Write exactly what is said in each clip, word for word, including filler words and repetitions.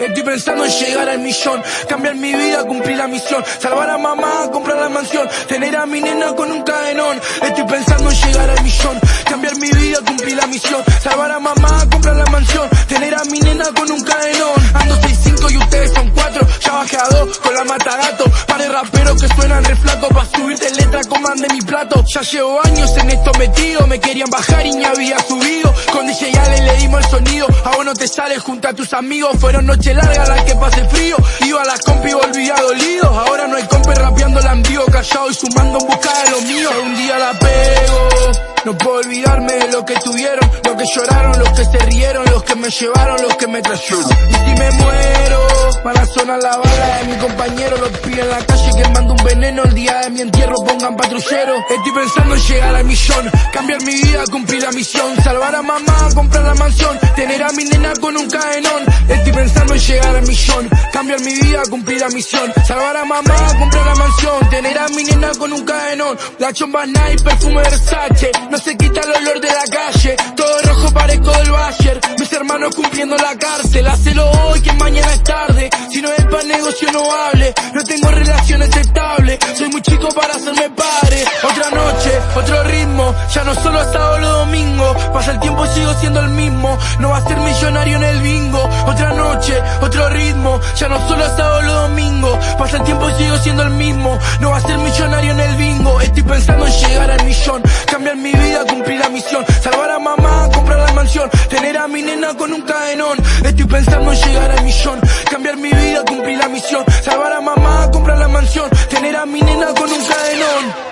Estoy pensando en llegar al millón, cambiar mi vida, cumplir la misión, salvar a mamá, comprar la mansión, tener a mi nena con un cadenón. Estoy pensando en llegar al millón, cambiar mi vida, cumplir la misión, salvar a mamá, comprar la mansión, tener a mi nena con un cadenón. Ando seis cinco y ustedes son cuatro, ya bajé a dos con la matagato. Par de raperos que suenan re flaco, pa' subirte letra coman de mi plato. Ya llevo años en esto metido, me querían bajar y ni había subido. Con D J Ale le dimos el sonido, a vos no te sales junto a tus amigos. Fueron noches largas las que pasé frío, iba a las compi y volvía dolido. Ahora no hay compi rapeando la envío, callado y sumando en busca de lo mío. Un día la pego, no puedo olvidarme de lo que tuvieron, los que lloraron, los que se rieron, los que me llevaron, los que me trajeron. Y si me muero, van a sonar la bala de mi compañero, los pibes en la calle quemando un veneno. El día de mi entierro pongan patrulleros. Estoy pensando en llegar al millón, cambiar mi vida, cumplir la misión, salvar a mamá, comprar la mansión, tener a mi nena con un cadenón. Estoy pensando en llegar al millón, cambiar mi vida, cumplir la misión, salvar a mamá, comprar la mansión, tener a mi nena con un cadenón. La chomba Nike, perfume Versace, no se quita el olor de la calle, todo rojo parezco del Bayer. Mis hermanos cumpliendo la cárcel, hacelo hoy que mañana es tarde. Si no es pa' negocio no hable, no tengo relaciones estables, soy muy chico para hacerme padre. Otra noche, otro ritmo, ya no solo sábado o domingo, pasa el tiempo y sigo siendo el mismo, no va a ser millonario en el bingo. Otra noche, otro ritmo, ya no solo sábado o domingo, pasa el tiempo y sigo siendo el mismo, no va a ser millonario en el bingo. Estoy pensando en llegar al millón, cambiar mi vida, cumplir la misión, salvar a mamá, comprar la mansión, tener a mi nena con un cadenón. Estoy pensando en llegar al millón, cambiar mi vida, cumplir la misión, salvar a mamá, comprar la mansión, tener a mi nena con un cadenón.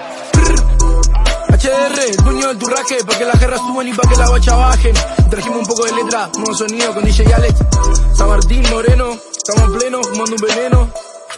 H D R, el dueño del turraje, pa' que las guerras suben y pa' que la bacha bajen. Trajimos un poco de letra, nuevo sonido con D J Alex, San Martín, Moreno, estamos en pleno, fumando un veneno.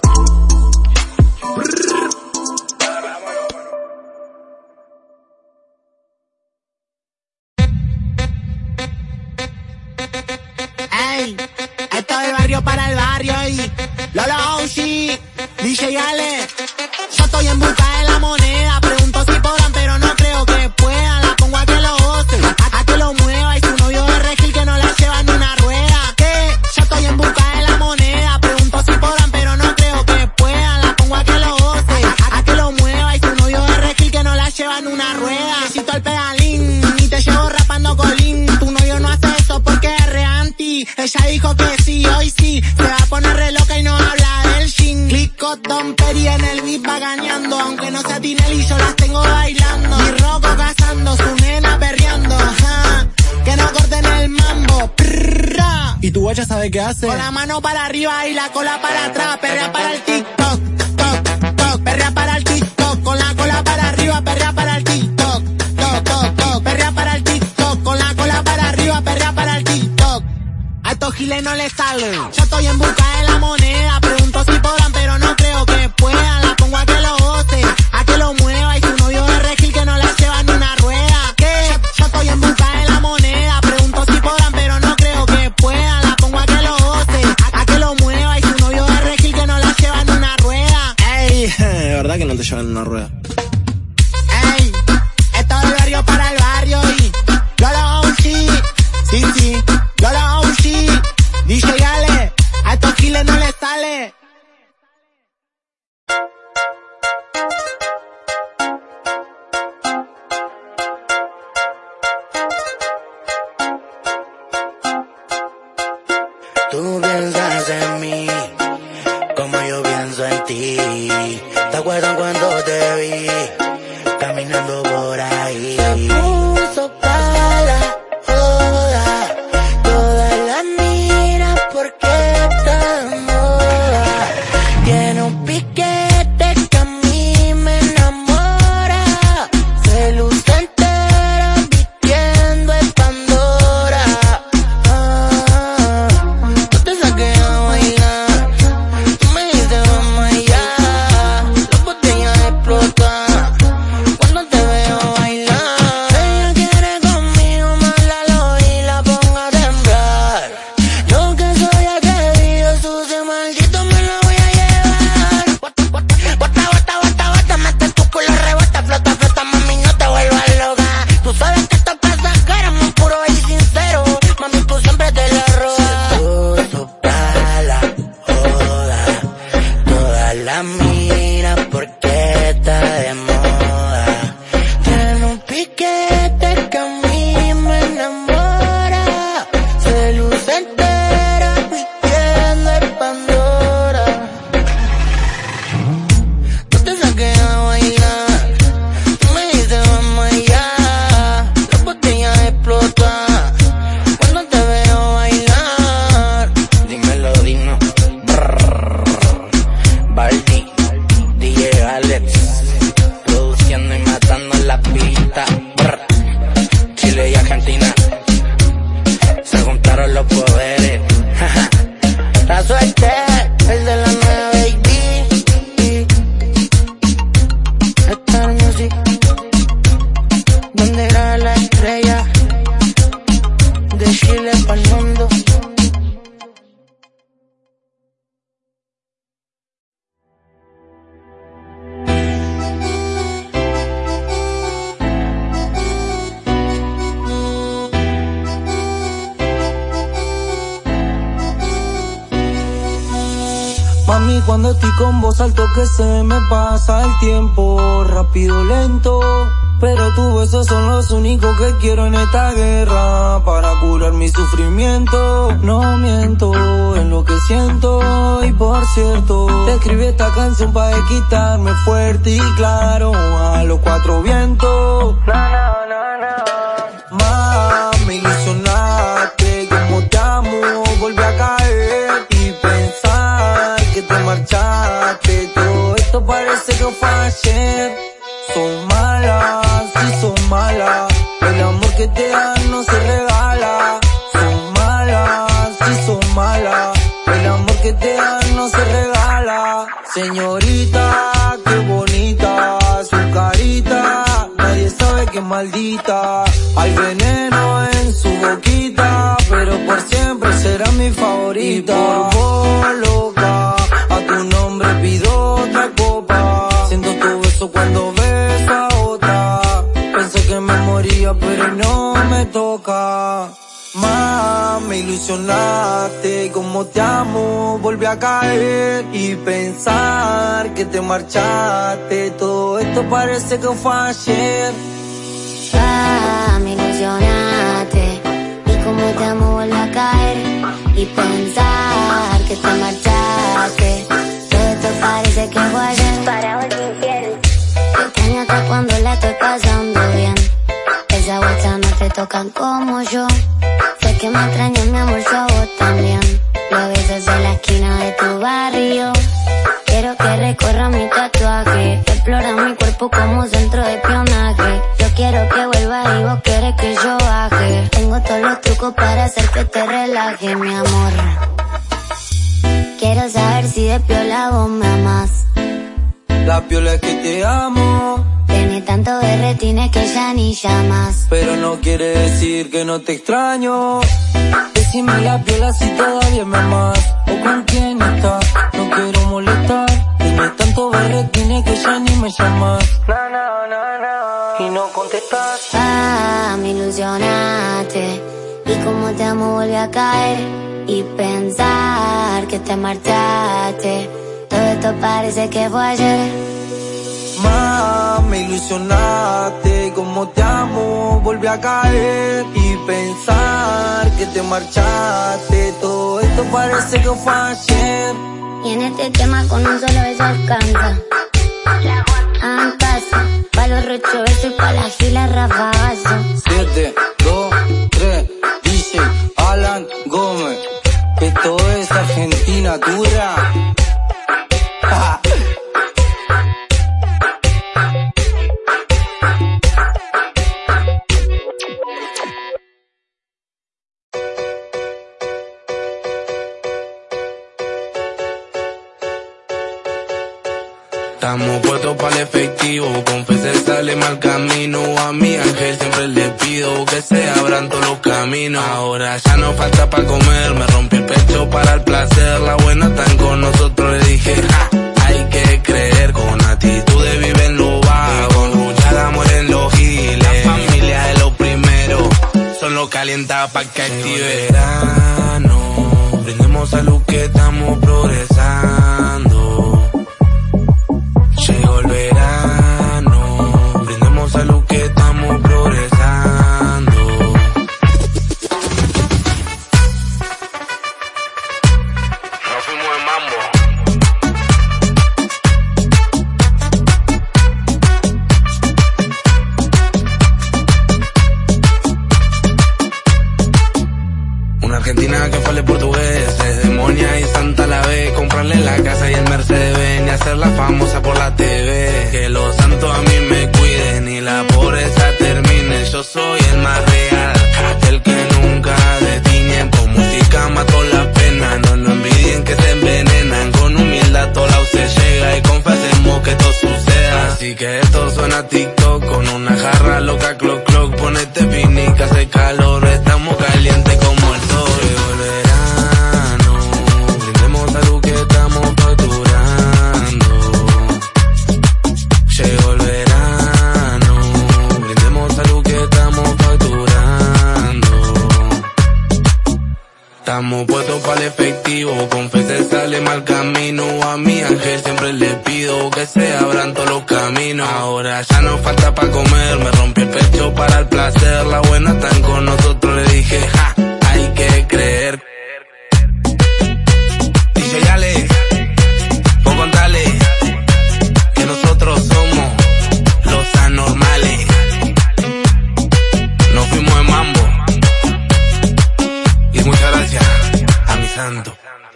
Ey, esto es barrio para el barrio y Lolo O G, D J Ale. Yo estoy en busca de la moneda, pregunto si podrán, pero no creo que puedan. La pongo a que lo goce, a, a que lo mueva y su novio de regil que no la lleva ni una rueda. Que yo estoy en busca de la moneda, pregunto si podrán, pero no creo que puedan. La pongo a que lo goce, a, a que lo mueva y su novio de regil que no la lleva ni una rueda. Necesito el pedalín y te llevo rapando colín. Tu novio no hace eso porque es re anti. Ella dijo que sí, hoy sí, se va a poner re loca y no habla del shin. Clico Don Peri en el beat vaganeando, aunque no sea Tinelli yo las tengo bailando. Mi roco cazando, su nena perreando, ajá, que no corten el mambo. Prrra. ¿Y tu guacha sabe qué hace? Con la mano para arriba y la cola para atrás, perrea para el TikTok, toc, toc, perrea para el TikTok, con la cola para arriba, perrea para el TikTok, toc, toc, toc, perrea para el TikTok, con la cola para arriba, perrea para el TikTok. A estos giles no les sale. Yo estoy en busca de la moneda, pregunto si podrán, pero no creo que puedan. La pongo a que lo goce, a que lo mueva y su novio de regil que no la lleva ni una rueda. Que yo, yo estoy en busca de la moneda, pregunto si podrán, pero no creo que puedan. La pongo a que lo goce, a, a que lo mueva y su novio de regil que no la lleva ni una rueda. Ey, de verdad que no te llevan en una rueda. Ey, esto es el barrio para el barrio y Lolo O G, sí, sí, Lolo O G, D J Ale, a estos giles no les sale. Tú piensas en mí, como yo pienso en ti. ¿Te acuerdas cuando te vi, caminando por ahí? Se puso para la joda, todas las miras porque está de moda. Tiene un piquete que a mí me enamora, se luce entera vistiendo el Pandora. Ah, no te saques donde era la estrella, de Chile pa'l mundo. Mami, cuando estoy con vos alto que se me pasa el tiempo, rápido, lento. Pero tus besos son los únicos que quiero en esta guerra, para curar mi sufrimiento. No miento en lo que siento, y por cierto, te escribí esta canción para quitarme fuerte y claro a los cuatro vientos. Na, na, na, na. Mami, ilusionaste, como te amo, volví a caer y pensar que te marchaste. Todo esto parece que fue ayer. Son malas, sí son malas, el amor que te dan no se regala. Son malas, sí son malas, el amor que te dan no se regala. Señorita, qué bonita, su carita, nadie sabe que es maldita. Hay veneno en su boquita, pero por siempre será mi favorita. Y por vos, loca, a tu nombre pido otra copa. Siento tu beso cuando beso a otra. Pensé que me moría, pero no me toca. Mami, ilusionaste, como te amo, volví a caer y pensar que te marchaste. Todo esto parece que fue ayer. Ah, me ilusionaste, y como te amo volví a caer y pensar que te marchaste. Todo esto parece que fue ayer. Para hoy infiel, te extraño hasta cuando la estoy pasando bien. Esas vueltas no te tocan como yo. Sé que me extrañas, mi amor, yo a vos también. Los besos de la esquina de tu barrio. Quiero que recorra mi tatuaje, explora mi cuerpo como centro de espionaje. Yo quiero que vuelvas y vos querés que yo baje. Tengo todos los trucos para hacer que te relaje, mi amor. Quiero saber si de piola vos me amás. La piola es que te amo. Tiene tanto berretines que ya ni llamas. Pero no quiere decir que no te extraño. Decime la piola si todavía me amás, o con quién estás, no quiero molestar. Tienes tanto berretines que ya ni me llamas. Na, na, na, na. Y no contestas. Ah, me ilusionaste, y como te amo volví a caer y pensar que te marchaste. Todo esto parece que fue ayer. Mami, ilusionaste, como te amo, volví a caer y pensar que te marchaste. Todo esto parece que fue ayer. Y en este tema con un solo beso alcanza. Ah, pasa, pa' los rocho besos y pa' la gila rafagazo. Siete, dos, tres, D J Alan Gómez. Esto es Argentina dura. Estamos puestos para el efectivo, confesar sale mal camino. A mi ángel siempre le pido que se abran todos los caminos. Ahora ya no falta para comer, me rompí el pecho para el placer. La buena están con nosotros, le dije, ja, hay que creer. Con actitudes viven los vagos, con ruchada mueren los giles. La familia es lo primero, son los calientados pa' que active. Verano, brindemos salud que estamos progresando. Llegó el verano, brindemos salud que estamos progresando. Nos fuimos de mambo. Una argentina que fue portugués, es demonia y santa la ve. Comprarle la casa y el Mercedes Benz y hacerla famosa por la T V. Que los santos a mí me cuiden y la pobreza termine. Yo soy el más real, el que nunca detiñen. Con música mato la pena, no lo envidien que se envenenan. Con humildad todo lado se llega y confesemos que esto suceda. Así que esto suena TikTok con una jarra loca cloc cloc. estamos puestos para el efectivo. Con fe se sale mal camino. A mi ángel siempre le pido que se abran todos los caminos. Ahora ya no falta pa' comer, me rompí el pecho para el placer. La buena están con nosotros, le dije, ja, hay que creer. D J Alex, vos contale que nosotros somos los anormales. Nos fuimos de mambo. Y muchas gracias a mi santo.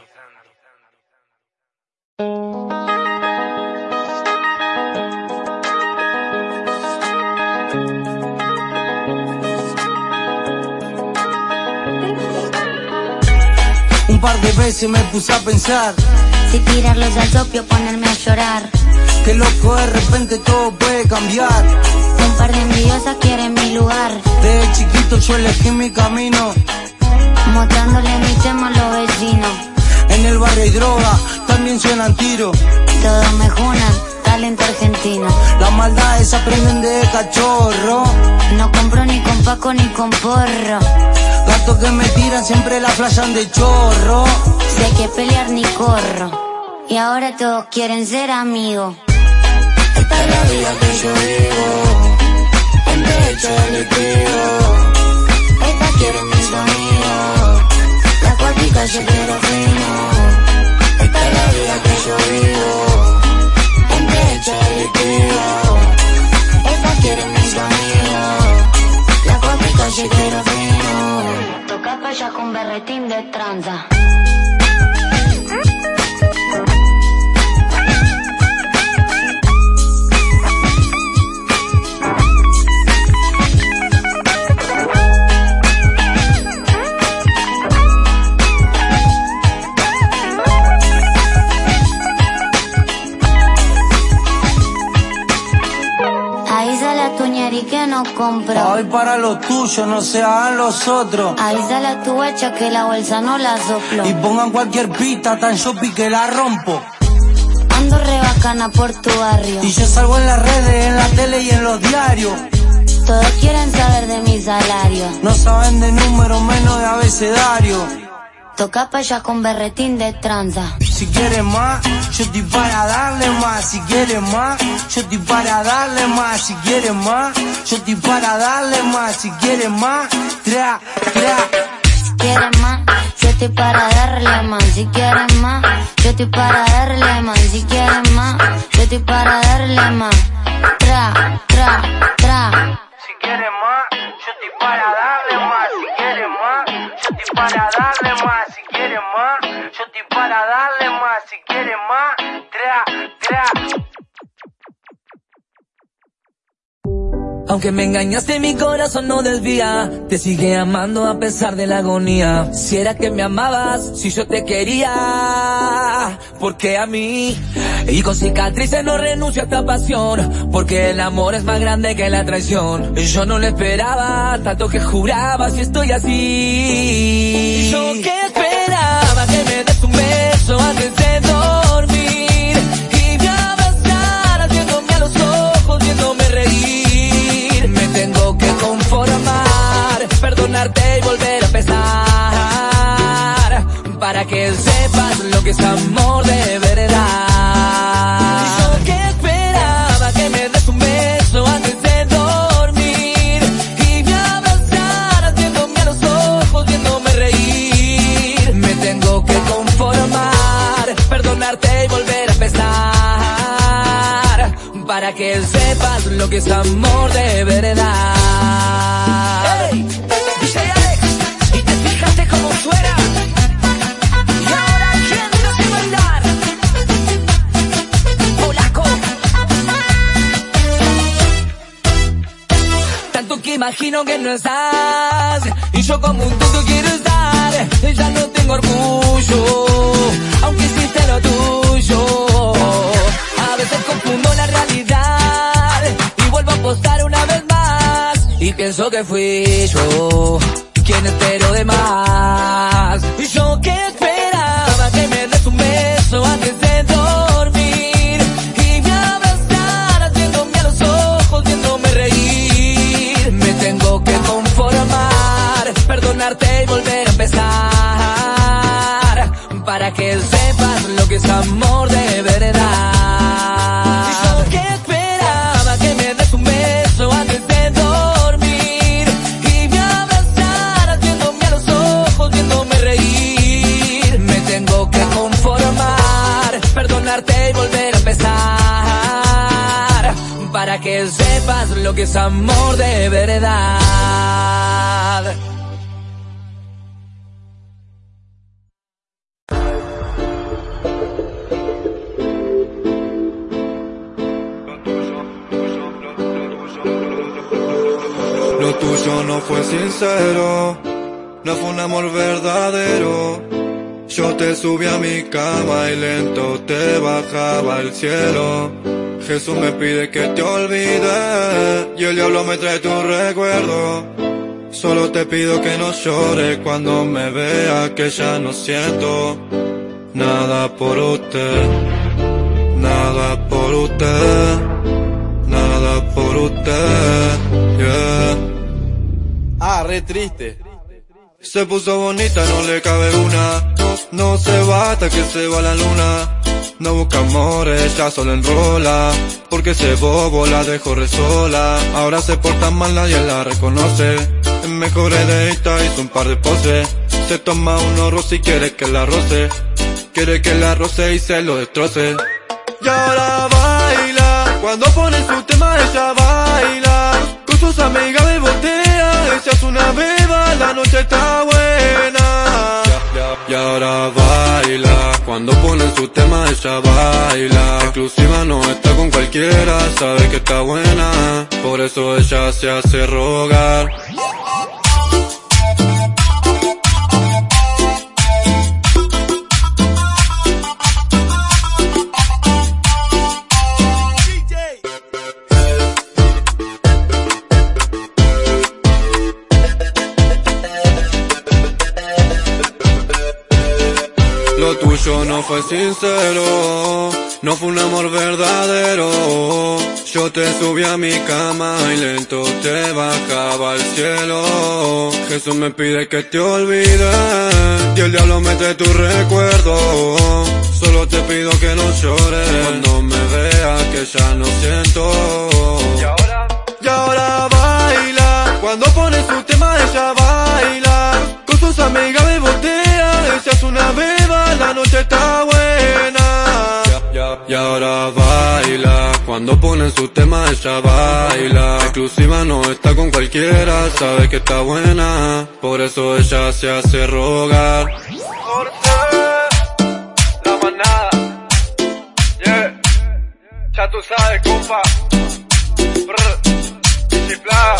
Un par de veces me puse a pensar si tirarlos al sopio, ponerme a llorar. que loco, de repente todo puede cambiar. Un par de envidiosas quieren mi lugar. Desde chiquito yo elegí mi camino, mostrándole mi tema a los vecinos. En el barrio hay droga, también suenan tiros. Todos me junan, talento argentino. Las maldades aprenden de cachorro. No compro ni con Paco ni con porro. Gatos que me tiran siempre la flashan de chorro. Si hay que pelear ni corro. Y ahora todos quieren ser amigos. Esta es la vida que yo vivo, en derecho delictivo. Estas quieren mis amigos, la cuartica yo quiero fino. Esta es la vida que yo vivo, en derecho delictivo. Estas quieren mis amigos, la cuartica yo quiero fino. Toca pa' allá con berretín de tranza. Que no compro. Hoy para los tuyos, no se hagan los otros. Avísale a tu hecha que la bolsa no la soplo. Y pongan cualquier pista, tan shopping que la rompo. Ando re bacana por tu barrio. Y yo salgo en las redes, en la tele y en los diarios. Todos quieren saber de mi salario. No saben de números, menos de abecedario. Toca pa' allá con berretín de tranza. Si quieres más, yo estoy para darle más. Si quieres más, yo estoy para darle más. Si quieres más, yo estoy para darle más. Si quieres más, tra, tra. Si quieres más, yo estoy para darle más. Si quieres más, yo estoy para darle más. Si quieres más, yo estoy para darle más. Tra, tra, tra. Si quieres más, yo estoy para darle más. Si quieres más, yo estoy para darle más. Si quieres más, yo estoy para darle más. Si quieres más, tra, tra. Aunque me engañaste, mi corazón no desvía. Te sigue amando a pesar de la agonía. Si era que me amabas, si yo te quería, porque a mí. Y con cicatrices no renuncio a esta pasión, porque el amor es más grande que la traición. Yo no lo esperaba, tanto que juraba si estoy así. Yo que esperaba que me des un beso antes de dormir, y me abrazaras viéndome a los ojos, viéndome reír. Tengo que conformar, perdonarte y volver a empezar, para que sepas lo que es amor de verdad. Yo que esperaba que me des un beso antes de dormir, y me abrazaras viéndome a los ojos, viéndome reír. Me tengo que conformar, perdonarte y volver a empezar, para que sepas lo que es amor de verdad. Hey, D J Alex, y te fijaste cómo suena. Y ahora quién te hace bailar. Polaco. Tanto que imagino que no estás, y yo como un tonto quiero estar. Ya no tengo orgullo, aunque hiciste lo tuyo. A veces confundo la realidad y vuelvo a apostar una vez más, y pienso que fui yo quien espero de más. Y yo que esperaba que me des un beso antes de dormir, y me abrazaras viéndome a los ojos, viéndome reír. Me tengo que conformar, perdonarte y volver a empezar, para que sepas lo que es amor de verdad. Y yo que esperaba que me des un beso antes de dormir y me abrazaras viéndome a los ojos, viéndome reír. Me tengo que conformar, perdonarte y volver a empezar, para que sepas lo que es amor de verdad. Lo tuyo no fue sincero, no fue un amor verdadero. Yo te subí a mi cama y lento te bajaba el cielo. Jesús me pide que te olvide y el diablo me trae tu recuerdo. Solo te pido que no llores cuando me vea, que ya no siento nada por usted, nada por usted, nada por usted, yeah. Ah, re triste. Se puso bonita, no le cabe una. No se va hasta que se va la luna. No busca amores, ya solo enrola. Porque ese bobo la dejó re sola. Ahora se porta mal, nadie la reconoce. Es mejor edita, hizo un par de poses. Se toma un horror si quiere que la roce. Quiere que la roce y se lo destroce. Y ahora baila, cuando pone su tema ella baila. Con sus amigas de botella, ella es una beba, la noche está buena. Y ahora baila, cuando pone su tema ella baila. Exclusiva, no está con cualquiera, sabe que está buena. Por eso ella se hace rogar. Lo tuyo no fue sincero, no fue un amor verdadero. Yo te subí a mi cama y lento te bajaba al cielo. Jesús me pide que te olvides y el diablo mete tu recuerdo. Solo te pido que no llores cuando me veas, que ya no siento. Y ahora, y ahora baila, cuando pone su tema ella baila. Con sus amigas de botella, ella es una beba, la noche está buena. Y ahora baila, cuando ponen su tema ella baila. Exclusiva, no está con cualquiera, sabe que está buena. Por eso ella se hace rogar. La manada, yeah. Ya tú sabes, compa. Brr, chiflada.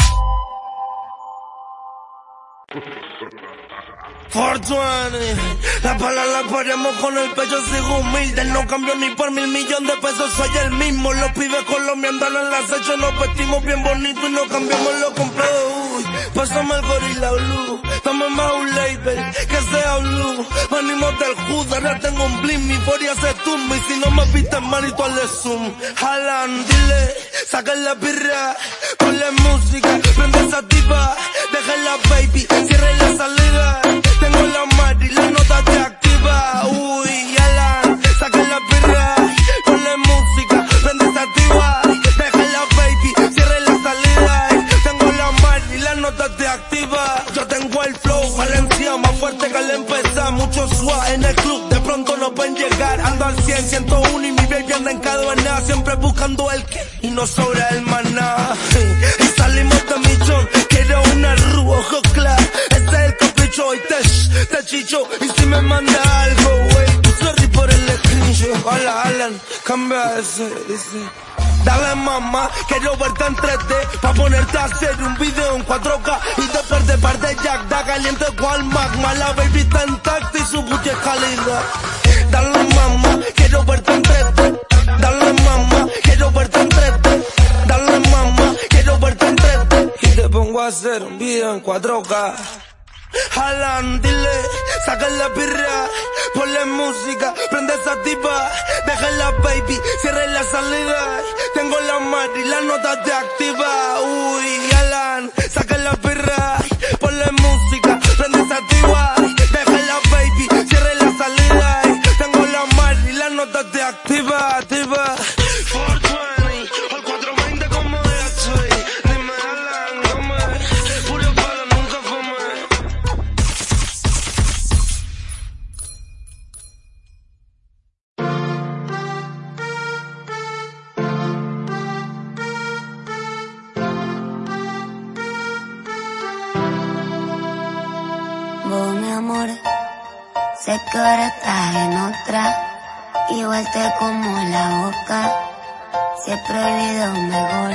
cuatrocientos, la pala la paremos con el pecho, sigo humilde, no cambio ni por mil millones de pesos, soy el mismo. Los pibes colombianos andan en las hechas, nos vestimos bien bonito y no cambiamos lo comprado. Uy, pásame el gorila blue, dame más un label, que sea blue. Venimos del Judas, ahora tengo un bling, mi foria se tumba y si no me viste manito al zoom. Jalan, dile, saquen la birra, ponle música, prende esa tipa, dejen la baby, cierren la salida. Tengo la Mari, la nota te activa. Uy, Alan, saquen la birra, ponle música, prende esa tipa, dejen la baby, cierren la salida. Tengo la Mari, la nota te activa. Yo tengo el flow, Valencia, más fuerte que al empezar. Mucho swag en el club, de pronto no pueden llegar. Ando al cien, ciento uno y mi baby anda encadenada. Siempre buscando el que y no sobra el maná. Y salimos de millón, quiero una rúa, ojo claro. Ese es el capricho y te, te chicho. Y si me manda algo, wey, sorry por el screenshot. Hola, Alan, cambia ese, dice. Dale mamá, quiero verte en tres D pa' ponerte a hacer un video en cuatro K. Y después de par de Jack, da caliente cual magma. La baby está intacta y su buche es calidad. Dale mamá, quiero verte en tres D. Dale mamá, quiero verte en tres D. Dale mamá, quiero verte en tres D. Y te pongo a hacer un video en cuatro K. Alan, dile, saquen la birra, ponle música, prende esa tipa, dejen la baby, cierren la salida. Tengo la Mari, la nota te activa. Uy, Alan, saquen la birra, ponle música, prende esa tipa, dejen la baby, cierren la salida. vos, mi amor. Sé que ahora estás en otra, igual te como la boca, si es prohibido mejor.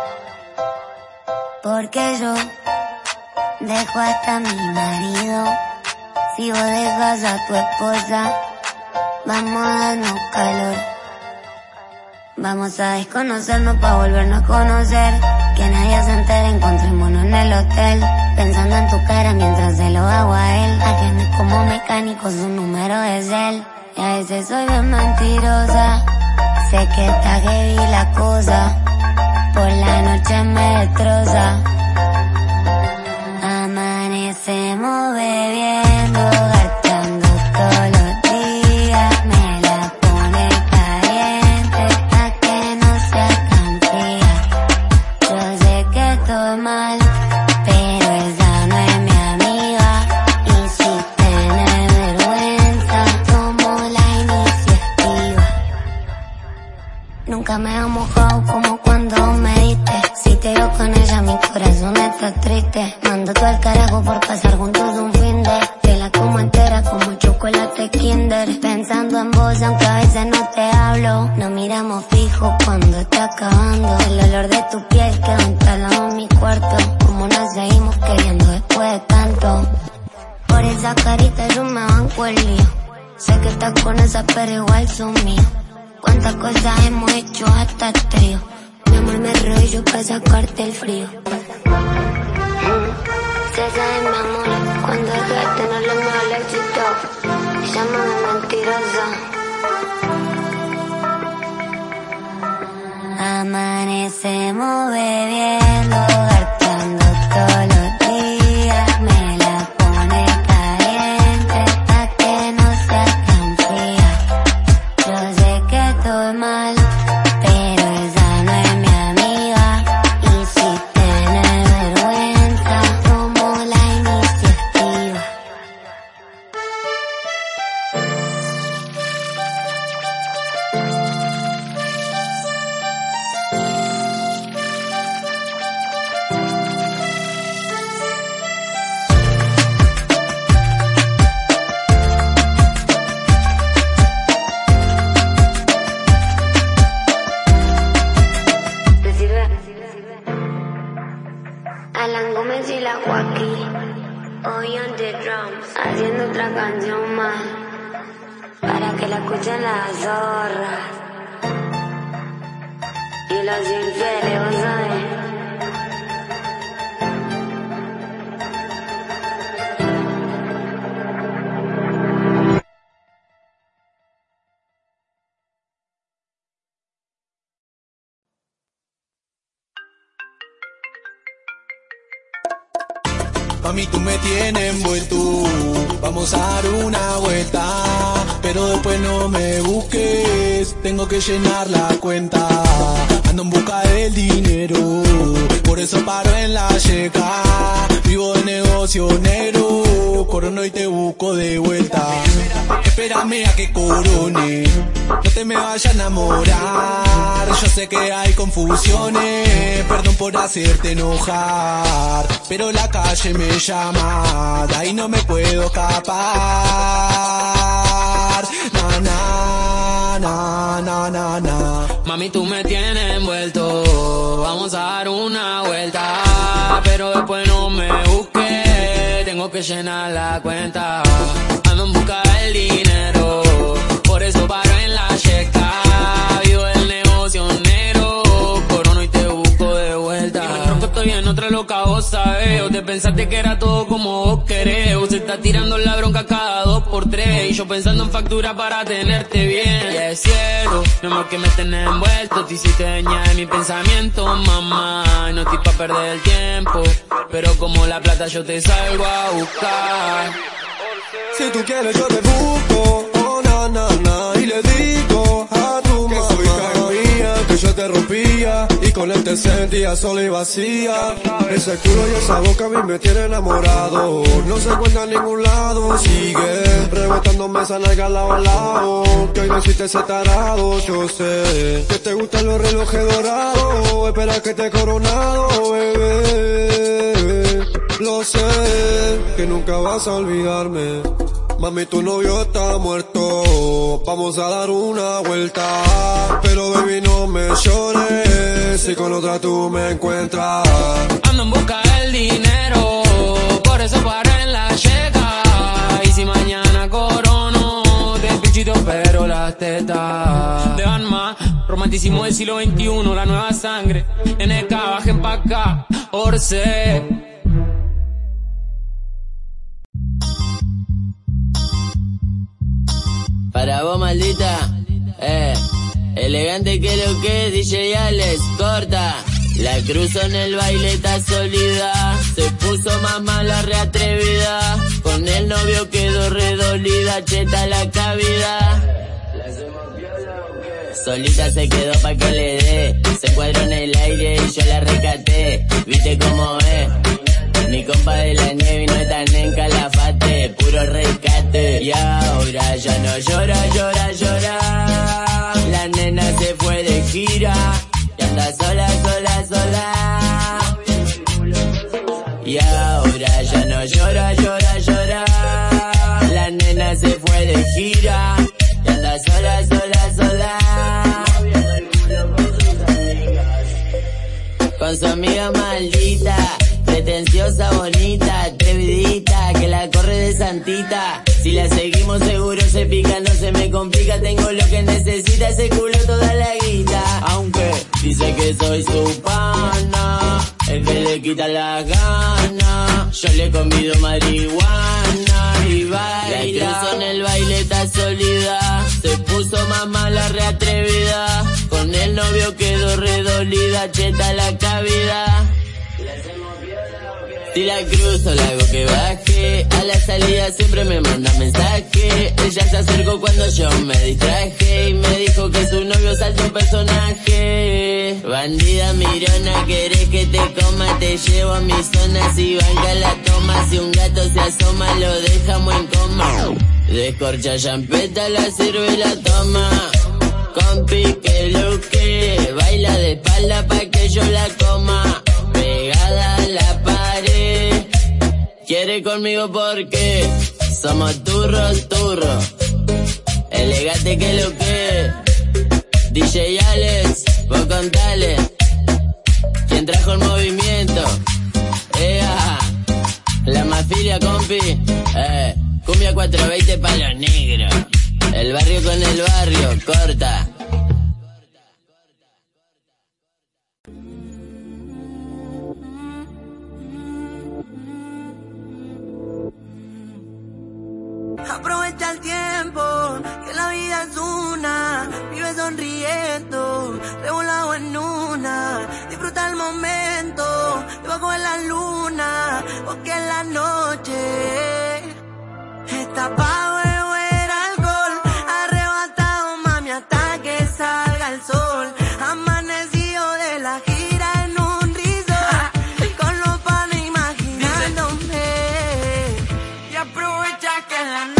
Porque yo dejo hasta a mi marido, si vos dejas a tu esposa, vamos a darnos calor. Vamos a desconocernos pa' volvernos a conocer, que nadie se entere, encontrémonos en el hotel, pensando en tu cara mientras se lo hago a él. Atiende como mecánico, su número es él. Y a veces soy bien mentirosa, sé que está heavy la cosa, por la noche me destroza. Amanecemos bebiendo, gastando todos los días, me la pone caliente, pa' que no sea tan fría. Yo sé que estoy mal, pero esa no es mi amiga, y si tienes vergüenza, tomo la iniciativa. Nunca me ha mojado como cuando me diste, si te veo con ella mi corazón está triste. Mando todo el carajo por pasar juntos un fin de, te la como entera como chocolate Kinder. Pensando en vos aunque a veces no te hablo, nos miramos fijo cuando está acabando. El olor de tu piel quedó instalado en mi cuarto, como nos seguimos queriendo después de tanto. Por esa carita yo me banco el lío, sé que estás con esa pero igual son míos. Cuántas cosas hemos hecho hasta trío, mi amor me rollo pa' sacarte el frío. Se sabe mi amor, cuando dejaste no le muevo el éxito, llámame mentirosa. Amanecemos bebiendo, gastando todos los días, me la pone caliente, pa' que no sea tan fría. Yo sé que estoy mal, pero esa no es mi amiga, y si tienes vergüenza, tomo la iniciativa. Alan Gómez y la Joaquín, hoy on the drums, haciendo otra canción más, para que la escuchen las zorras y los infieles, vos sabés. Mami, tú me tienes envuelto, vamos a dar una vuelta, pero después no me busques, tengo que llenar la cuenta, ando en busca del dinero, por eso paro en la checa, vivo de negocio negro, corono y te busco de vuelta, espérame a que corone, no te me vayas a enamorar, yo sé que hay confusiones, perdón por hacerte enojar, pero la calle me llama, de ahí no me puedo escapar, na na na na na na. Mami, tú me tienes envuelto, vamos a dar una vuelta, pero después no me busques, tengo que llenar la cuenta, ando en busca del dinero, por eso paro en la checa, vivo el negocio negro, corono y te busco de vuelta. Y me tronco, estoy en otra loca, vos sabés, o te pensaste que era todo como vos querés, o se está tirando la bronca cada dos por tres, y yo pensando en factura para tenerte bien. Y es cierto, mi amor, que me tenés envuelto, te hiciste dueña de mi pensamiento, mamá, no estoy pa' perder el tiempo, pero como la plata yo te salgo a buscar. Si tú quieres yo te busco, oh na na na, y le digo a tu mamá que soy cara mía, que yo te rompía y con él te sentía sola y vacía. Ese culo y esa boca a mí me tiene enamorado, no se encuentra en ningún lado, sigue rebotándome esa nalga lado a lado, que hoy no hiciste ese tarado. Yo sé que te gustan los relojes dorados, espera que te he coronado, bebé, lo sé. que nunca vas a olvidarme. Mami, tu novio está muerto, vamos a dar una vuelta. Pero baby, no me llores, si con otra tú me encuentras. Ando en busca del dinero, por eso paro en la checa. Y si mañana corono, te pichito pero las tetas. De Banma, romanticismo del siglo veintiuno, la nueva sangre. N K, bajen pa' acá, Orce. Para vos, maldita, eh, elegante que lo que, D J Alex, corta. La cruzó en el baile, está sólida, se puso más mala, reatrevida. Con el novio quedó redolida, cheta la cavidad. Solita se quedó pa' que le dé, se cuadró en el aire y yo la rescaté. Viste cómo es, mi compa de la nieve y no es tan en Calafate, puro rescate. Y ahora ya no llora, llora, llora. La nena se fue de gira y anda sola, sola, sola. Y ahora ya no llora, llora, llora. La nena se fue de gira y anda sola, sola, sola. Con su amiga maldita, pretenciosa, bonita, atrevidita, que la corre de santita. Si la seguimos seguro se pica, no se me complica. Tengo lo que necesita, ese culo toda la guita. Aunque dice que soy su pana, el que le quita las ganas. Yo le convido marihuana y baila. La cruzó en el baile, está sólida, se puso más mala, reatrevida. Con el novio quedó redolida, cheta la cavidad. Si la cruzo, la hago que baje. A la salida siempre me manda mensaje. Ella se acercó cuando yo me distraje y me dijo que su novio es alto personaje. Bandida mirona, querés que te coma, te llevo a mi zona. Si banca la toma, si un gato se asoma, lo dejamos en coma. Descorcha champeta, la sirve y la toma. Compi, que lo que baila de espalda pa' que yo la coma. Pegada a la pared, quiere conmigo porque somos turros, turros. Elegante que lo que, D J Alex, vos contale, quien trajo el movimiento. Ea, la mafilia, compi, eh, cumbia cuatrocientos veinte pa' los negros. El barrio con el barrio, corta. Aprovecha el tiempo, que la vida es una. Vive sonriendo, revolado en una. Disfruta el momento, debajo de la luna, porque en la noche está pa' beber alcohol. Arrebatado, mami, hasta que salga el sol. Amanecido de la gira en un resort, con los panes imaginándome. Y aprovecha que la noche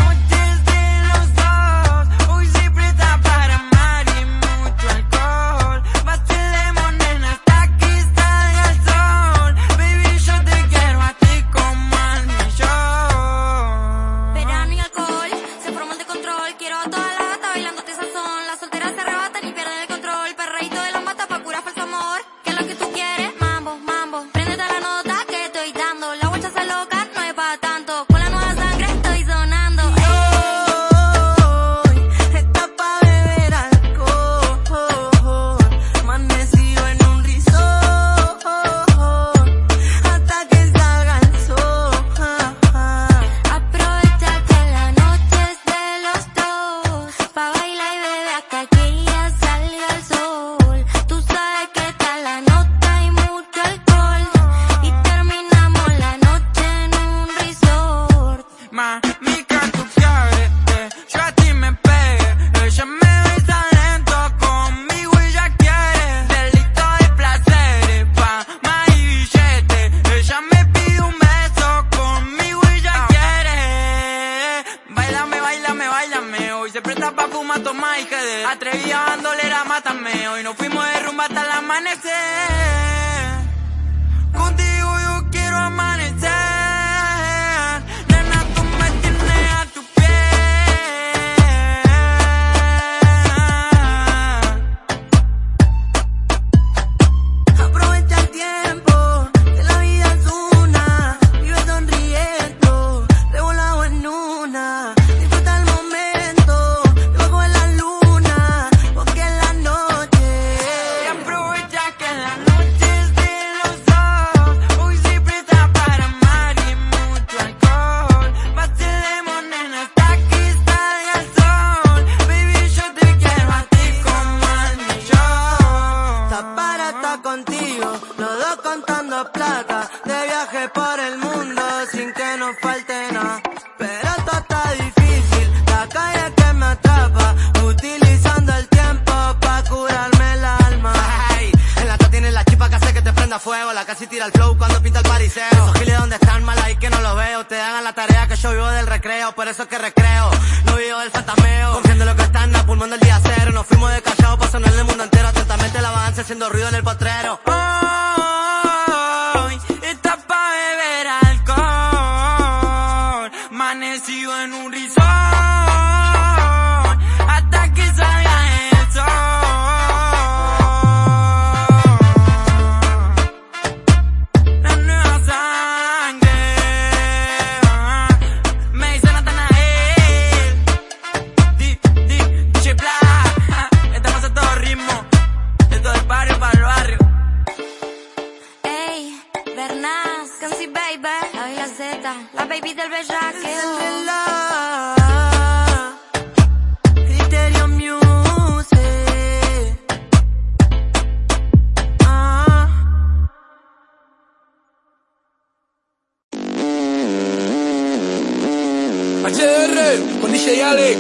atrevida bandolera, mátame. Hoy nos fuimos de rumba hasta el amanecer. Contigo yo quiero amanecer. viaje por el mundo sin que nos falte nada. Pero esto está difícil, la calle que me atrapa, utilizando el tiempo pa' curarme el alma. Ay, en la T tiene la chispa que hace que te prenda fuego, la casi tira el flow cuando pinta el pariseo. Esos giles donde están mal ahí que no los veo, te hagan la tarea que yo vivo del recreo, por eso es que recreo, no vivo del fantasmeo. Confiando en lo que están a pulmón del día cero, nos fuimos de callado pa' sonar en el mundo entero, atentamente el avance haciendo ruido en el potrero. Hoy está pa' beber alcohol, amanecido en un resort, hasta que salga el sol. La nueva sangre, me dice Natanael, di, di, Che Black, estamos a todo ritmo, de todo el barrio para el barrio. Ey, Bernás, Cancy Baby, la Villa Z, la baby del bellaque. Criterio Music. Ah. H D R con D J Alex.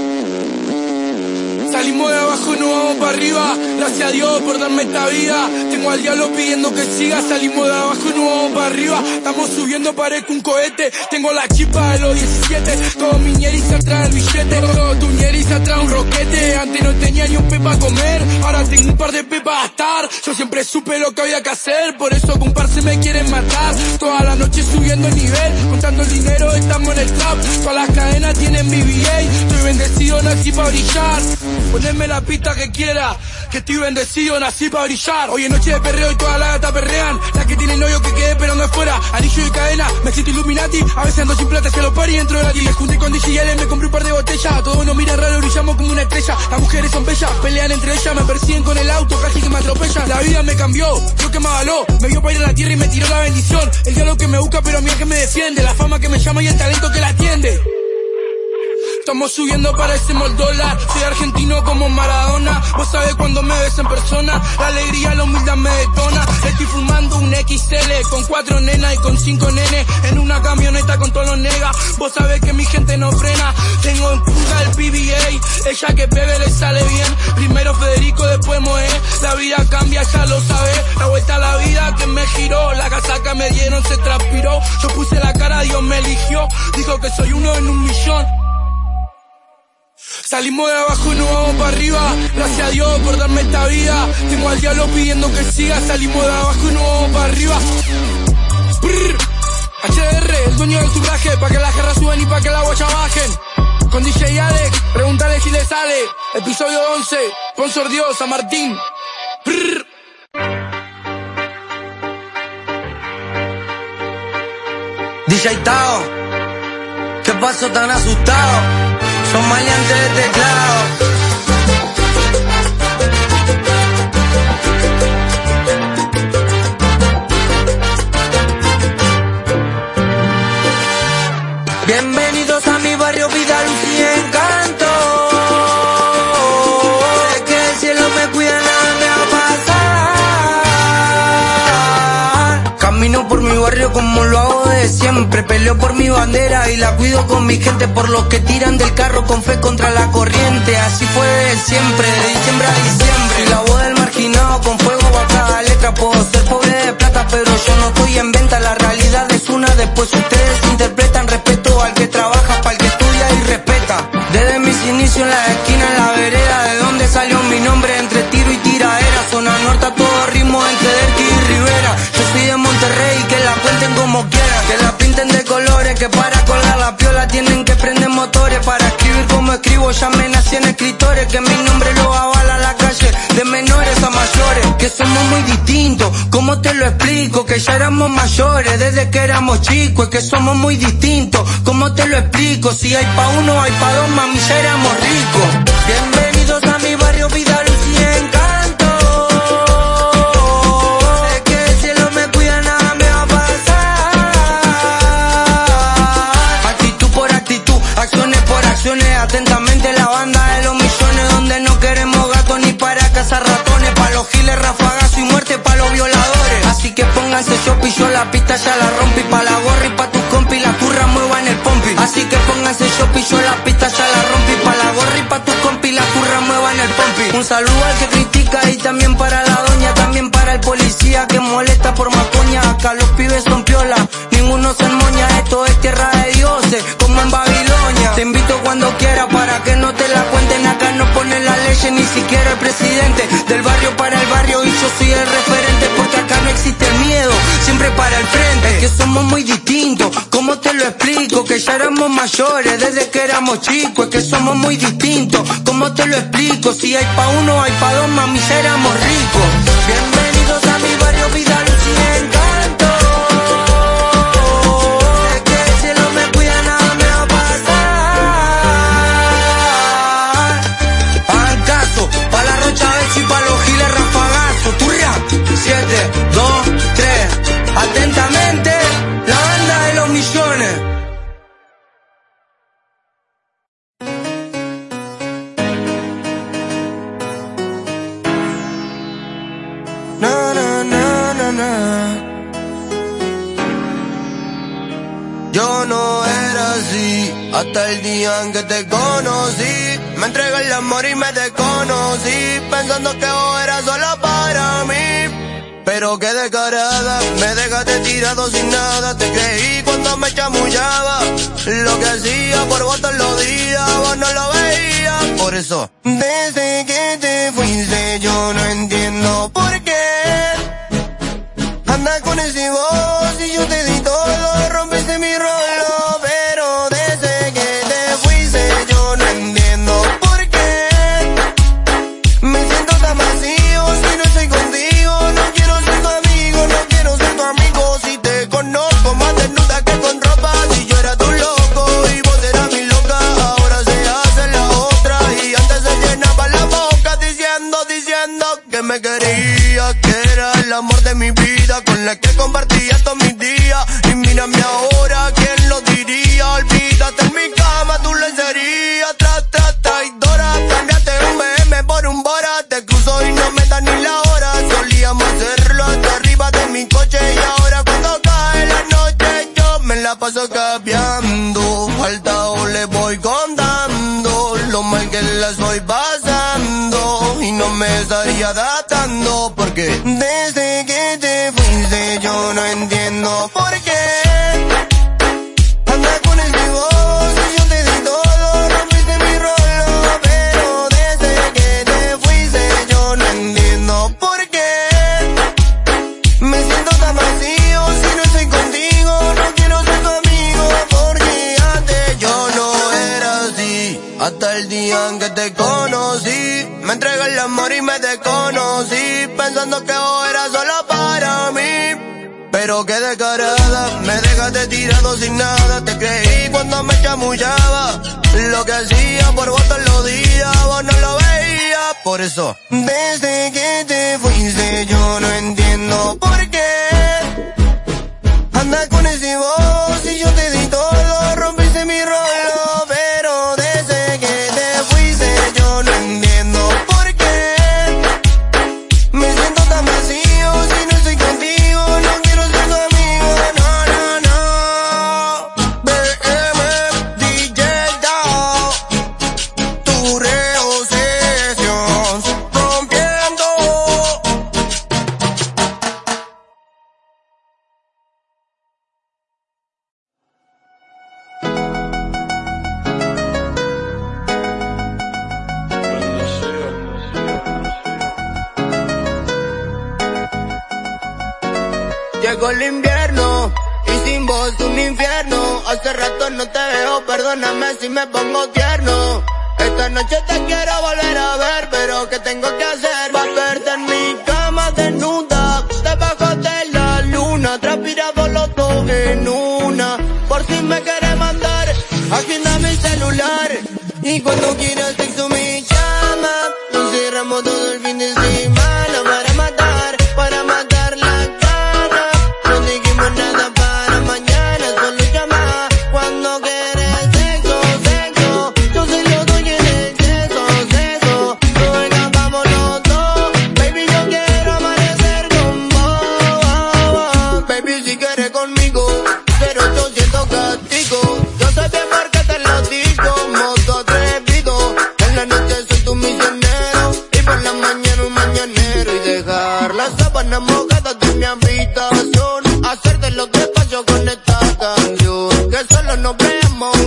Salimos de abajo y nos vamos para arriba. Gracias a Dios por darme esta vida. Tengo al diablo pidiendo que siga. Salimos de abajo y nos vamos para arriba. Estamos subiendo, parezco un cohete. Tengo la chispa de los diecisiete. Todo mi ñeriza trae el billete. Todo tu ñeriza trae un roquete. Antes no tenía ni un pe pa' comer, ahora tengo un par de pe pa' gastar. Yo siempre supe lo que había que hacer, por eso con par se me quieren matar. Toda la noche subiendo el nivel, contando el dinero, estamos en el trap. Todas las cadenas tienen B B A. Estoy bendecido, nací pa' brillar. Poneme la pista que quiera, que estoy bendecido, nací pa' brillar. Hoy es noche de perreo y todas las gatas perrean. La que tiene novio que quede esperando afuera. Anillo y cadena, me siento Illuminati. A veces ando sin plata, se lo pari dentro de la ti. Me junté con D J L, me compré un par de botellas. A todos nos miran raro, brillamos como una estrella. Las mujeres son bellas, pelean entre ellas. Me persiguen con el auto, casi que me atropellan. La vida me cambió, yo que me avaló. Me vio para ir a la tierra y me tiró la bendición. El diablo que me busca, pero a mí es que me defiende. La fama que me llama y el talento que la atiende. Estamos subiendo, parecemos el dólar. Soy argentino como Maradona. Vos sabés cuando me ves en persona, la alegría, la humildad me detona. Estoy fumando un X L con cuatro nenas y con cinco nenes en una camioneta con todos los negas. Vos sabés que mi gente no frena. Tengo en punta el P B A, ella que bebe le sale bien. Primero Federico, después Moe. La vida cambia, ya lo sabés. La vuelta a la vida que me giró, la casaca me dieron, se transpiró. Yo puse la cara, Dios me eligió. Dijo que soy uno en un millón. Salimos de abajo y nos vamos para arriba. Gracias a Dios por darme esta vida. Tengo al diablo pidiendo que siga. Salimos de abajo y nos vamos para arriba. Brr. H D R, el dueño del sufraje, pa' que las guerras suban y pa' que la bocha bajen. Con D J Alex, pregúntale si le sale. Episodio once, sponsor Dios, San Martín. Brr. D J Tao, ¿qué pasó tan asustado? Son maleantes de teclado. Bienvenidos a mi barrio, vida, luz y encanto. Sé que el cielo me cuida, nada me va a pasar. Camino por mi barrio como lo hago de siempre. Peleo por mi bandera y la cuido con mi gente. Por los que tiran del carro con fe contra la corriente. Así fue de siempre, de diciembre a diciembre. Y la voz del marginado con fuego va a cada letra. Puedo ser pobre de plata, pero yo no estoy en venta. La realidad es una, después ustedes interpretan. Respeto al que trabaja, para el que estudia y respeta. Desde mis inicios en la esquina, en la vereda, de donde salió mi nombre, entre tiro y tiraera. Zona norte a todo ritmo, entre Derqui y Rivera. Yo soy de Monterrey, que la cuenten como quieran. Que la pinten de colores, que para colgar la piola tienen que prender motores. Para escribir como escribo, ya me nací en escritores. Que mi nombre lo avala la calle, de menores a mayores. Que somos muy distintos, ¿cómo te lo explico? Que ya éramos mayores desde que éramos chicos. Es que somos muy distintos, ¿cómo te lo explico? Si hay pa' uno, hay pa' dos, mami, ya éramos ricos. Bienvenidos a mi barrio, vida, luz y encanto. Sé que el cielo me cuida, nada me va a pasar. Actitud por actitud, acciones por acciones. Atentamente la banda de los millones, donde no queremos gatos ni para cazar ratones. ladrones, pa' los giles, rafagazo y muerte pa' los violadores. Así que pónganse shop y yo la pista ya la rompí, pa' la gorra y pa' tu compi, la turra mueva en el pompi. Así que pónganse shop y yo la pista ya la rompí, pa' la gorra y pa' tu compi, la turra mueva en el pompi. Un saludo al que critica y también para la doña, también para el policía que molesta por macoña. Acá los pibes son piola, ninguno se enmoña, esto es tierra de dioses, como en Babilonia. Te invito cuando quieras para que no te la cuenten, acá no pone la ley ni siquiera el presidente. Del barrio para el barrio y yo soy el referente, porque acá no existe el miedo, siempre para el frente. Es que somos muy distintos, ¿cómo te lo explico? Que ya éramos mayores desde que éramos chicos. Es que somos muy distintos, ¿cómo te lo explico? Si hay pa' uno, hay pa' dos, mami, ya éramos ricos. Bienvenidos a mi barrio, vida, luz y encanto. Sé que el cielo me cuida, nada me va a pasar. Hagan caso, pa' la Rocha Beso y pa' los giles rafagazo. Turra, siete, dos, tres, atentamente, la banda de los millones. Na, na, na, na, na. Yo no era así hasta el día en que te conocí. Me entregué el amor y me desconocí, pensando que vos eras solo para mí. Pero qué descarada, me dejaste tirado sin nada. Te creí cuando me chamullaba, lo que hacía por vos todos los días, vos no lo veías. Por eso, desde que te fuiste yo no entiendo por qué andas con ese voz y yo te di todo, rompiste mi rollo. Pero desde que te fuiste yo no entiendo por qué me siento tan vacío si no estoy contigo. No quiero ser tu amigo, no quiero ser tu amigo. Si te conozco más desnuda que con ropa, si yo era tu loco y vos eras mi loca, ahora se hace la otra. Y antes se llenaba la boca diciendo, diciendo que me quería, que era el amor de mi vida, con la que compartía todos mis días. Y mírame ahora, ¿quién lo diría? Olvídate en mi cama, tú lo serías. Tras, tras, traidora, cambiaste un B M por un Bora. Te cruzo y no me da ni la hora. Solíamos hacerlo hasta arriba de mi coche, y ahora cuando cae la noche yo me la paso cambiando. Faltao le voy contando lo mal que la estoy pasando, y no me estaría adaptando, porque desde que te fuiste yo no entiendo por qué andas con ese voz y yo te di todo, rompiste mi rollo. Pero desde que te fuiste yo no entiendo por qué me siento tan vacío si no estoy contigo. No quiero ser tu amigo, porque antes yo no era así hasta el día en que te conocí. Me entregué el amor y me desconocí, pensando que vos eras solo para mí. Pero qué descarada, me dejaste tirado sin nada. Te creí cuando me chamullaba, lo que hacía por vos todos los días, vos no lo veías. Por eso, desde que te fuiste yo no entiendo por qué andas con ese voz y yo te di todo, rompiste mi rollo. Pero desde que te fuiste yo no entiendo por qué me siento tan vacío si no estoy contigo. No quiero ser tu amigo, no, no, no. B M, D J Dao, tu Reo Sessions, rompiendo. Llegó el invierno y sin vos un infierno. Hace rato no te veo, perdóname si me pongo tierno. Esta noche te quiero volver a ver, pero ¿qué tengo que hacer? Va a verte en mi cama desnuda, debajo de la luna, transpirado los dos en una. Por si me quieres mandar, agenda mi celular, y cuando quieras sexo me llama. Nos cerramos todo el fin de semana para matar, para matar la gana. No dijimos nada para mañana, solo llama cuando quieres sexo, sexo. Yo se lo doy en exceso, sexo. No venga, vámonos dos, baby,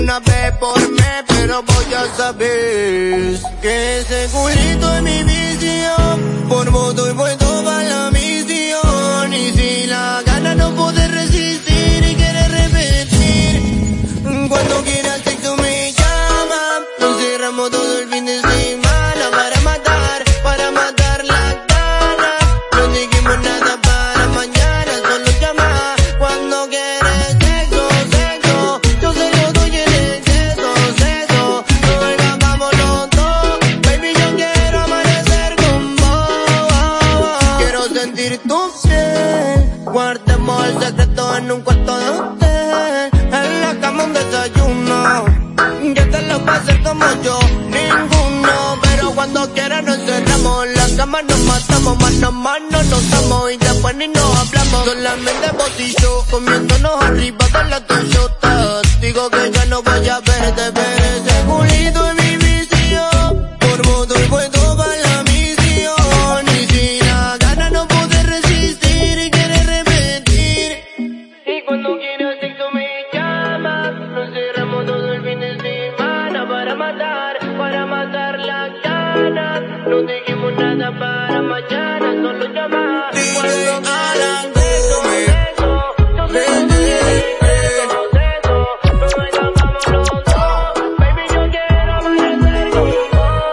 una vez por mes, pero vos ya sabés que ese culito es mi visión. Por vos doy vuelto para la misión. Y si la gana no podés resistir y quieres repetir, cuando quieras sexo me llama. Nos cerramos todo el fin de semana para matar, para matar las ganas. No dijimos nada para mañana, solo llama cuando quieres sexo, sexo. Yo sé yo doy el exceso, sexo. No venga, vámonos dos, baby, yo quiero amanecer con vos. Quiero sentir tu piel, guardemos el secreto en un cuarto de hotel. En la cama un desayuno, yo te lo voy a hacer como yo, ninguno. Pero cuando quieras nos cerramos, la cama nos matamos, mano a mano nos damos y después ni nos hablamos. Solamente vos y yo, comiéndonos arriba de la Toyota. Digo que ya no voy a verte, pero ese culito es mi visión. Por vos doy vuelto para la misión. Y si la gana no podés resistir y quieres repetir, y cuando quieras sexo me llama. Nos cerramos todo el fin de semana para matar, para matar las ganas. No dijimos nada para mañana, solo llama cuando quieras sexo, sexo. Yo sé que quieres sexo, sexo. No venga, vámonos dos, baby, yo quiero amanecer con vos.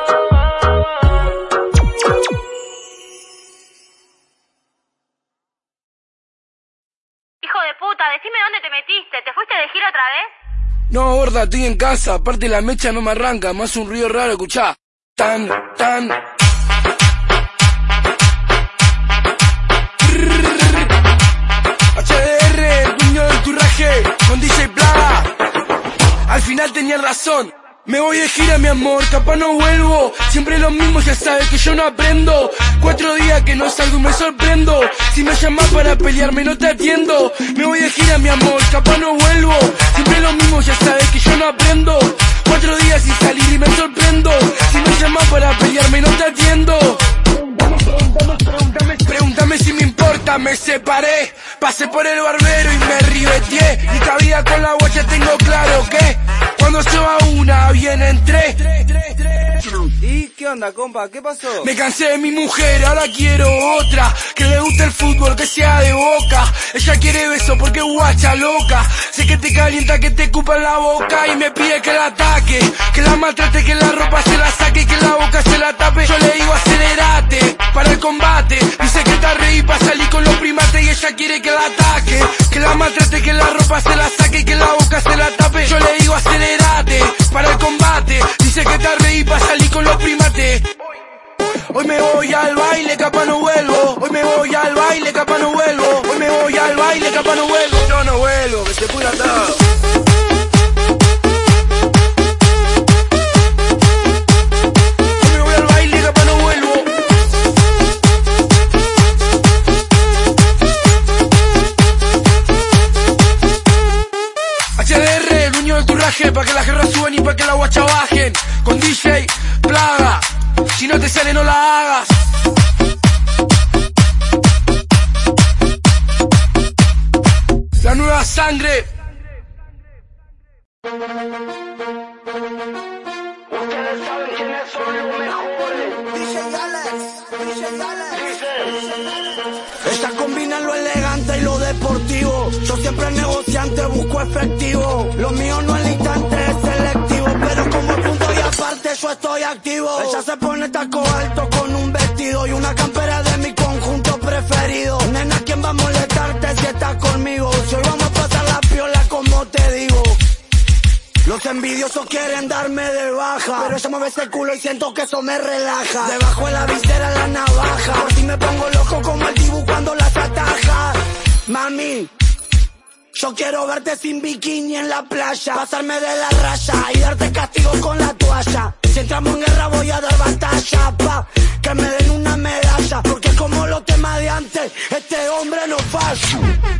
Hijo de puta, decime dónde te metiste. ¿Te fuiste de gira otra vez? No, gorda, estoy en casa. Aparte la mecha no me arranca. Más un ruido raro, escuchá. Tan, tan. H D R, el dueño del turraje, con D J Plaga. Al final tenía razón. Me voy de gira, mi amor, capaz no vuelvo. Siempre lo mismo, ya sabes que yo no aprendo. Cuatro días que no salgo y me sorprendo. Si me llamas para pelearme no te atiendo. Me voy de gira, mi amor, capaz no vuelvo. Siempre lo mismo, ya sabes que yo no aprendo. Cuatro días sin salir y me sorprendo. Si me llamas para pelearme no te atiendo. Pregúntame, pregúntame, pregúntame si me importa, me separé. Pasé por el barbero y me ribeteé. Y cabida con la guacha tengo claro que cuando se va una, vienen tres. ¿Y qué onda, compa? ¿Qué pasó? Me cansé de mi mujer, ahora quiero otra. Que le guste el fútbol, que sea de Boca. Ella quiere beso porque guacha loca. Sé que te calienta, que te cupa en la boca. Y me pide que la ataque, que la maltrate, que la ropa se la saque, que la boca se la tape. Yo le digo acelerate, para el combate. Dice que está reí para salir con los primates. Y ella quiere que la ataque, que la maltrate, que la ropa se la saque y que la boca se la tape. Yo le digo acelerate, para el combate. Dice que está reí para salir con los primates. Hoy me voy al baile, capaz no vuelvo. Hoy me voy al baile, capaz no vuelvo. Hoy me voy al baile, capaz no vuelvo. Yo no vuelvo, que se pudra todo. Pa' que las guerras suban y pa' que la guacha bajen. Con D J Plaga, si no te sale no la hagas. La nueva sangre. Ustedes saben quiénes son los mejores. D J Alex, D J Alex. Ella combina lo elegante y lo deportivo. Yo siempre negociante, busco efectivo. Lo mío no es instante, es selectivo. Pero como punto y aparte yo estoy activo. Ella se pone taco alto con un vestido y una campera de mi conjunto preferido. Nena, ¿quién va a molestarte si estás conmigo? Si hoy vamos a pasar la piola como te digo. Los envidiosos quieren darme de baja, pero ella mueve ese culo y siento que eso me relaja. Debajo de la visera la navaja, por ti me pongo loco como el Dibu cuando las ataja. Mami, yo quiero verte sin bikini en la playa, pasarme de la raya y darte castigo con la toalla. Si entramos en guerra voy a dar batalla, pa, que me den una medalla. Porque como los temas de antes, este hombre no falla.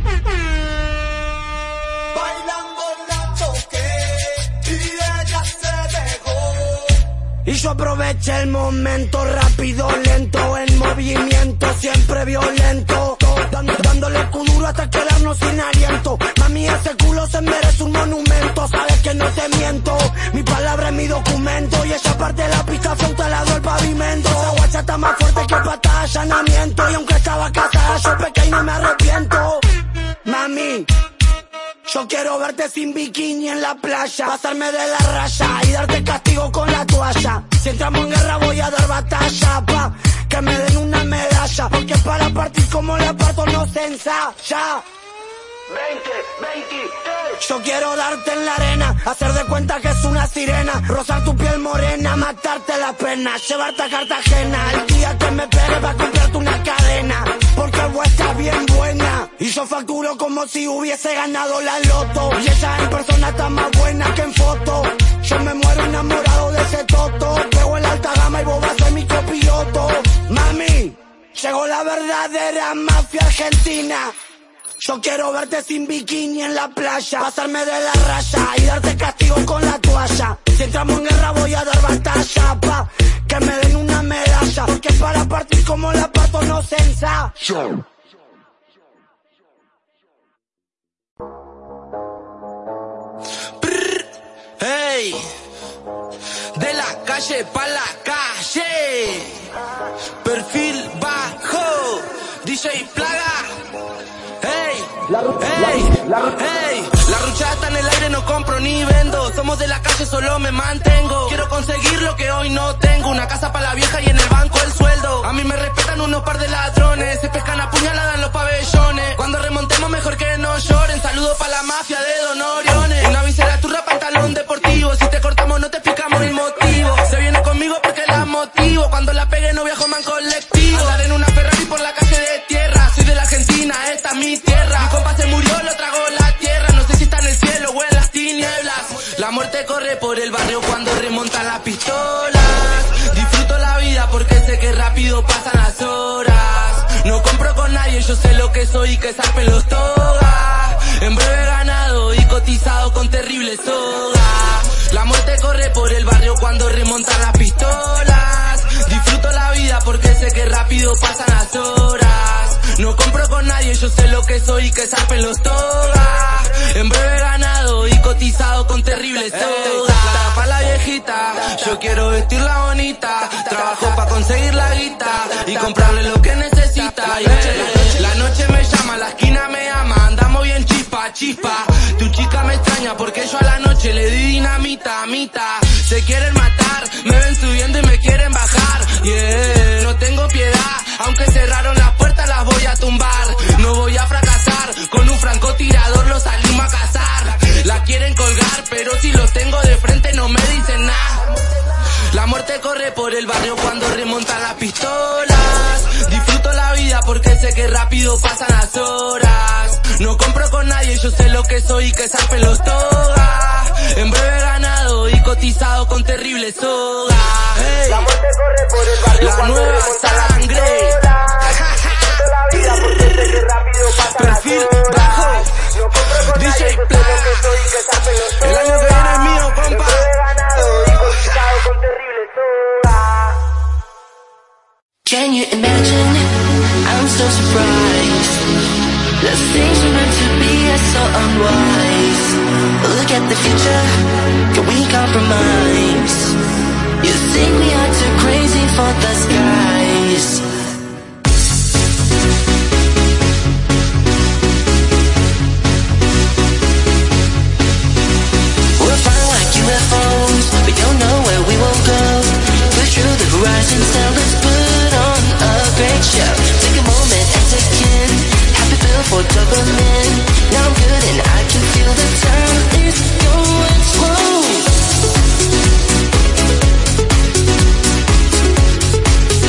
Bailando la toqué y ella se dejó. Y yo aproveché el momento, rápido, lento, en movimiento, siempre violento. Dando, dándole cuduro hasta quedarnos sin aliento. Mami, ese culo se merece un monumento. Sabes que no no te miento. Mi palabra es mi documento. Y esa parte de la pista flauta la doy al pavimento. Esa guacha está más fuerte que patada de allanamiento. Y aunque estaba casada, yo pequé y no me arrepiento. Mami, yo quiero verte sin bikini en la playa, pasarme de la raya y darte castigo con la toalla. Si entramos en guerra voy a dar batalla, pa, que me den una medalla. Porque para partir como la parto no se ensaya. veinte, veinte, yo quiero darte en la arena, hacer de cuenta que es una sirena, rozar tu piel morena, matarte la pena, llevarte a Cartagena. El día que me pegue va a comprarte una cadena, porque vos estás bien buena. Y yo facturo como si hubiese ganado la loto. Y ella en persona está más buena que en foto. Yo me muero enamorado de ese toto. Pego en la alta gama y vos vas a ser mi copiloto. Mami, llegó la verdadera mafia argentina. Yo quiero verte sin bikini en la playa, pasarme de la raya y darte castigo con la toalla. Si entramos en guerra voy a dar batalla, pa, que me den una medalla. Porque para partir como la parto no se ensaya. Hey, de la calle pa' la calle, perfil bajo, D J Plaga. Hey, hey, hey, la rucha está en el aire, no compro ni vendo. Somos de la calle, solo me mantengo. Quiero conseguir lo que hoy no tengo. Una casa para la vieja y en el banco el sueldo. A mí me respetan unos par de ladrones, se pescan a puñalada en los pabellones. Cuando remontemos mejor que no lloren. Saludo para la mafia de Don Oriones. Una visera, turra, pantalón deportivo. Si te cortamos no te explicamos el motivo. Se viene conmigo porque la motivo. Cuando la pegue no viajo man colectivo. Andar en una Ferrari por la calle de tierra. Soy de la Argentina, esta es mi tierra. Mi compa se murió, lo tragó la tierra. No sé si está en el cielo o en las tinieblas. La muerte corre por el barrio cuando remontan las pistolas. Disfruto la vida porque sé que rápido pasan las horas. No compro con nadie, yo sé lo que soy y que zarpen los togas. En breve ganado y cotizado con terrible soga. La muerte corre por el barrio cuando remontan las pistolas. Disfruto la vida porque sé que rápido pasan las horas. No compro con nadie, yo sé lo que soy y que zarpen los togas. En breve ganado y cotizado con terrible soga. Pa' la viejita, yo quiero vestirla bonita. Trabajo pa' conseguir la guita y comprarle lo que necesita. Yeah. La noche me llama, la esquina me ama. Andamos bien chispa, chispa. Tu chica me extraña porque yo a la noche le di dinamita, mita. Se quieren matar, me ven subiendo y me quieren bajar. Yeah. No tengo piedad, aunque cerraron las puertas las voy a tumbar. No voy a fracasar, con un francotirador los salimos a cazar. La quieren colgar, pero si los tengo de frente no me dicen nada. La muerte corre por el barrio cuando remontan las pistolas. Disfruto la vida porque sé que rápido pasan las horas. No compro con nadie, yo sé lo que soy y que zarpen los togas. En breve ganado y cotizado con terrible soga. Hey. La muerte corre por el barrio la cuando nueva sangre. Disfruto la vida porque sé que rápido pasan las horas. Bajo. No compro con D J nadie, yo sé lo que soy y que zarpen los togas. El año que viene es mío, compa. En breve ganado y cotizado con terrible soga. Can you imagine? I'm so surprised. The things we're meant to be are so unwise. Look at the future, can we compromise? You think we are too crazy for the skies? We're flying like U F Os, we don't know where we will go. Push through the horizon, so let's put on a great show. Take a moment and take in happy feel for dopamine. Now I'm good and I can feel the time is going slow.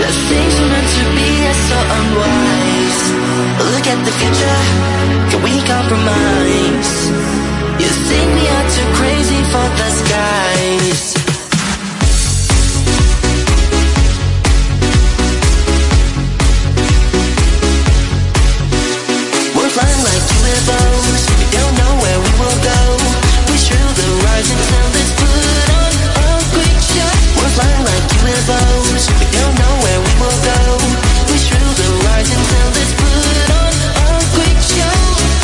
The things we're meant to be are so unwise. Look at the future, can we compromise? You think we are too crazy for the skies. We're flying like U F Os, we don't know where we will go. We through the rising sun, let's put on a quick show. We're flying like U F Os, we don't know where we will go. We through the rising sun, let's put on a quick show.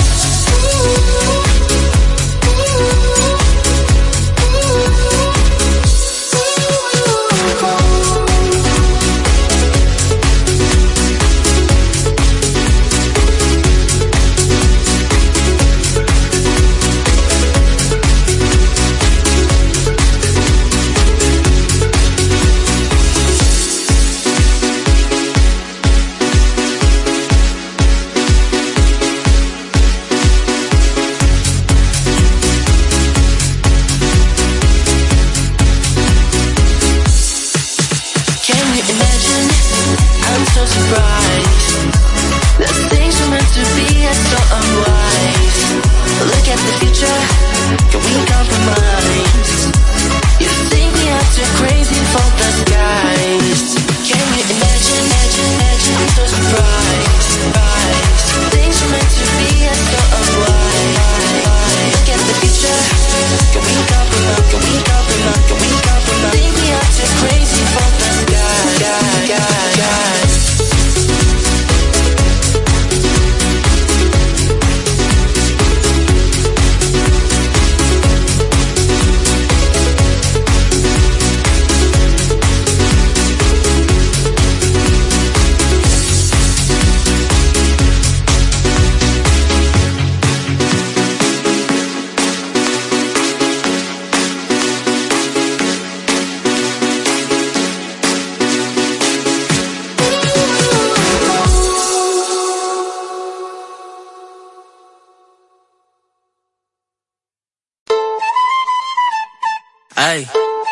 Ey,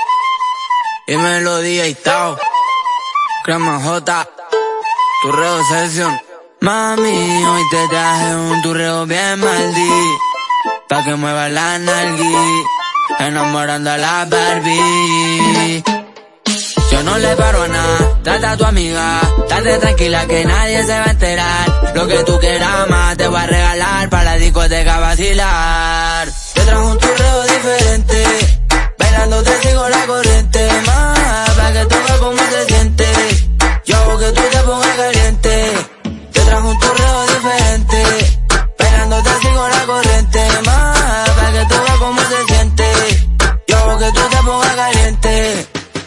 y melodía y tao, crema J, turreo sesión. Mami, hoy te traje un turreo bien maldito, pa' que mueva la nalgui, enamorando a la Barbie. Yo no le paro a nada, trata a tu amiga, date tranquila que nadie se va a enterar. Lo que tú quieras más te voy a regalar, para la discoteca vacilar. Te trajo un turreo diferente, bailando te sigo la corriente, más, pa' que tú veas cómo se siente. Yo hago que tú te pongas caliente. Te trajo un turreo diferente, bailando te sigo la corriente, más, pa' que tú veas cómo se siente. Yo hago que tú te pongas caliente.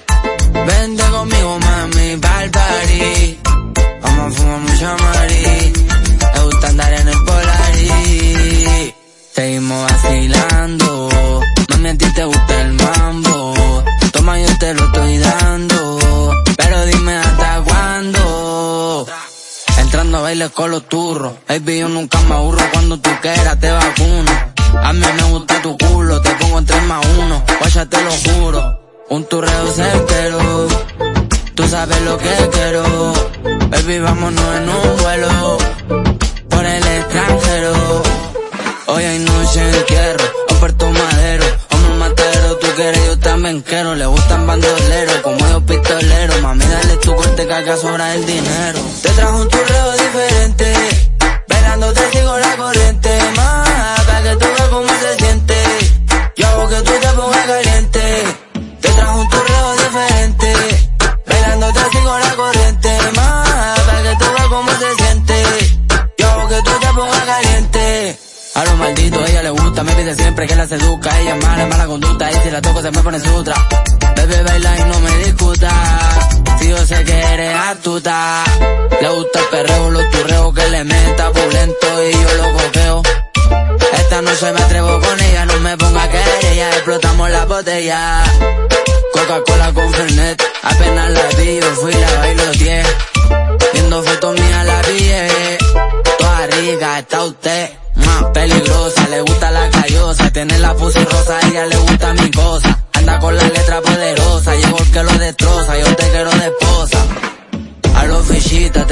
Vente conmigo, mami, pa'l party. Vamos a fumar mucha mari. Me gusta andar en el Polaris. Seguimos vacilando. Mami, a ti te gusta el mambo. Toma, yo te lo estoy dando. Pero dime hasta cuándo. Entrando a bailes con los turros. Baby, yo nunca me aburro. Cuando tú quieras te vacuno. A mí me gusta tu culo. Te pongo en tres más uno. Guacha, te lo juro. Un turreo certero, tú sabes lo que quiero. Baby, vámonos en un vuelo por el extranjero. Hoy hay noche en Hierro, a Puerto Madero. Hombre matero, tú quieres, yo también quiero. Le gustan bandoleros, como yo pistolero. Mami, dale tu corte que acá sobra el dinero. Te trajo un turreo diferente, bailando te sigo la corriente. Más, pa' que tú veas cómo se siente. Yo hago que tú te pongas caliente. Te trajo un turreo diferente, bailando te sigo la corriente, más, para que tú veas cómo se siente. Yo hago que tú te pongas caliente. A lo maldito ella le gusta, me pide siempre que la seduzca. Ella es mala, mala conducta, y si la toco se me pone sutra. Bebé, baila y no me discuta, si yo sé que eres astuta. Le gusta el perreo, los turreos que le meta pulento y yo lo coqueo. Esta noche me atrevo con ella, no me ponga querella, explotamos la botella. Coca-Cola con Fernet, apenas la vi, yo fui la bailoteé. Viendo fotos mías la pillé. Toda rica está usted, más peligrosa, le gusta la callosa. Tiene la pussy rosa, a ella le gusta mi cosa. Anda con la letra poderosa, llegó el que lo destroza, yo te quiero de esposa.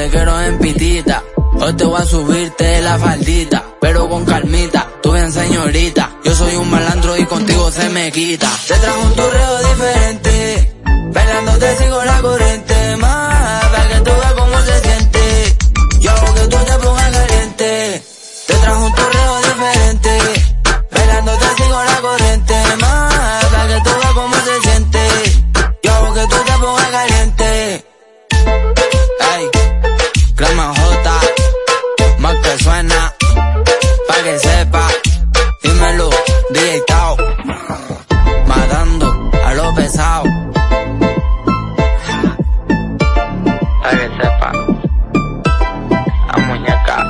te quiero en pitita. Hoy te voy a subirte la faldita, pero con calmita, tú bien señorita. Yo soy un malandro y contigo se me quita. Te trajo un turreo diferente, bailando te sigo la corriente. Más, para que tú veas cómo se siente. Yo hago que tú te pongas caliente. Te trajo un turreo diferente, bailando te sigo la corriente. Más, para que tú veas cómo se siente. Yo hago que tú te pongas caliente. Ey, Clama J, más que suena, pa' que sepa. Dímelo, D J Tao, matando a lo pesado. Pa' que sepa, a muñeca.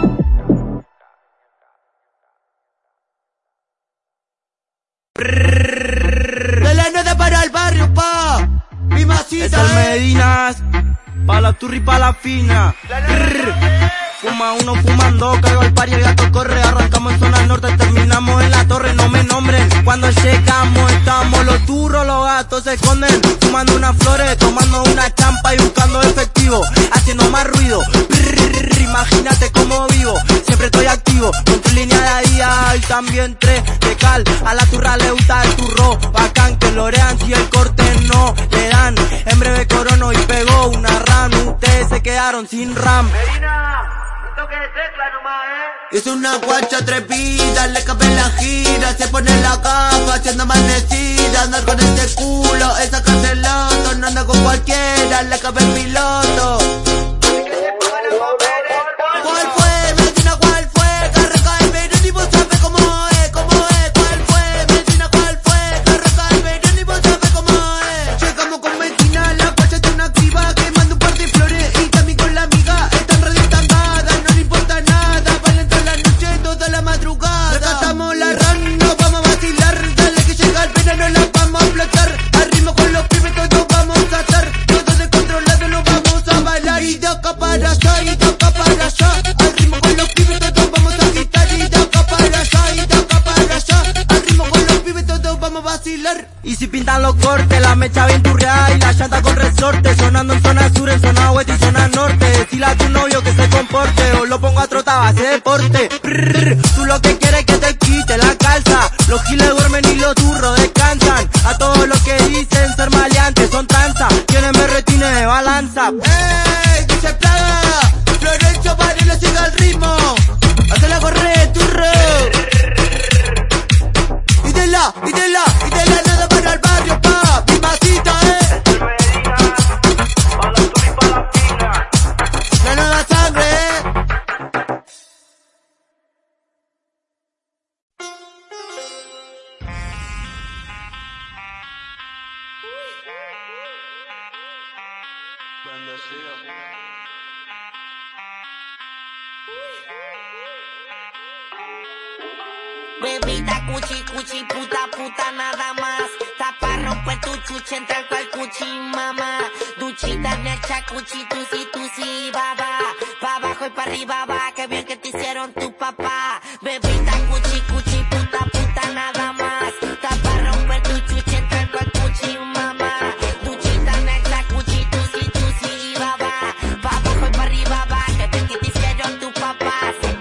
De la nada para el barrio, pa. Mi masita, es el Medinas, pa' la turri, pa' la fina. Fuma uno fumando, caigo al par y el gato corre. Arrancamos en zona norte, terminamos en la torre. No me nombren, cuando llegamos estamos los turros, los gatos se esconden. Fumando unas flores, tomando una champa y buscando efectivo, haciendo más ruido. Imagínate cómo vivo, siempre estoy activo, con tu línea de día y también tres de cal. A la turra le gusta el turro, bacán que lorean si el corte no le dan. En breve corono y pegó una ram, ustedes se quedaron sin ram. Es una guacha trepida, le cabe la gira, se pone la capa haciendo amanecida. Andar con este culo, es sacarse el loto, no anda con cualquiera, le cabe el piloto. ¿Cuál fue? Medina, ¿cuál fue? Carraca el verano y vos sabés cómo es, cómo es. ¿Cuál fue? Medina, ¿cuál fue? Carraca el verano y vos sabés cómo es. Llegamos con Medina, la guacha está una activa, quemando un par de flores y también con la amiga. Están redestangada, no le importa nada, bailan toda la noche, toda la madrugada. Rescatamos la run, nos vamos a vacilar, dale que llega el verano, la vamos a explotar. Al ritmo con los pibes todos vamos a estar, todos descontrolados nos vamos a bailar. Y de acá para allá, y de acá para allá, al ritmo con los pibes todos vamos a agitar. Y de acá para allá, y de acá para allá, al ritmo con los pibes todos vamos a vacilar. Y si pintan los cortes, la mecha bien turreada y la llanta con resorte. Sonando en zona sur, en zona oeste y zona norte. Decile a tu novio que se comporte o lo pongo a trotar, hace deporte. Prrr, tú lo que quieres que te quite la calza. Los giles duermen y los turros descansan. A todos los que dicen ser maleantes son tranza, tienen berretines de balanza. ¡Ey! Dice Plaga, Florencio Varela siga el ritmo. Hace la correa, turro. Y de la, y de la, y de la nada para el barrio, pa. Mi masita, eh. La nueva sangre, eh. Bebita, cuchi, cuchi, puta, puta, nada más. Tapa, romper tu chuchi, entra el cual cuchi, mamá. Duchita, necha, cuchi, tusi, tusi, baba. Pa' abajo y pa' arriba, va, que bien que te hicieron tu papá. Bebita, cuchi, cuchi, puta, puta, nada más. Tapa, romper tu chuchi, entra el cual cuchi, mamá. Duchita, necha, cuchi, tusi, tusi, baba. Pa' abajo y pa' arriba, va, que bien que te hicieron tu papá.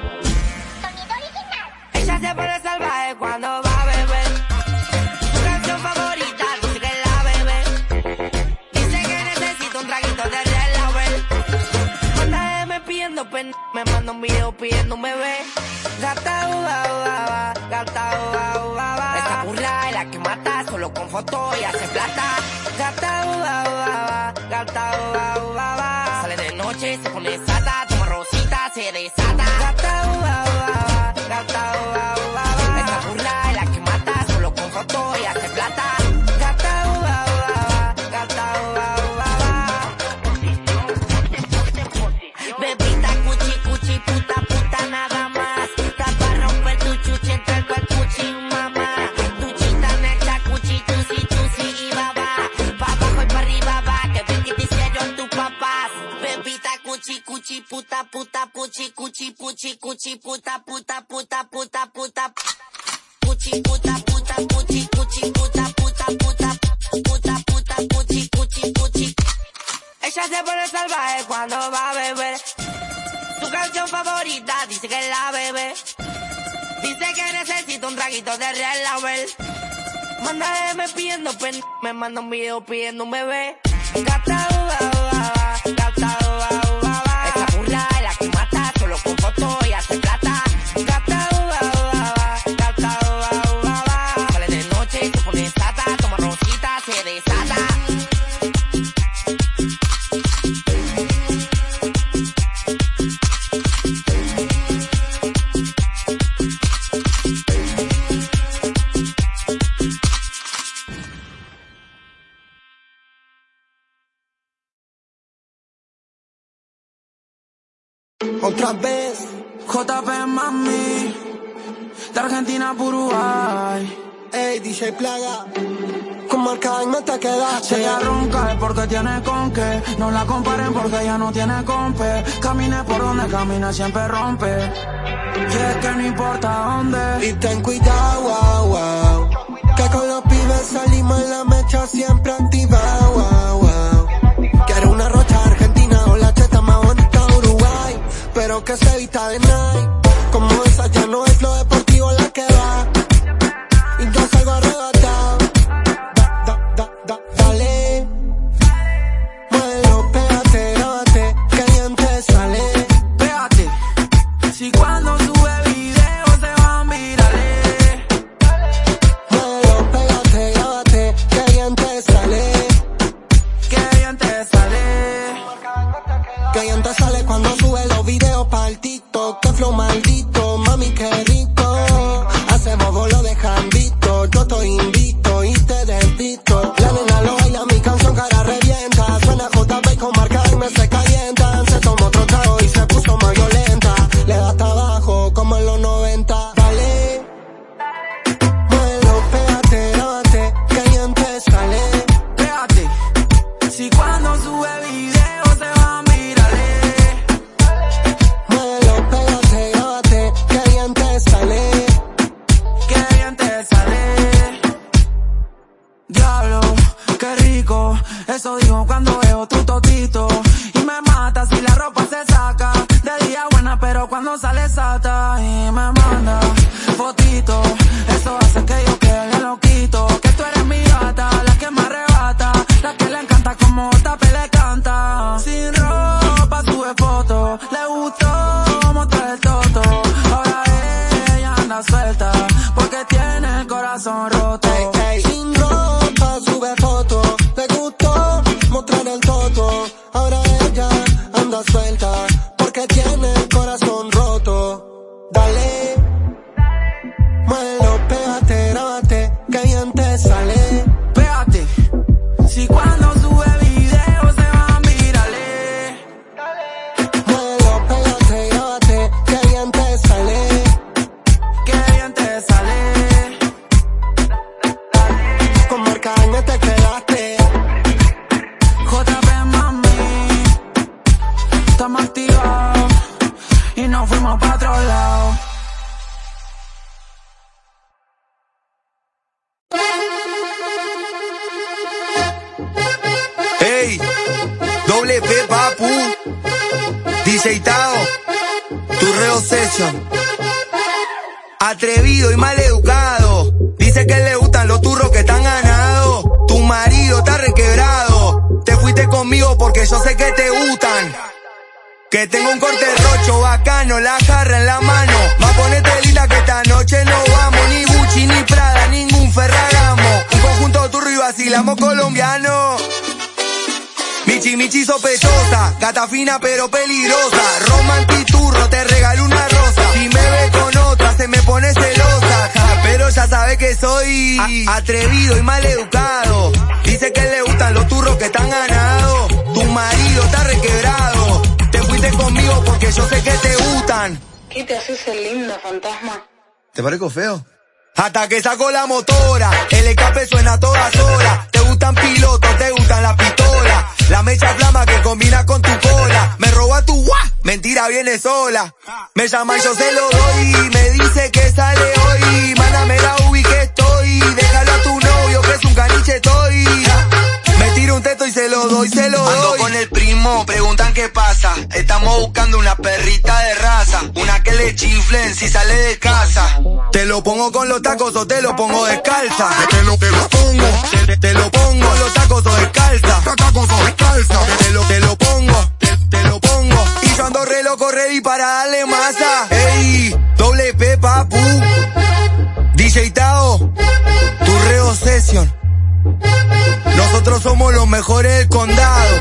Ella se pone salvaje cuando va a beber. Su canción favorita dice que la bebe. Dice que necesita un traguito de Relabel. Manda M pidiendo pen, me manda un video pidiendo un bebé. Gata uva uva, gata uva uva. Esta burla es la que mata, solo con foto y hace plata. Gata uva uva, gata uva uva. Sale de noche, se pone sata, toma rosita, se desata. Gata uva uva, gata uva uva. Esta burla es la que mata, solo con foto y hace plata. Gata uva uva, gata uva uva. Bebita, cuchi, cuchi, puta, puta, nada más. Tapa, romper tu chuchi, entre el cual cuchi, mamá. Duchita, necha, cuchi, tusi, tusi y baba. Pa' abajo y pa' arriba, va, que bien que te hicieron tus papás. Bebita, cuchi, cuchi, puta, puta, cuchi, cuchi, cuchi, cuchi, puta, puta, puta, puta, puta. Cuchi, puta, puta, cuchi, cuchi, puta, puta, puta, puta, puta, cuchi, cuchi, cuchi. Ella se pone salvaje cuando va a beber. su canción favorita, dice que la bebe. Dice que necesita un traguito de Real Label. Manda me pidiendo pen, me manda un video pidiendo un bebé. Gata, uva, uva, uva, gata, uva, uva, uva. Esa burla es la que mata, solo con foto y hace plata. Gata, uva, uva, uva, gata, uva, uva, uva. Sale de noche y se pone sata, toma rosita, se desata. Otra vez, J P mami, de Argentina por Uruguay. Ey, D J Plaga, con marca en te quedaste. Si ella ronca es porque tiene con qué. No la comparen porque ella no tiene compe. Camine por donde camina siempre rompe. Y es que no importa dónde. Y ten cuidado, wow, wow, que con los pibes salimos en la mecha siempre activado, wow, wow. Quiero una rocha argentina o la cheta más bonita de Uruguay, pero que se vista de night. Como esa ya no es lo deportivo la que va. Y yo salgo arrebatado. Da, da, da, da, dale. Muévelo, pégate, grábate, que bien te sale. Pégate. Si cuando sube videos se van virales. Muévelo, pégate, grábate, que bien te sale. Que bien te sale. Que bien te sale cuando sube los videos pa'l TikTok. Que flow maldito, mami, qué rico. Hacemos bolo de jambito, yo estoy invito y te desvisto. La nena lo baila, mi canción cara revienta. Suena J P y con marca y me se calientan. Se tomó otro trago y se puso más violenta. Le da hasta abajo como en los noventa. Dale, muévelo, pégate, grábate, que bien te sale. Pégate. Si cuando sube videos se van virales. Muévelo, pégate, grábate, que bien te sale. Que bien te sale. Diablo, qué rico. Eso digo cuando veo tu totito. Y me mata si la ropa se saca. De día buena pero cuando sale sata. Y me manda fotito. Eso hace que yo quede bien loquito. Que tú eres mi gata, la que me arrebata. La que le encanta como tape le canta. Sin ropa sube foto. Le gustó mostrar el toto. Ahora ella anda suelta porque tiene el corazón roto. Ey, ey. Sin ropa sube foto. Le gustó mostrar el toto. Ahora ella anda suelta porque tiene el corazón roto. Dale, muévelo, pégate, grábate, que bien te sale. Pégate. Si cuando sube videos se van virales. Muévelo, pégate, grábate, que bien te sale. Que bien te sale. Con marca en te quedaste. J P mami, estamos activados y nos fuimos pa' otro lado. Ey, doble P papu, D J Tao, tu reo session. Atrevido y mal educado, dice que le gustan los turros que están ganados. Tu marido está requebrado, te fuiste conmigo porque yo sé que te gustan. Que tengo un corte rocho bacano, la jarra en la mano. Va, ponete linda que esta noche no vamos. Ni Gucci, ni Prada, ningún Ferragamo. Un conjunto turro y vacilamos colombiano. Michi, michi sospechosa, gata fina pero peligrosa. Romantiturro, te regalo una rosa. Si me ve con otra se me pone celosa. Ja, pero ya sabe que soy a atrevido y mal educado. Dice que le gustan los turros que están ganados. Tu marido está requebrado, te fuiste conmigo porque yo sé que te gustan. ¿Qué te haces el linda, fantasma? ¿Te parezco feo? Hasta que saco la motora, el escape suena a todas horas. Te gustan pilotos, te gustan las pistolas. La mecha flama que combina con tu cola. Me roba tu guá, mentira viene sola. Me llama y yo se lo doy, me dice que sale hoy. Mándame la ubi que estoy, déjalo a tu novio que es un caniche estoy. Me tiro un teto y se lo doy, se lo doy. Ando con el primo, preguntan qué pasa. Estamos buscando una perrita de raza, una que le chiflen si sale de casa. Te lo pongo con los tacos o te lo pongo descalza. Te lo, te lo pongo, te, te lo pongo con los tacos o descalza. Tacos o descalza. Te lo, te lo pongo, te, te lo pongo. Y yo ando re loco, ready para darle masa. Ey, doble P, papu. D J Tao, Turreo Session. Nosotros somos los mejores del condado.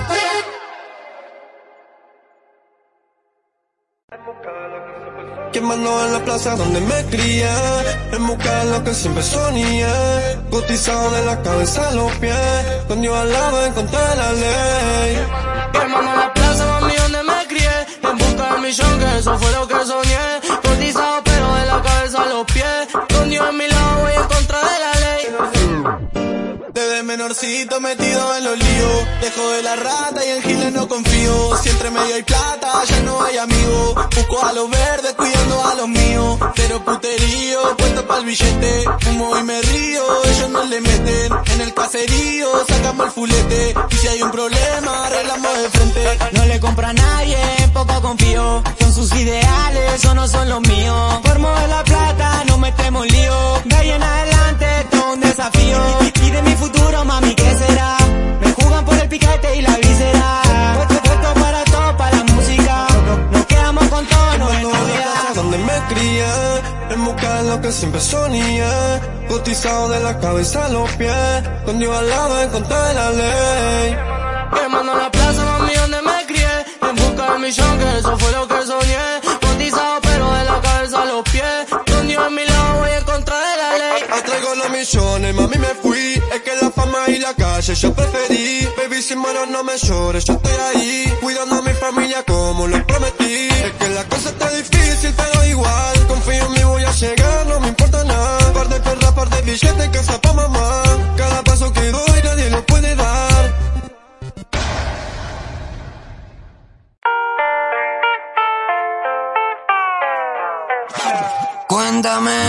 Quemando en la plaza donde me cría, en busca de lo que siempre soñé, cotizado de la cabeza a los pies, con Dios al lado encontré la ley. Quemando en la plaza, mami, donde me crié, en busca del millón, que eso fue lo que soñé, cotizado pero de la cabeza a los pies, con Dios a mi lado voy en contra de la ley. Desde menorcito metido en los líos, dejo de la rata y en giles no confío. Si entre medio hay plata, ya no hay amigos. Busco a los verdes cuidando a los míos. Pero puterío, puesto pa'l billete. Fumo y me río, ellos no le meten. En el caserío sacamos el fulete. Y si hay un problema, arreglamos de frente. No le compra a nadie, poco confío. Son sus ideales, o no son los míos. Formo de la plata, no metemos lío. De ahí en adelante, todo un desafío. Y de mi futuro, mami, ¿qué será? Me jugan por el piquete y la visera. Puesto para todo, para la música. Nos quedamos con todo, no es novedad. Donde me cría, en busca de lo que siempre soñé, cotizado de la cabeza a los pies, con Dios al lado encontré la ley. Quemando la plaza, mami, donde me crié, en busca del millón, que eso fue lo que soñé, cotizado pero de la cabeza a los pies, con Dios a mi lado voy en contra de la ley. Traigo los millones, mami, me fui. Es que la fama y la calle yo preferí. Baby, sin manos no me llores, yo estoy ahí, cuidando a mi familia como lo prometí. Es que la cosa está difícil, pero igual confío en mí, voy a llegar, no me importa nada. Par de perras, par de billetes, casa pa' mamá. Cada paso que doy nadie lo puede dar. Cuéntame,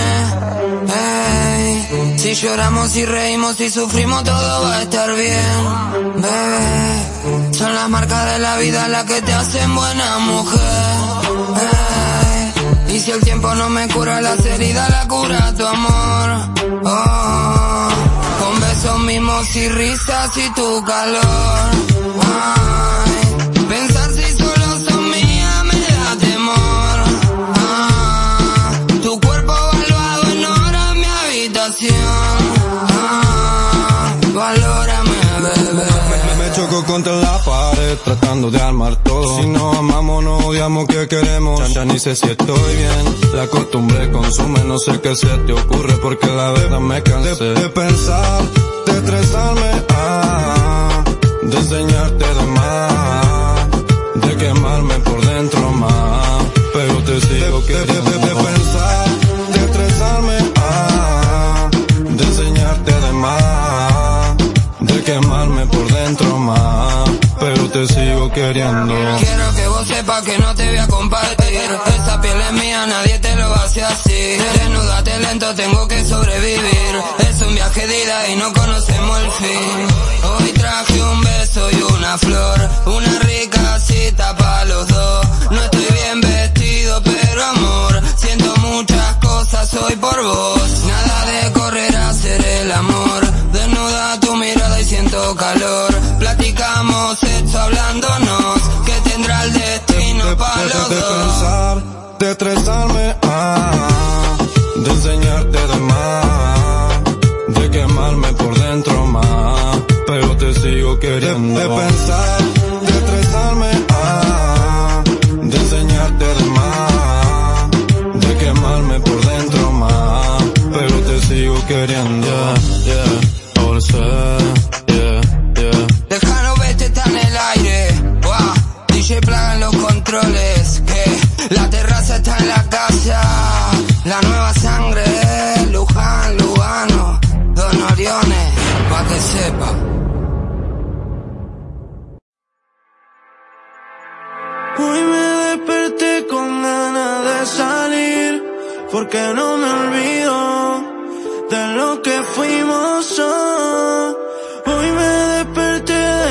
hey, si lloramos y reímos y sufrimos todo va a estar bien, bebé. Son las marcas de la vida las que te hacen buena mujer, hey. Y si el tiempo no me cura las heridas, la cura tu amor, oh. Con besos, mimos y risas y tu calor, ay. Pensar si solo son mías me da temor. Ah, valórame, bebé. Me, me choco contra la pared tratando de armar todo. Si no amamos, no odiamos, ¿qué queremos? Ya, ya ni sé si estoy bien. La costumbre consume, no sé qué se te ocurre porque la verdad me cansé de, de pensar, de estresarme, ah, de enseñarte de más, de quemarme por dentro más. Pero te sigo queriendo. De, de, de pensar, de estresarme, ah, de enseñarte de más, de quemarme por dentro más, pero te sigo queriendo. Quiero que vos sepas que no te voy a compartir. Esa piel es mía, nadie te lo hace así. Desnúdate lento, tengo que sobrevivir. Es un viaje de ida y no conocemos el fin. Hoy traje un beso y una flor, una rica cita para los dos. No estoy bien vestido, pero amor, siento muchas cosas hoy por vos. Nada de correr a hacer el amor. Desnuda tu mirada y siento calor. Platicamos esto hablándonos, que tendrá el destino para los de, de, de dos. pensar, de estresarme, ah, de enseñarte de más, de quemarme por dentro más, pero te sigo queriendo. De, de pensar, de estresarme, ah, de enseñarte de más, de quemarme por dentro más, pero te sigo queriendo. Yeah, yeah, all set, yeah, yeah. Déjalo verte, está en el aire. Wow. D J Plaga en los controles. Que la terraza está en la casa. La nueva sangre, Luján, Lugano, Don Oriones, pa' que sepa. Hoy me desperté con ganas de salir, porque no me olvido de lo que fuimos. Oh. Hoy me desperté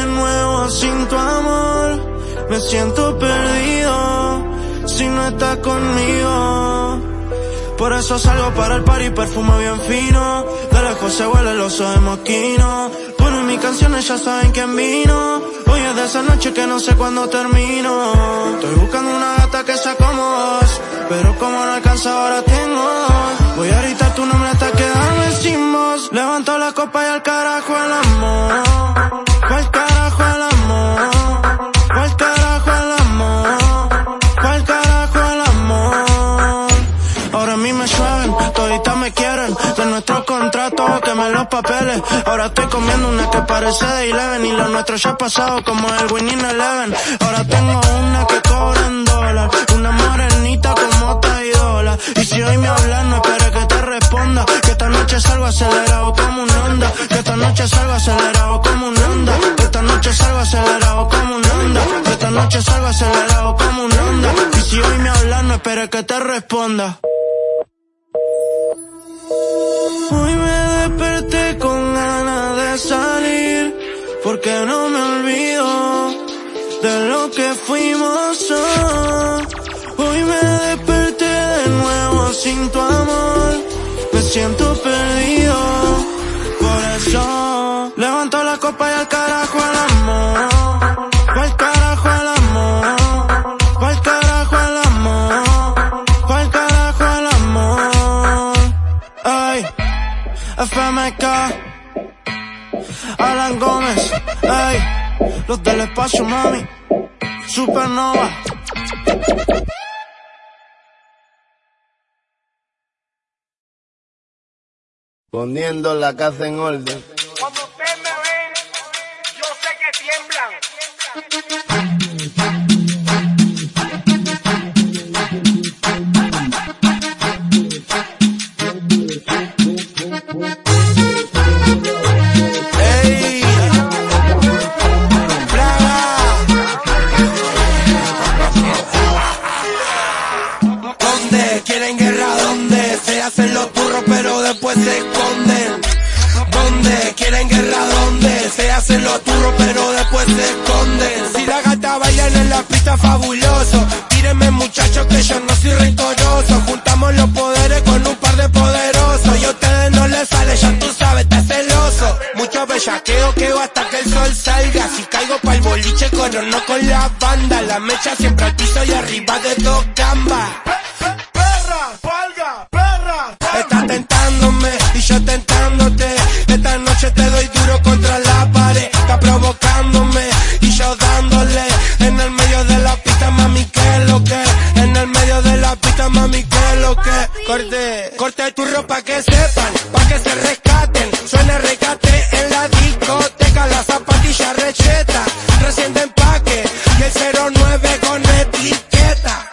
Me siento perdido si no estás conmigo. Por eso salgo para el party, perfume bien fino. De lejos se huele el oso de mosquino. Ponen mis canciones, ya saben quién vino. Hoy es de esa noche que no sé cuándo termino. Estoy buscando una gata que sea como vos, pero como no alcanza ahora tengo dos. Voy a gritar tu nombre hasta quedarme sin voz. Levanto la copa y al carajo el amor. ¿Cuál carajo el amor? ¿Cuál carajo el amor? ¿Cuál carajo el amor? Ahora a mí me llueven, toditas me quieren. De nuestro contrato quemé los papeles. Ahora estoy comiendo una que parece de Eleven. Y lo nuestro ya ha pasado como el Winning Eleven. Ahora tengo una que cobra en dólar, una morenita como Taidola. Y si hoy me hablas no esperes que te responda, que esta noche salgo acelerado como un Honda. Que esta noche salgo acelerado como un Honda. Que esta noche salgo acelerado como un Honda. Que esta noche salgo acelerado como un Honda. Y si hoy me hablas no esperes que te responda. Hoy me desperté con ganas de salir, porque no me olvido de lo que fuimos. Oh. Hoy me desperté de nuevo sin tu amor. Me siento perdido, por eso levanto la copa y al carajo el amor. ¿Cuál carajo el amor? ¿Cuál carajo el amor? ¿Cuál carajo el amor? Ay, F M K, Alan Gómez, ay, los del espacio, mami, Supernova. Poniendo la casa en orden. Cuando ustedes me ven, yo sé que tiemblan. Ey, Praga. ¿Dónde quieren guerra? ¿Dónde se hacen los turros pero después se esconden? ¿Dónde quieren guerra? ¿Dónde se hacen los turros pero después se esconden? Si la gata bailan en la pista fabuloso, tírenme muchachos que yo no soy rencoroso. Juntamos los poderes con un par de poderosos y a ustedes no les sale, ya tú sabes, estás celoso. Mucho bellaqueo queo hasta que el sol salga. Si caigo pa'l boliche corono con la banda. La mecha siempre al piso y arriba de dos gambas. Estás tentándome y yo tentándote. Esta noche te doy duro contra la pared. Estás provocándome y yo dándole. En el medio de la pista, mami, ¿qué es lo que? En el medio de la pista, mami, ¿qué es lo que? Corte, corte tu ropa que sepan, pa' que se rescaten. Suena rescate en la discoteca, la zapatilla recheta, recién de empaque y el cero nueve con etiqueta.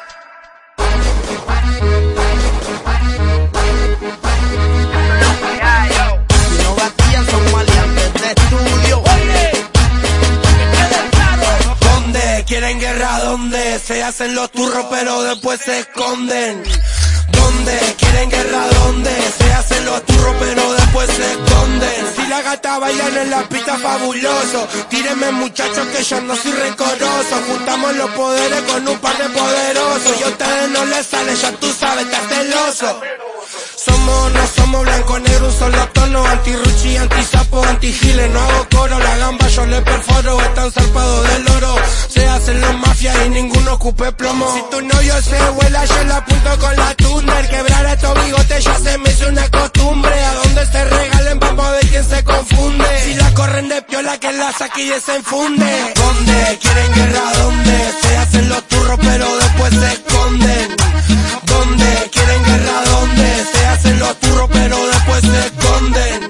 Quieren guerra, donde se hacen los turros pero después se esconden. Donde quieren guerra, donde se hacen los turros pero después se esconden. Si la gata bailan en la pista fabuloso, tírenme muchachos que yo no soy rencoroso. Juntamos los poderes con un par de poderosos y a ustedes no les sale, ya tú sabes, estás celoso. Somos, no somos blanco, negro, un solo tono. Anti-ruchi, anti-sapo, anti-giles. No hago coro, la gamba yo le perforo. Están zarpados del oro, se hacen los mafias y ninguno ocupe plomo. Si tu novio se vuela, yo la apunto con la tuner. Quebrar estos bigotes ya se me hizo una costumbre. A donde se regalen, vamos a ver quién se confunde. Si la corren de piola, que la saque y se enfunde. Donde quieren guerra, donde se hacen los turros pero después se esconden. Donde quieren guerra, donde se hacen los turros pero después se esconden.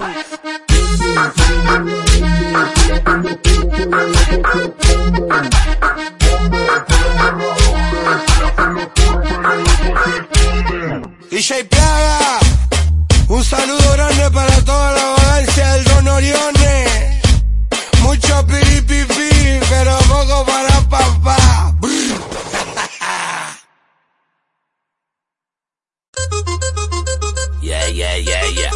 D J Plaga, un saludo grande para toda la vagancia del Don Orione. Mucho piripipi, pero poco para papá. Yeah, yeah, yeah, yeah.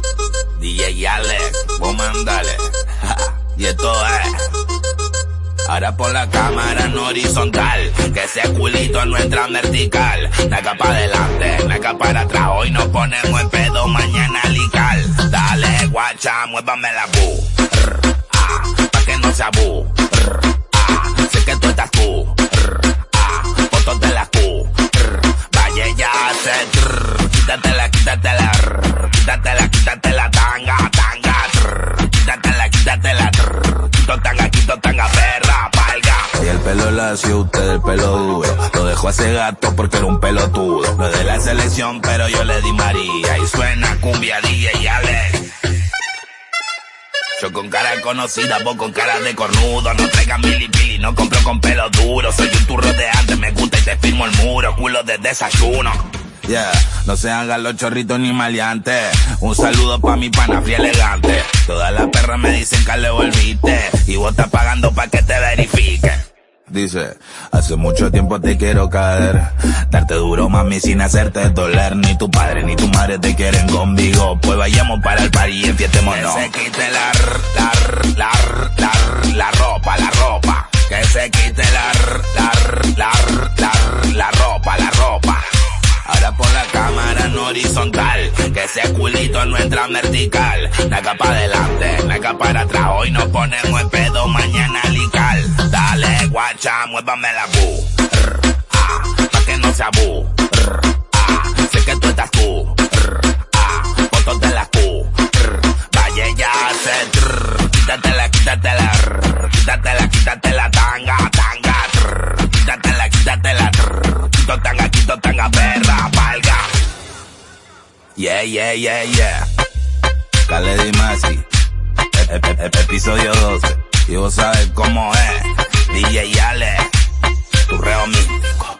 D J Alex, vos mandale. Y esto es Ahora por la cámara en horizontal, que ese culito no entra en vertical. Naca para adelante, naca para atrás, hoy nos ponemos en pedo, mañana lical. Dale guacha, muévame la bu, ah, pa' que no sea bu, ah, sé que tú estás tú, ah, fotos de la Q, vaya ya se, quítatela, quítatela, quítatela, quítatela, tanga, tanga, quítatela, quítatela, quito tanga, quito tanga, perra, palga. Y el pelo lacio, usted el pelo duro. Lo dejó ese gato porque era un pelotudo. No es de la selección, pero yo le di María. Y suena cumbia D J y Ale. Yo con cara conocida, vos con cara de cornudo. No traigan milipili, no compro con pelo duro. Soy un turro de antes, me gusta y te firmo el muro. Culo de desayuno. Yeah, no se hagan los chorritos ni maleantes. Un saludo pa' mi pana fría elegante. Todas las perras me dicen que le volviste. Y vos estás pagando pa' que te verifiquen. Dice, hace mucho tiempo te quiero caer, darte duro mami sin hacerte doler. Ni tu padre ni tu madre te quieren conmigo, pues vayamos para el party y enfiestémonos. Que se quite la, la, la, la, la ropa, la ropa. Que se quite la, la, la, la, la ropa, la ropa. Ahora por la cámara en horizontal, que ese culito no entra en vertical. Naca para adelante, naca para atrás, hoy nos ponemos en pedo, mañana lical. Dale guacha, muévame la bu, ah, pa' que no sea bu, ah, sé que tú estás tú, ah, fotos de la Q, vaya ya se, quítatela, quítatela, quítatela, quítatela, tanga, tanga, quítatela, quítatela, quito tanga, quito tanga, perra, palga. Yeah, yeah, yeah, yeah. Khaled y Masi, e e e episodio doce. Y vos sabes cómo es. D J y Ale, tu reo místico.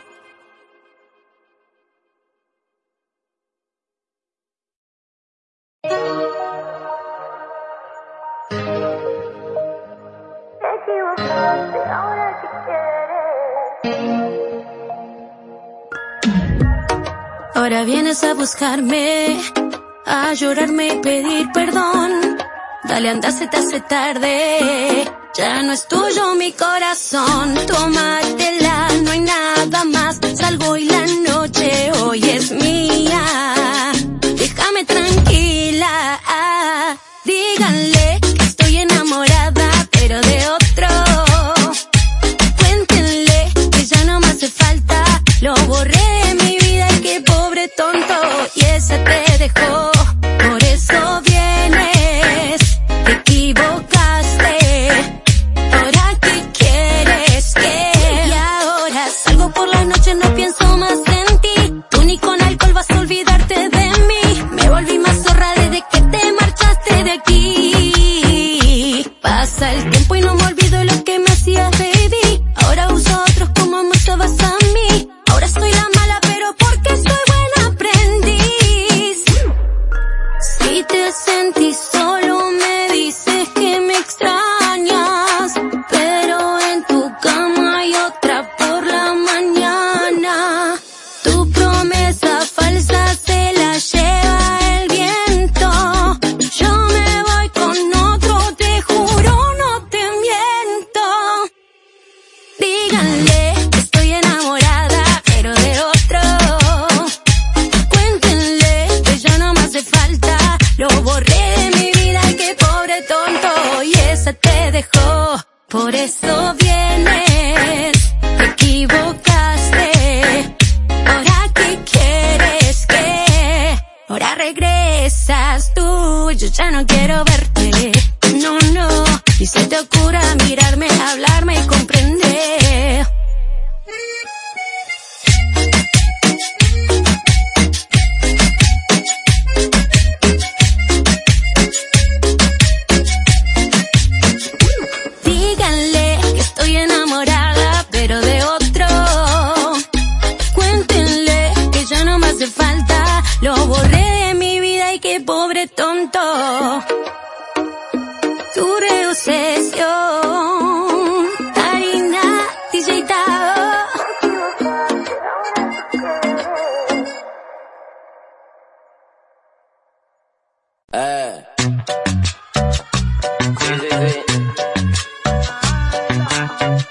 Ahora vienes a buscarme, a llorarme y pedir perdón. Dale, anda, se te hace tarde. Ya no es tuyo mi corazón. Tómatela, no hay nada más. Salgo y la noche hoy es mía. Déjame tranquila. Díganle que estoy enamorada, pero de otro. Cuéntenle que ya no me hace falta. Lo borré de mi vida y qué pobre tonto. Y ese te dejó, por eso vienes. Te equivocaste. Ahora qué quieres que. Y ahora salgo por la noche, no pienso más en ti. Tú ni con alcohol vas a olvidarte de mí. Me volví más zorra desde que te marchaste de aquí. Pasa el tiempo y no me olvido de lo que me hacías, baby. Ahora uso a otros como me usabas a mí. Ahora soy la mala, pero porque soy buena aprendiz. Si te sentís solo me dices que me extrañas, pero en tu cama hay otra por la mañana. Tu promesa falsa se la lleva el viento. Yo me voy con otro, te juro, no te miento. Díganle que estoy enamorada, pero de otro. Cuéntenle que ya no me hace falta. Lo borré de mi vida y qué pobre tonto. Y esa te dejó, por eso vienes. Te equivocaste. Ahora qué quieres que. Ahora regresas tú. Yo ya no quiero verte. No, no. Ni se te ocurra mirarme, hablarme y comprender. Díganle que estoy enamorada, pero de otro. Cuéntenle que ya no me hace falta. Lo borré de mi vida y qué pobre tonto. Tu reobsesión. Harina, D J Tao. Eh. Sí, sí, sí.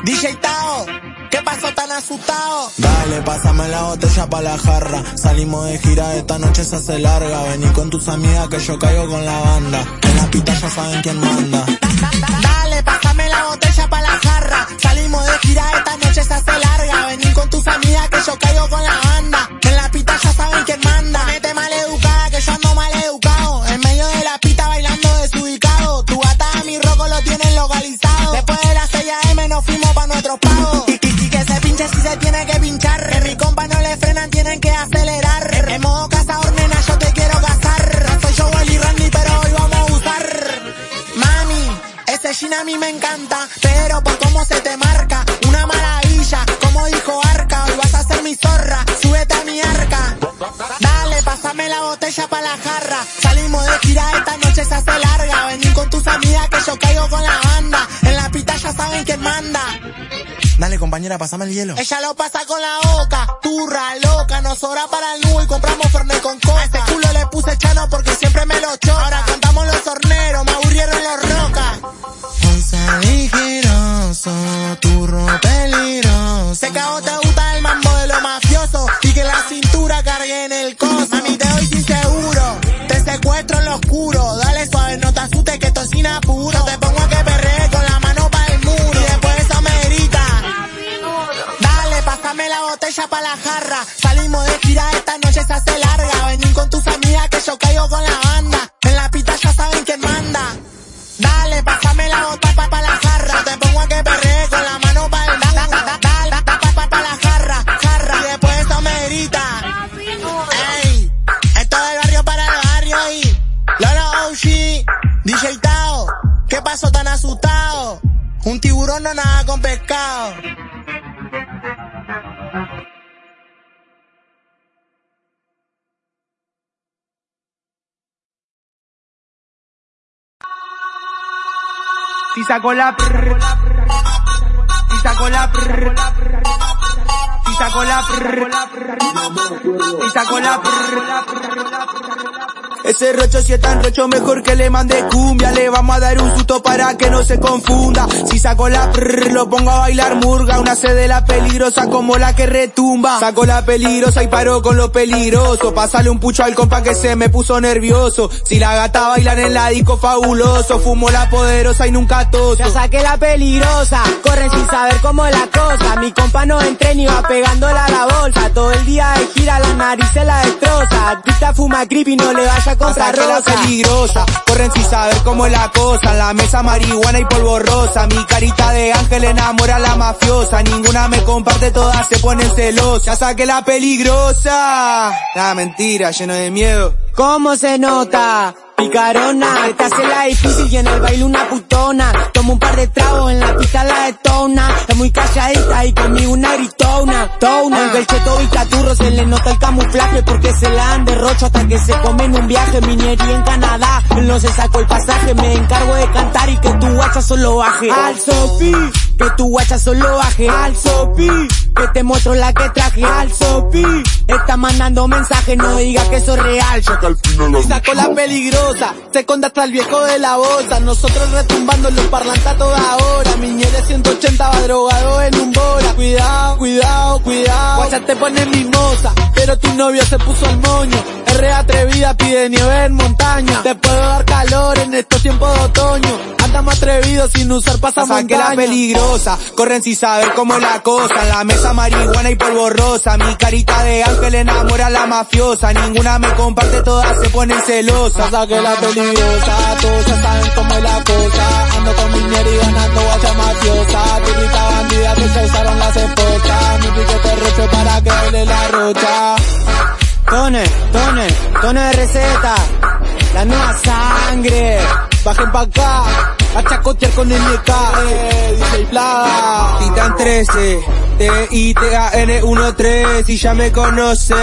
D J Tao, ¿qué pasó tan asustado? Dale, pásame la botella pa' la jarra. Salimos de gira, esta noche se hace larga. Vení con tus amigas que yo caigo con la banda. En la pista ya saben quién manda. Dale, pásame la botella pa' la jarra. Salimos de gira, esta noche se hace larga. Vení con tus amigas que yo caigo con la banda. En la pista ya saben quién manda. Mete mal educada que yo ando mal educado. En medio de la pista bailando desubicado. Tu gata a mi roco lo tienen localizado. Después de las seis a eme nos fuimos pa' nuestros pagos. Y, y, y que se pinche si se tiene que pinchar. En mi compa no le frenan, tienen que acelerar. En modo cazador, nena, yo te quiero cazar. No soy yo Wally Randy, pero hoy vamos a usar. Mami, ese jean a mí me encanta, pero por cómo se te marca, una maravilla, como dijo Arca, hoy vas a ser mi zorra, súbete a mi arca. Dale, pásame la botella pa' la jarra, salimos de gira, esta noche se hace larga, vení con tus amigas que yo caigo con la banda, en la pista ya saben quién manda. Dale, compañera, pásame el hielo. Ella lo pasa con la boca, turra loca, nos sobra para el nudo y compramos Fernet con coca. A este culo le puse chano porque siempre me lo choca. Ahora contamos los horneros, me aburrieron los rocas. Onza ligeroso, turro peligroso. Sé que a vos te gusta el mambo de lo mafioso y que la cintura cargue en el coso. Mami, te doy sin seguro, te secuestro en lo oscuro. Dale suave, no te asustes que esto es sin apuro. Yo te pongo a que perree con la mano pa' el muro y después eso me grita. Dale, pásame la botella pa' la jarra. Salimos de gira, esta noche se hace larga. Vení con tus amigas que yo caigo con la banda. En la pista ya saben quién manda. Dale, pásame la botella pa', pa la jarra. Te pongo a que perree con la mano pa' el muro. Dale, pa, pa, pa, pa la jarra, jarra. Y después eso me grita. Ey, esto es del barrio para el barrio y Lolo O G, D J Tao, ¿qué pasó tan asustado? Un tiburón no nada con pescado. Si saco la prr, si saco la prr, si saco la prr, si saco la prr. Ese rocho si es tan rocho mejor que le mande cumbia. Le vamos a dar un susto para que no se confunda. Si saco la prr, lo pongo a bailar murga. Una sed de la peligrosa como la que retumba. Saco la peligrosa y paro con lo peligroso. Pásale un pucho al compa que se me puso nervioso. Si la gata bailan en la disco fabuloso. Fumo la poderosa y nunca toso. Ya saqué la peligrosa, corren sin saber cómo es la cosa. Mi compa no entrena y va pegándola a la bolsa. Todo el día de gira la nariz se la destroza. Pita fuma creepy, no le vaya a comprar rosa. La peligrosa, corren sin saber cómo es la cosa. En la mesa marihuana y polvo rosa. Mi carita de ángel enamora a la mafiosa. Ninguna me comparte, todas se ponen celosas. Ya saqué la peligrosa. Nada, mentira, lleno de miedo. ¿Cómo se nota? Picarona, te hace la difícil y en el baile una putona. Tomo un par de tragos, en la pista la detona. Es muy calladita y conmigo una gritona. Tona, aunque el cheto turro se le nota el camuflaje porque se la dan de rocho hasta que se comen un viaje. Minería en Canadá, él no se sacó el pasaje. Me encargo de cantar y que tu guacha solo baje. Al sopi, que tu guacha solo baje. Al sopi, que te muestro la que traje. Al sopi, está mandando mensajes, no diga que eso es real. Ya que al final y sacó la peligrosa. Se conda hasta el viejo de la bolsa. Nosotros retumbando en los parlantes a toda hora. Miñere ciento ochenta va drogado en un bola. Cuidado, cuidado, cuidado. Guacha te pone mimosa, pero tu novio se puso al moño. R atrevida pide nieve en montaña. Te puedo dar calor en estos tiempos de otoño. Andamos atrevidos sin usar pasamontaña. Saqué la peligrosa, corren sin saber cómo es la cosa. En la mesa marihuana y polvo rosa. Mi carita de ángel enamora a la mafiosa. Ninguna me comparte, todas se ponen celosas. Saqué la peligrosa, todos ya saben cómo es la cosa. Ando con Miñera y ganando guacha mafiosa. Turrita bandida que se usaron las esposas. Mi piquete rocho para que baile la rocha. Tone, tone, tone de receta, la nueva sangre. Bajen pa' acá, a chacotear con N K, eh, D J Plaga, Titan trece, T I T A N trece, y ya me conoce.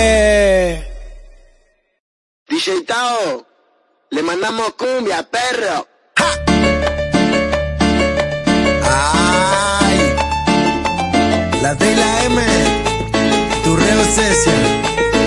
D J Tao, le mandamos cumbia, perro. Ay, la D y la M, tu reo session.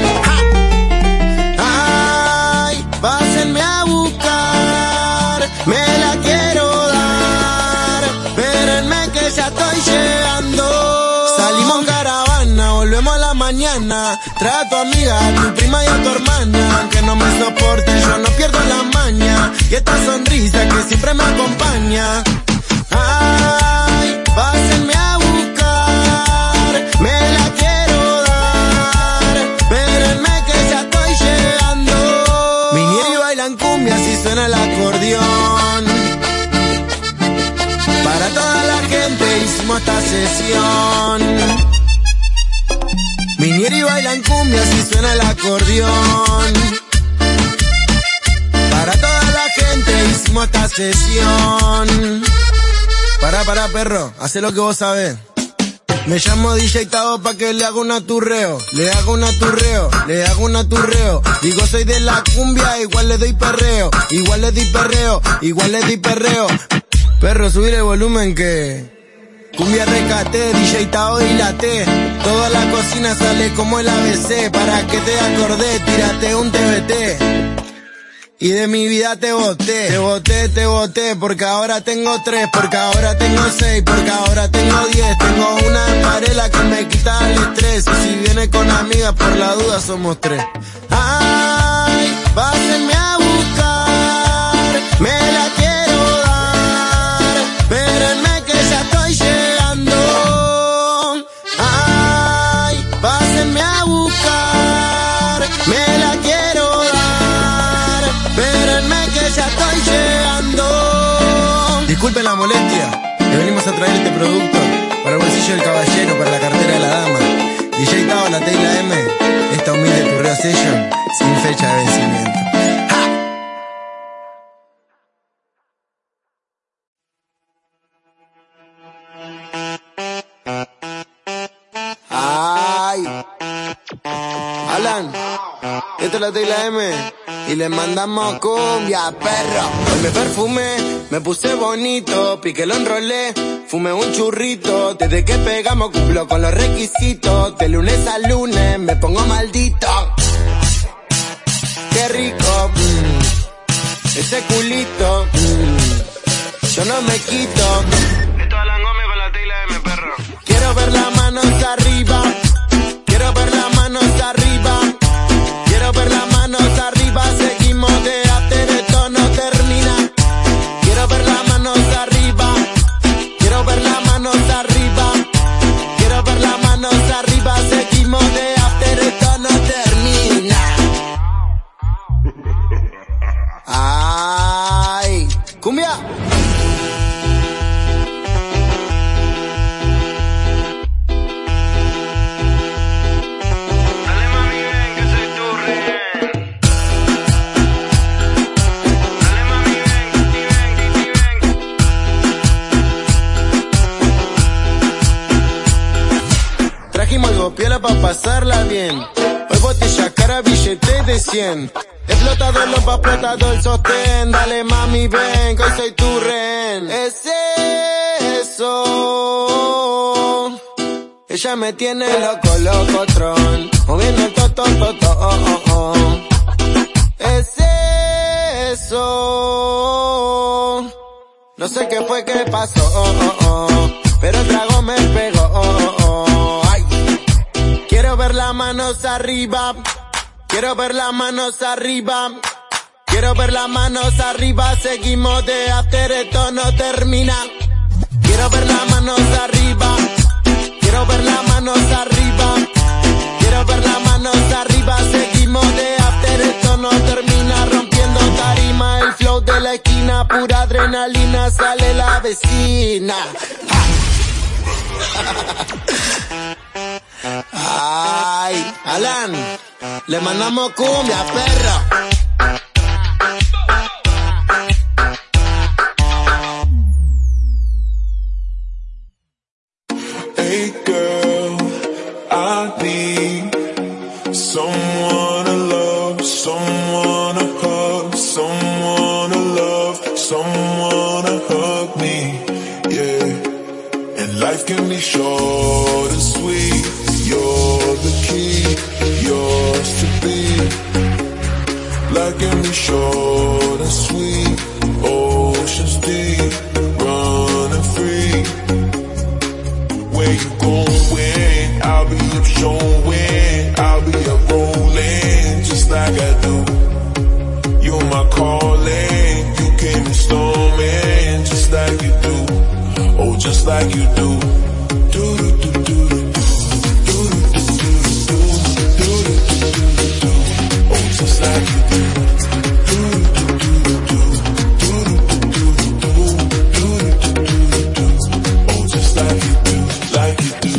Pásenme a buscar, me la quiero dar, espérenme que ya ya estoy llegando. Salimos en caravana, volvemos a la mañana. Trae a tu amiga, a tu prima y a tu hermana. Aunque no me soporte, yo no pierdo la maña. Y esta sonrisa que siempre me acompaña. Ay, pásenme a buscar, me la quiero dar. Espérenme que ya estoy llegando. Vinieron y bailan cumbia, así suena el acordeón. Para toda la gente hicimos esta sesión. Vinieron y bailan cumbia, así suena el acordeón. Para toda la gente hicimos esta sesión. Pará, pará, perro, hacé lo que vos sabés. Me llamo D J Tavo pa' que le haga un aturreo. Le hago un aturreo, le hago un aturreo. Digo soy de la cumbia, igual le doy perreo. Igual le doy perreo, igual le doy perreo. Perro, subir el volumen que... Cumbia recate, D J Tavo y la T. Toda la cocina sale como el A B C. Para que te acordé, tírate un T V T. Y de mi vida te boté, te boté, te boté, porque ahora tengo tres, porque ahora tengo seis, porque ahora tengo diez. Tengo una en Varela que me quita el estrés, y si viene con amigas por la duda somos tres. Ay, pásenme a buscar, me la quiero dar, espérenme que ya estoy llegando. Ay, pásenme a buscar, me la quiero dar, espérenme que ya estoy llegando. Disculpen la molestia, le venimos a traer este producto para el bolsillo del caballero, para la cartera de la dama. D J Tavo, la T y la M, esta humilde turreo session sin fecha de vencimiento. Ay, Alan, esta es la T y la M y le mandamos cumbia, perro. Hoy me perfumé, me puse bonito, piqué lo enrolé, fumé un churrito. Desde que pegamos cumplo con los requisitos. De lunes a lunes me pongo maldito. Qué rico, mmm, ese culito, mmm, yo no me quito. Esto es Alan Gómez con la T y la M, perro. Quiero ver las manos arriba, quiero ver las manos arriba, quiero ver las manos arriba, seguimos de after, esto no termina. Quiero ver las manos arriba, quiero ver las manos arriba, quiero ver las manos arriba, seguimos de after, esto no termina. Ay, cumbia. Algo piola pa' pasarla bien. Hoy botella cara, billete de cien. Explotador, lo pa' explotador, el sostén. Dale mami, ven, que hoy soy tu rehén. Es eso. Ella me tiene loco, loco, tron. Moviendo el toto, toto, oh, oh, oh. Es eso. No sé qué fue que pasó, oh, oh, oh. Pero el trago me pegó, oh, oh, oh. Quiero ver las manos arriba, quiero ver las manos arriba, quiero ver las manos arriba, seguimos de after, esto no termina. Quiero ver las manos arriba, quiero ver las manos arriba, quiero ver las manos arriba, seguimos de after, esto no termina. Rompiendo tarima, el flow de la esquina, pura adrenalina, sale la vecina. Ay, Alan, le mandamos cumbia, perro. Hey girl, I need someone to love, someone to hug, someone to love, someone to hug me, yeah. And life can be short and sweet. You're the key, yours to be. Life can be short and sweet, oceans deep, running free. just like you do. Do do do do do do do do. Oh, just like you do. Do do do do do do do do. Oh, just like you do, like you do.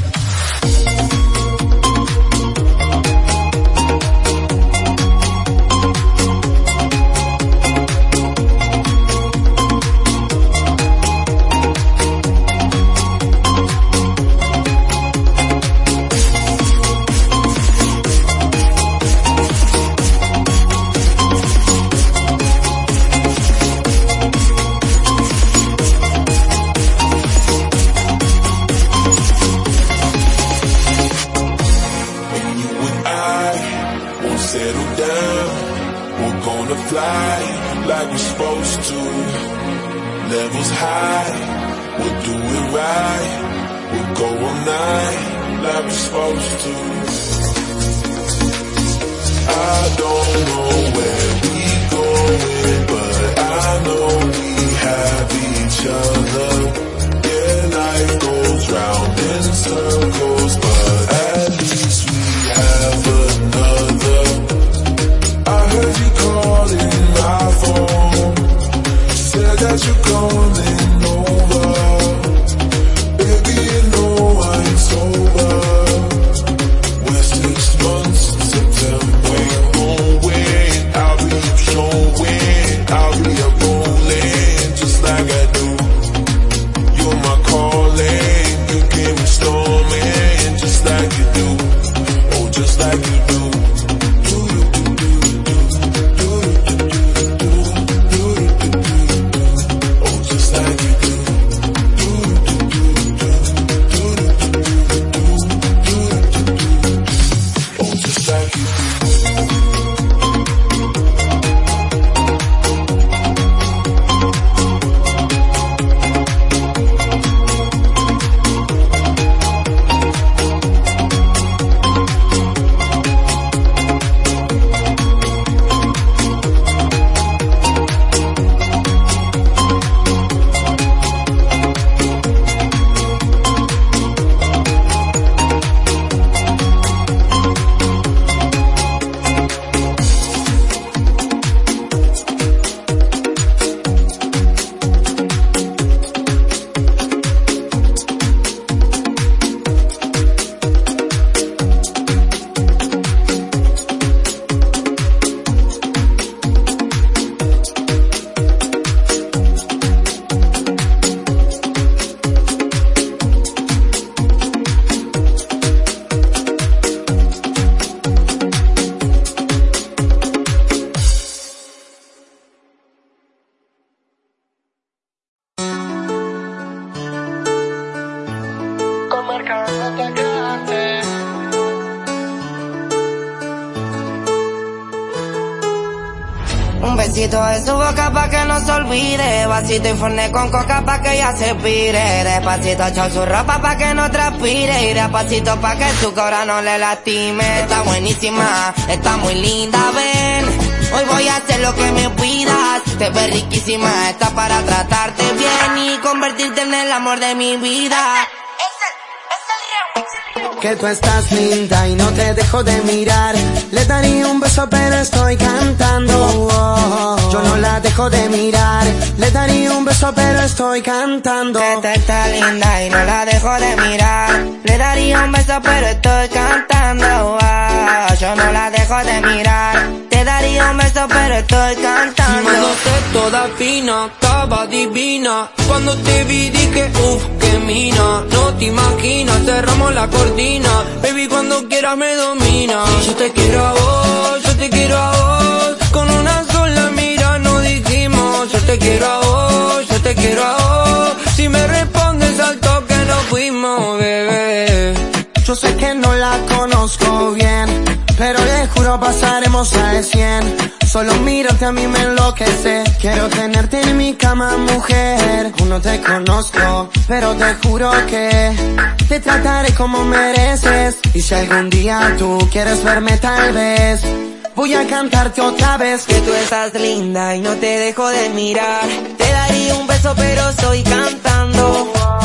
Un besito de su boca pa' que no se olvide. Vasito y forné con coca pa' que ella se pire. Despacito echó su ropa pa' que no transpire. Y despacito pa' que su cobra no le lastime. Está buenísima, está muy linda, ven. Hoy voy a hacer lo que me pidas. Te ves riquísima, está para tratarte bien y convertirte en el amor de mi vida. Que tú estás linda y no te dejo de mirar. Le daría un beso pero estoy cantando. Oh, oh. Yo no la dejo de mirar. Le daría un beso pero estoy cantando. Que tú estás linda y no la dejo de mirar. Le daría un beso pero estoy cantando. Oh, yo no la dejo de mirar. Te daría un beso pero estoy cantando. Mirándote toda fina, estaba divina. Cuando te vi dije uff, que mina. No te imaginas, cerramos la cortina. Baby, cuando quieras me domina. Y yo te quiero a vos, yo te quiero a vos. Con una sola mira nos dijimos. Yo te quiero a vos, yo te quiero a vos. Si me respondes al toque nos fuimos, bebé. Yo sé que no la conozco bien, pero le juro pasaremos al cien. Solo mírate a mí me enloquece. Quiero tenerte en mi cama, mujer. Aún no te conozco, pero te juro que te trataré como mereces. Y si algún día tú quieres verme tal vez, voy a cantarte otra vez. Que tú estás linda y no te dejo de mirar. Te daría un beso pero estoy cantando.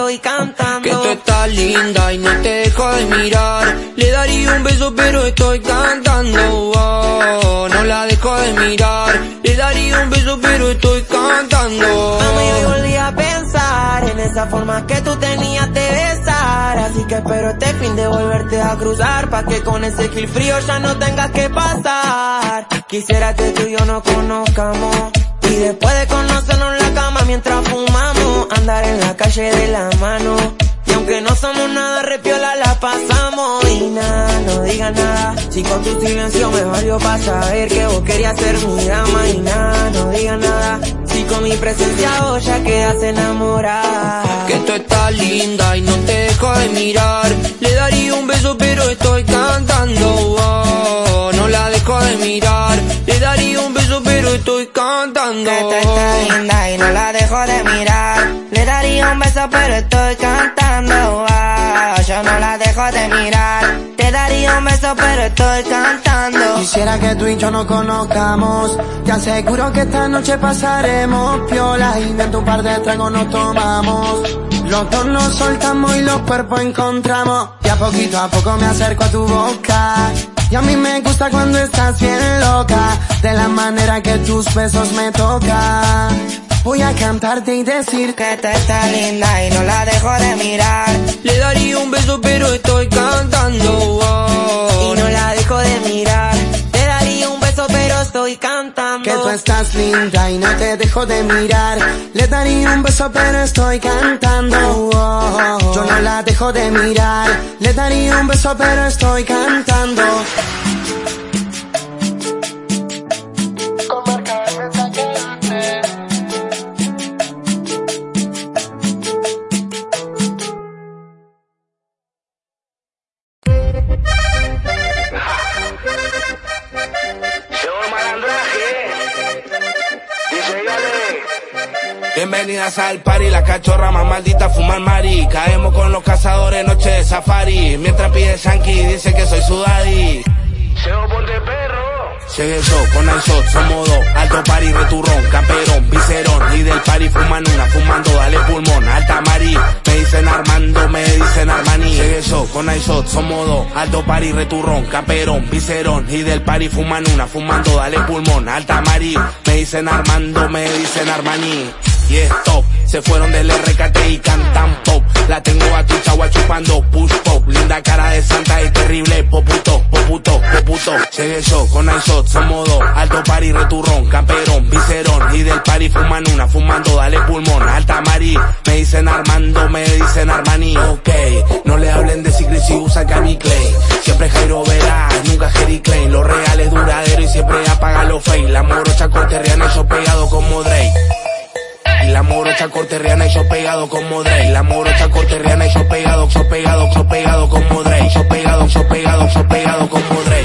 estoy cantando. Que tú estás linda y no te dejo de mirar. Le daría un beso pero estoy cantando. Oh, no la dejo de mirar. Le daría un beso pero estoy cantando. Mami, hoy volví a pensar en esa forma que tú tenías de besar. Así que espero este fin de volverte a cruzar, pa' que con ese kill frío ya no tengas que pasar. Quisiera que tú y yo nos conozcamos, y después de conocernos en la cama mientras fumamos, andar en la calle de la mano. Y aunque no somos nada, repiola la pasamos. Y nada, no digas nada, si con tu silencio me valió pa' saber que vos querías ser mi dama. Y nada, no digas nada, si con mi presencia vos ya quedas enamorada. Que tú estás linda y no te dejo de mirar. Le daría un beso pero estoy cantando. Oh, no la dejo de mirar. Le daría un beso pero estoy cantando. Que tú estás linda y no la dejo de mirar. Le daría un beso pero estoy cantando. Oh, yo no la dejo de mirar. Te daría un beso pero estoy cantando. Quisiera que tú y yo nos conozcamos. Te aseguro que esta noche pasaremos piola, y de tu par de tragos nos tomamos. Los dos nos soltamos y los cuerpos encontramos. Y a poquito a poco me acerco a tu boca. Y a mí me gusta cuando estás bien loca, de la manera que tus besos me tocan. Voy a cantarte y decir que tú estás linda y no la dejo de mirar. Le daría un beso pero estoy cantando. Oh, y no la dejo de mirar. Te daría un beso pero estoy cantando. Que tú estás linda y no te dejo de mirar. Le daría un beso pero estoy cantando. Oh, yo no la dejo de mirar. Le daría un beso pero estoy cantando. Bienvenidas al party, la cachorra más maldita fumar mari. Caemos con los cazadores, noche de safari. Mientras pide Yankee, dice que soy su daddy. Seo, ponte perro. Llegué yo con el shot, somos dos. Alto party, returrón, camperón, viserón. Y del party fuman una, fumando, dale pulmón. Alta mari, me dicen Armando, me dicen Armani. Llegué yo con el shot, somos dos. Alto party, returrón, camperón, viserón. Y del party fuman una, fumando, dale pulmón. Alta mari, me dicen Armando, me dicen Armani. Y stop, se fueron del R K T y cantan pop. La tengo a tu chagua chupando push pop. Linda cara de santa y terrible poputo, poputo, poputo. Llegué yo con el shot, somos dos. Alto party, returrón, camperón, viserón. Y del party fuman una, fumando, dale pulmón. Alta mari, me dicen Armando, me dicen Armani. Ok, no le hablen de Secret si usa Calvin Klein. Siempre Jairo Veraz, nunca Jerry Klein. Lo real es duradero y siempre apaga lo fake. La morocha corterriana y yo pegado como Drake. Y la morocha corterriana y yo pegado como Drake. La morocha corterriana y yo pegado, yo pegado, yo pegado como Drake. Yo pegado, yo pegado, yo pegado como Drake.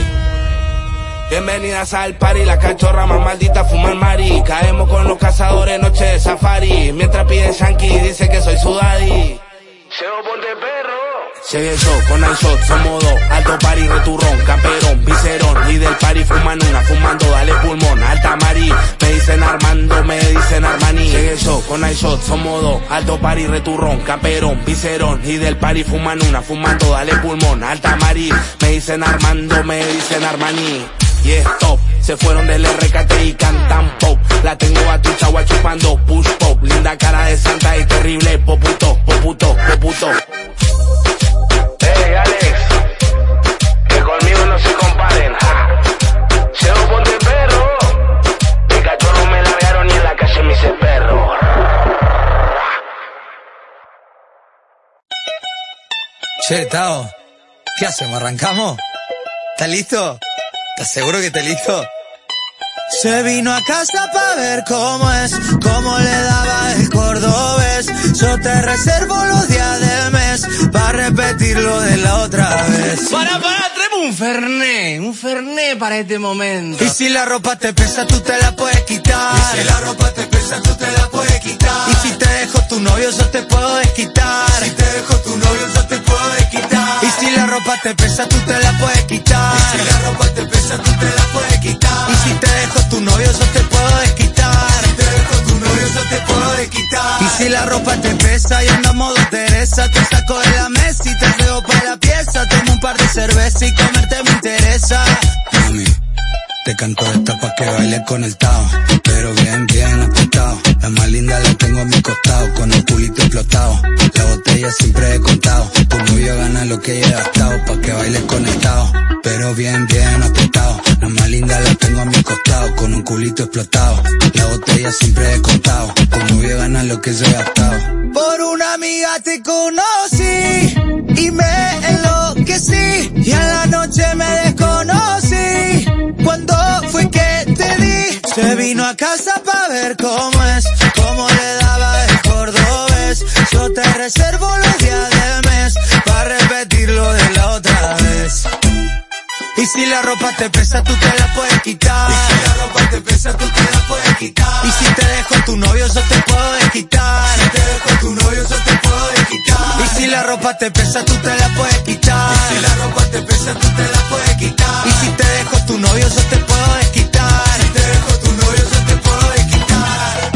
Bienvenidas al party, la cachorra más maldita fumar mari. Caemos con los cazadores, noche de safari. Mientras pide Yankee, dice que soy su daddy. Seo, ponte perro. Llegué yo con el shot, somos dos. Alto party, returrón, camperón, viserón. Y del party fuman una, fumando, dale pulmón. Alta mari, me dicen Armando, me dicen Armani. Llegué yo con el shot, somos dos. Alto party, returrón, camperón, viserón. Y del party fuman una, fumando, dale pulmón. Alta mari, me dicen Armando, me dicen Armani. Y stop, se fueron del R K T y cantan pop. La tengo a tu chagua chupando push pop. Linda cara de santa y terrible poputo, poputo, poputo. Hey Alex, que conmigo no se comparen. Ja. Seo, ponte perro. Mi cachorro me largaron y en la calle me hice perro. Che, Tao, ¿qué hacemos? ¿Arrancamos? ¿Estás listo? ¿Estás seguro que estás listo? Se vino a casa pa' ver cómo es, cómo le daba el cordobés. Yo te reservo los días del mes, pa' repetirlo de la otra vez. Para, para, tráeme un fernet, un fernet para este momento. Y si la ropa te pesa, tú te la puedes quitar. Y si la ropa te pesa, tú te la puedes quitar. Y si te dejo tu novio, yo te puedo desquitar. Si te dejo tu novio, yo te puedo desquitar. Y si la ropa te pesa, tú te la puedes quitar. Y si la ropa te pesa, tú te la puedes quitar. Y si te dejo tu novio, yo te puedo desquitar. Si te dejo tu novio, yo te puedo desquitar. Y si la ropa te pesa y anda modo Teresa, te saco de la mesa y te dejo para la pieza. Tomo un par de cerveza y comerte me interesa. Mami, te canto esta pa' que baile con el tao, pero bien, bien apretado. La más linda la tengo a mi costado, con el culito explotado. La botella siempre he contado, tu novio gana lo que ella he gastado, pa' que baile con el tao, pero bien, bien apretado. La más linda la tengo a mi costado, con un culito explotado. La botella siempre he contado, tu novio gana lo que yo he gastado. Por una amiga te conocí y me enloquecí, y a la noche me desconocí. ¿Cuándo fue que te di? Se vino a casa pa' ver cómo es, cómo le daba el cordobés. Yo te reservo los días del mes, pa' repetirlo de la otra vez. Y si la ropa te pesa, tú te la puedes quitar. Y si la ropa te pesa, tú te la puedes quitar. Y si te dejo tu novio, yo te puedo desquitar. Si te dejo tu novio, yo te puedo desquitar. Y si la ropa te pesa, tú te la puedes quitar. Y si la ropa te pesa, tú te la puedes quitar. Y si te dejo tu novio, yo te puedo desquitar. Si te dejo tu novio, yo te puedo desquitar.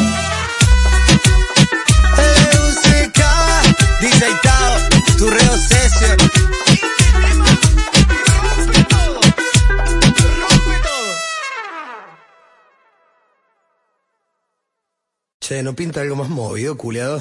L U C K, D J Tao, tu reo session. Che, ¿no pinta algo más movido, culiado?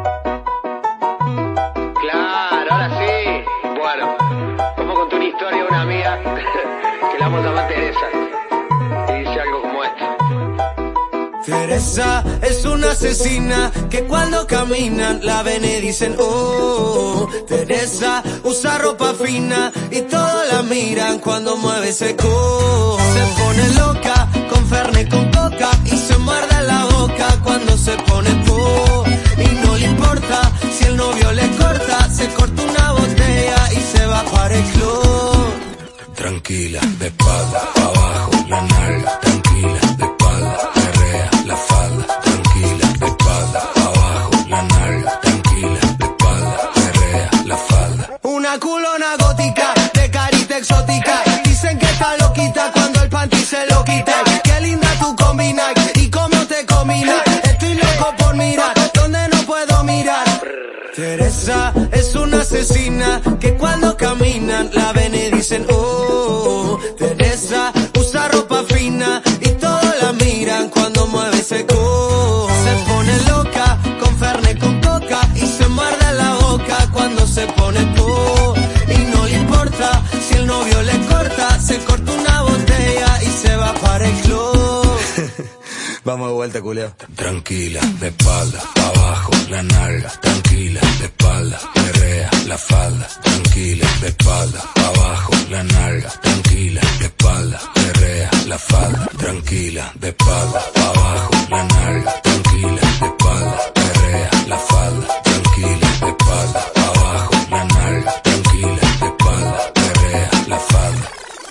Claro, ahora sí. Bueno, vamos a contar una historia de una amiga que la vamos a llamar Teresa. Y dice algo como esto. Teresa es una asesina que cuando caminan la ven y dicen oh. Teresa usa ropa fina y todos la miran cuando mueve ese co. Se pone loca con Fernet con coca y se muerde la boca cuando se pone po. Y no le importa si el novio le corta, se corta una botella y se va para el club. Tranquila, de espalda, abajo, la nalga, tranquila, de espalda, perrea, la falda, tranquila, de espalda, abajo, la nalga, tranquila, de espalda, perrea, la falda. Una culona gótica, de carita exótica, dicen que está loquita cuando el panty se lo quita. Qué linda tu combina y cómo te combina, estoy loco por mirar donde no puedo mirar. Teresa es una asesina que cuando caminan la ven y dicen oh. Teresa usa ropa fina y todos la miran cuando mueve ese co. Se pone loca con Fernet con coca y se muerde la boca cuando se pone po. Y no le importa si el novio le corta, se corta una botella y se va para el club. Vamos de vuelta, culiao. Tranquila, de espalda, abajo, la nalga, tranquila, de espalda, perrea, la falda, tranquila, de espalda, abajo, la nalga, tranquila, de espalda, perrea, la falda, tranquila, de espalda, abajo, la nalga, tranquila, de espalda, perrea, la falda, tranquila, de espalda, abajo, la nalga, tranquila, de espalda, perrea, la falda.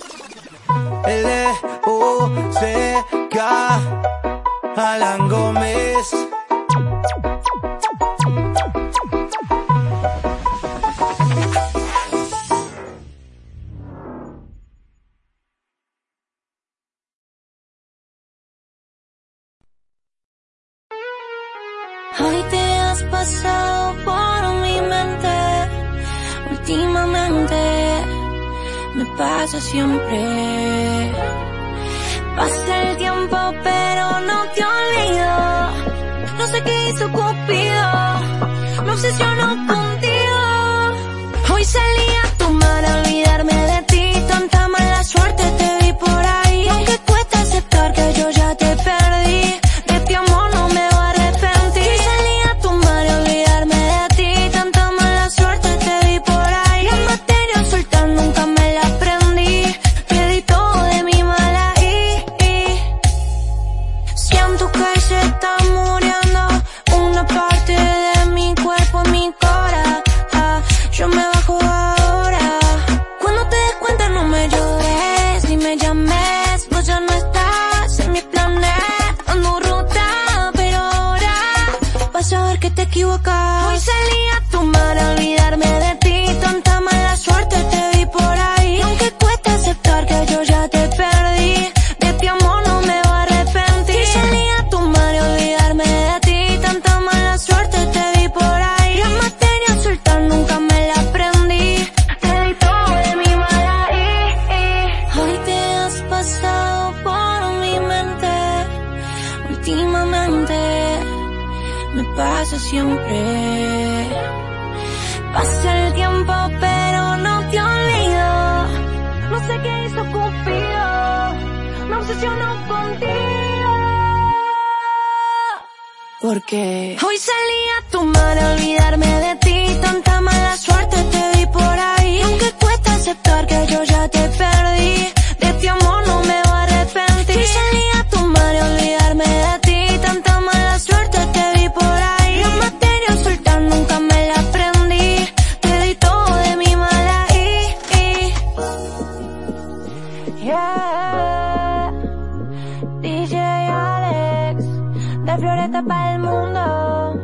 L U C K, Alan Gómez. Hoy te has pasado por mi mente, últimamente me pasa siempre. Pasa el tiempo pero no te olvido, no sé qué hizo Cupido, me obsesionó contigo. Hoy salí a tomar a olvidarme de ti, tanta mala suerte te vi por ahí. Aunque cuesta aceptar que yo ya te perdí, de ti amor no me voy a arrepentir. Hoy salí a tomar a olvidarme de ti, tanta mala suerte te vi por ahí. La materia soltar nunca me la aprendí, perdí todo de mi mala y, y. Siento que se está muriendo una parte de mi cuerpo, mi cora. Ah, yo me bajo ahora. Cuando te des cuenta no me llores ni me llames, vos ya no estás en mi planeta. Ando rota, pero ahora vas a ver que te equivocas. Hoy salí a tomar a olvidarme de ti, tanta mala suerte te vi por ahí. Y aunque cuesta aceptar que yo ya te perdí, de ti amor no me voy a arrepentir. Hoy salí a tomar a olvidarme de ti, tanta mala suerte te últimamente me pasa siempre. Pasa el tiempo pero no te olvido. No sé qué hizo Cupido, me obsesionó contigo. Porque hoy salí a tomar a olvidarme de ti. Tanta mala suerte te vi por ahí. Aunque cuesta aceptar que yo ya te perdí, de este amor no me voy a arrepentir. Hoy salí a tomar a olvidarme de ti. Tanta mala suerte te vi por ahí. La materia soltar nunca me la aprendí. Te di todo de mi mala y, y. Yeah. D J Alex, de Floresta para el mundo.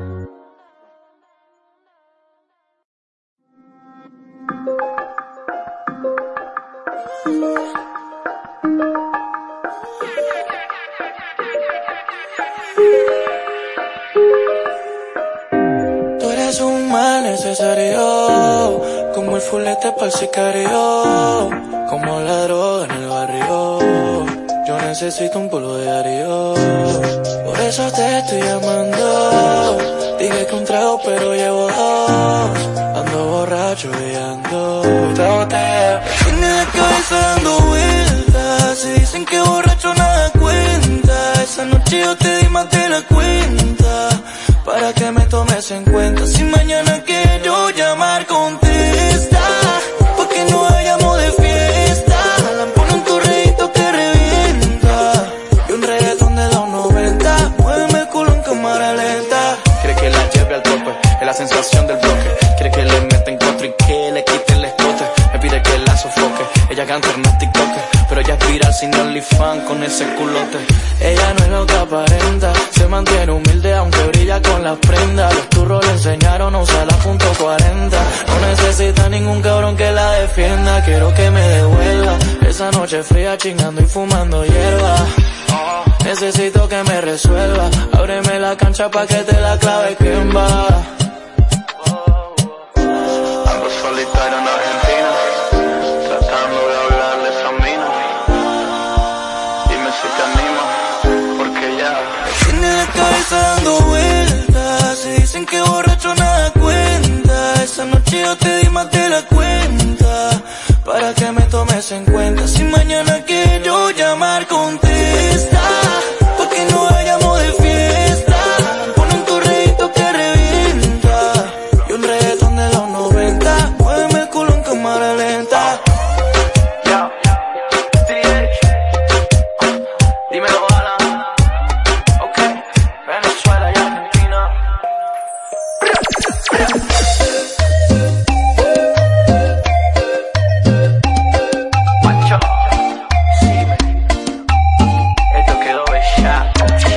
Tú eres un mal necesario, como el fulete para el sicario, como la droga en el barrio. Yo necesito un polvo diario, por eso te estoy llamando. Dije que un trago pero llevo dos, ando borracho y ando esta botella tiene la cabeza dando vueltas. Si dicen que borracho nada cuenta, esa noche yo te di más de la cuenta, para que me tomes en cuenta. Si mañana quiero llamar, contesta, porque no vayamos de fiesta. Pon un correíto que revienta y un reggaetón de los noventa. Muéveme el culo en cámara lenta. Quiere que la lleve al tope, es la sensación del bloque. Quiere que le meta en contra y que le quite el escote. Me pide que la sofoque, ella canta en más TikToker, pero ella es viral sin OnlyFans con ese culote. Ella no es lo que aparenta, se mantiene humilde aunque brilla con las prendas. Los turros le enseñaron a usar la punto cuarenta. No necesita ningún cabrón que la defienda. Quiero que me devuelva esa noche fría chingando y fumando hierba. Necesito que me resuelva, ábreme la cancha pa' que te la clave quien va. Ando solitario en Argentina, tratando de hablarle a esa mina. Dime si te animo, porque ya tiene la cabeza dando vueltas. Si dicen que borracho nada cuenta, esa noche yo te di más de la cuenta, para que me tomes en cuenta. Si mañana quiero llamar, contesta, porque no vayamos de fiesta. Pon un correíto que revienta y un reggaetón de los noventa. Muéveme el culo en cámara lenta. dímelo, Alan. Ok, Venezuela y Argentina. Macho, sí, esto quedó bellaco.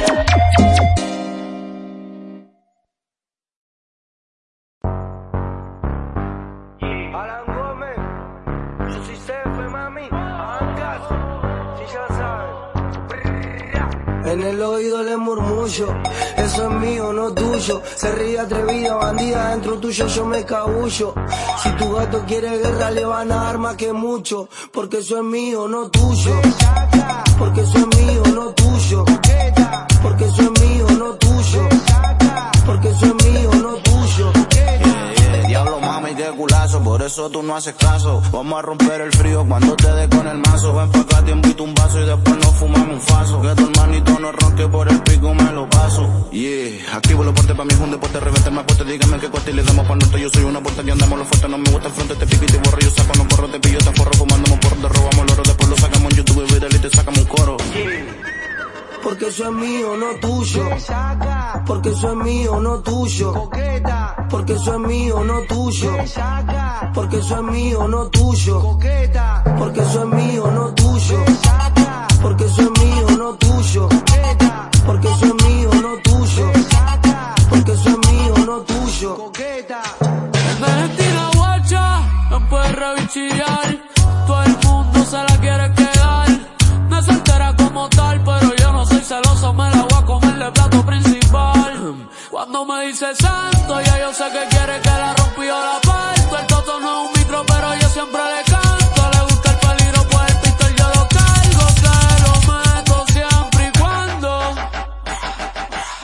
Alan Gómez, yo soy Cefe, mami, hagan caso, si ya saben. En el oído le murmullo, eso es mío, no tuyo. Se ríe atrevida, bandida, dentro tuyo yo me cabullo. Si tu gato quiere guerra le van a dar más que mucho, porque eso es mío, no tuyo. Porque eso es mío, no tuyo. Porque eso es mío, no tuyo. Porque eso es mío, no tuyo. Diablo, mami, qué culazo, por eso tú no haces caso. Vamos a romper el frío cuando te dé con el mazo. Ven pa' acá, te invito un vaso y después nos fumamos un faso. Que tu hermanito no ronque por el pico, me lo paso. Yeah, activo los portes, pa' mí es un deporte, revete más fuerte. Dígame qué corte y le damos pa' norte. Yo soy una puerta que andamos los fuertes, no me gusta el frente. Te pico y te borro, yo saco, no corro, te pillo, te forro. Fumando por te robamos el oro, después lo sacamos en YouTube y video y te sacamos un coro. Porque eso es mío, no tuyo. Porque eso es mío, no tuyo. Porque eso es mío, no tuyo. Porque eso es mío, no tuyo. Porque eso es mío, no tuyo. Porque eso es mío, no tuyo. Porque eso es mío, no tuyo. Porque eso es mío, no tuyo. De estilo guacha, no puedes revichillar. Todo el mundo se la quiere quedar. No es soltera como tal, pero yo no soy celoso, me la voy a comer de plato principal. Cuando me dice santo, ya yo sé que quiere que la rompió la parto. El toto no es un micro, pero yo siempre le canto. Le gusta el peligro, pues el pistol yo lo cargo. Se lo meto siempre y cuando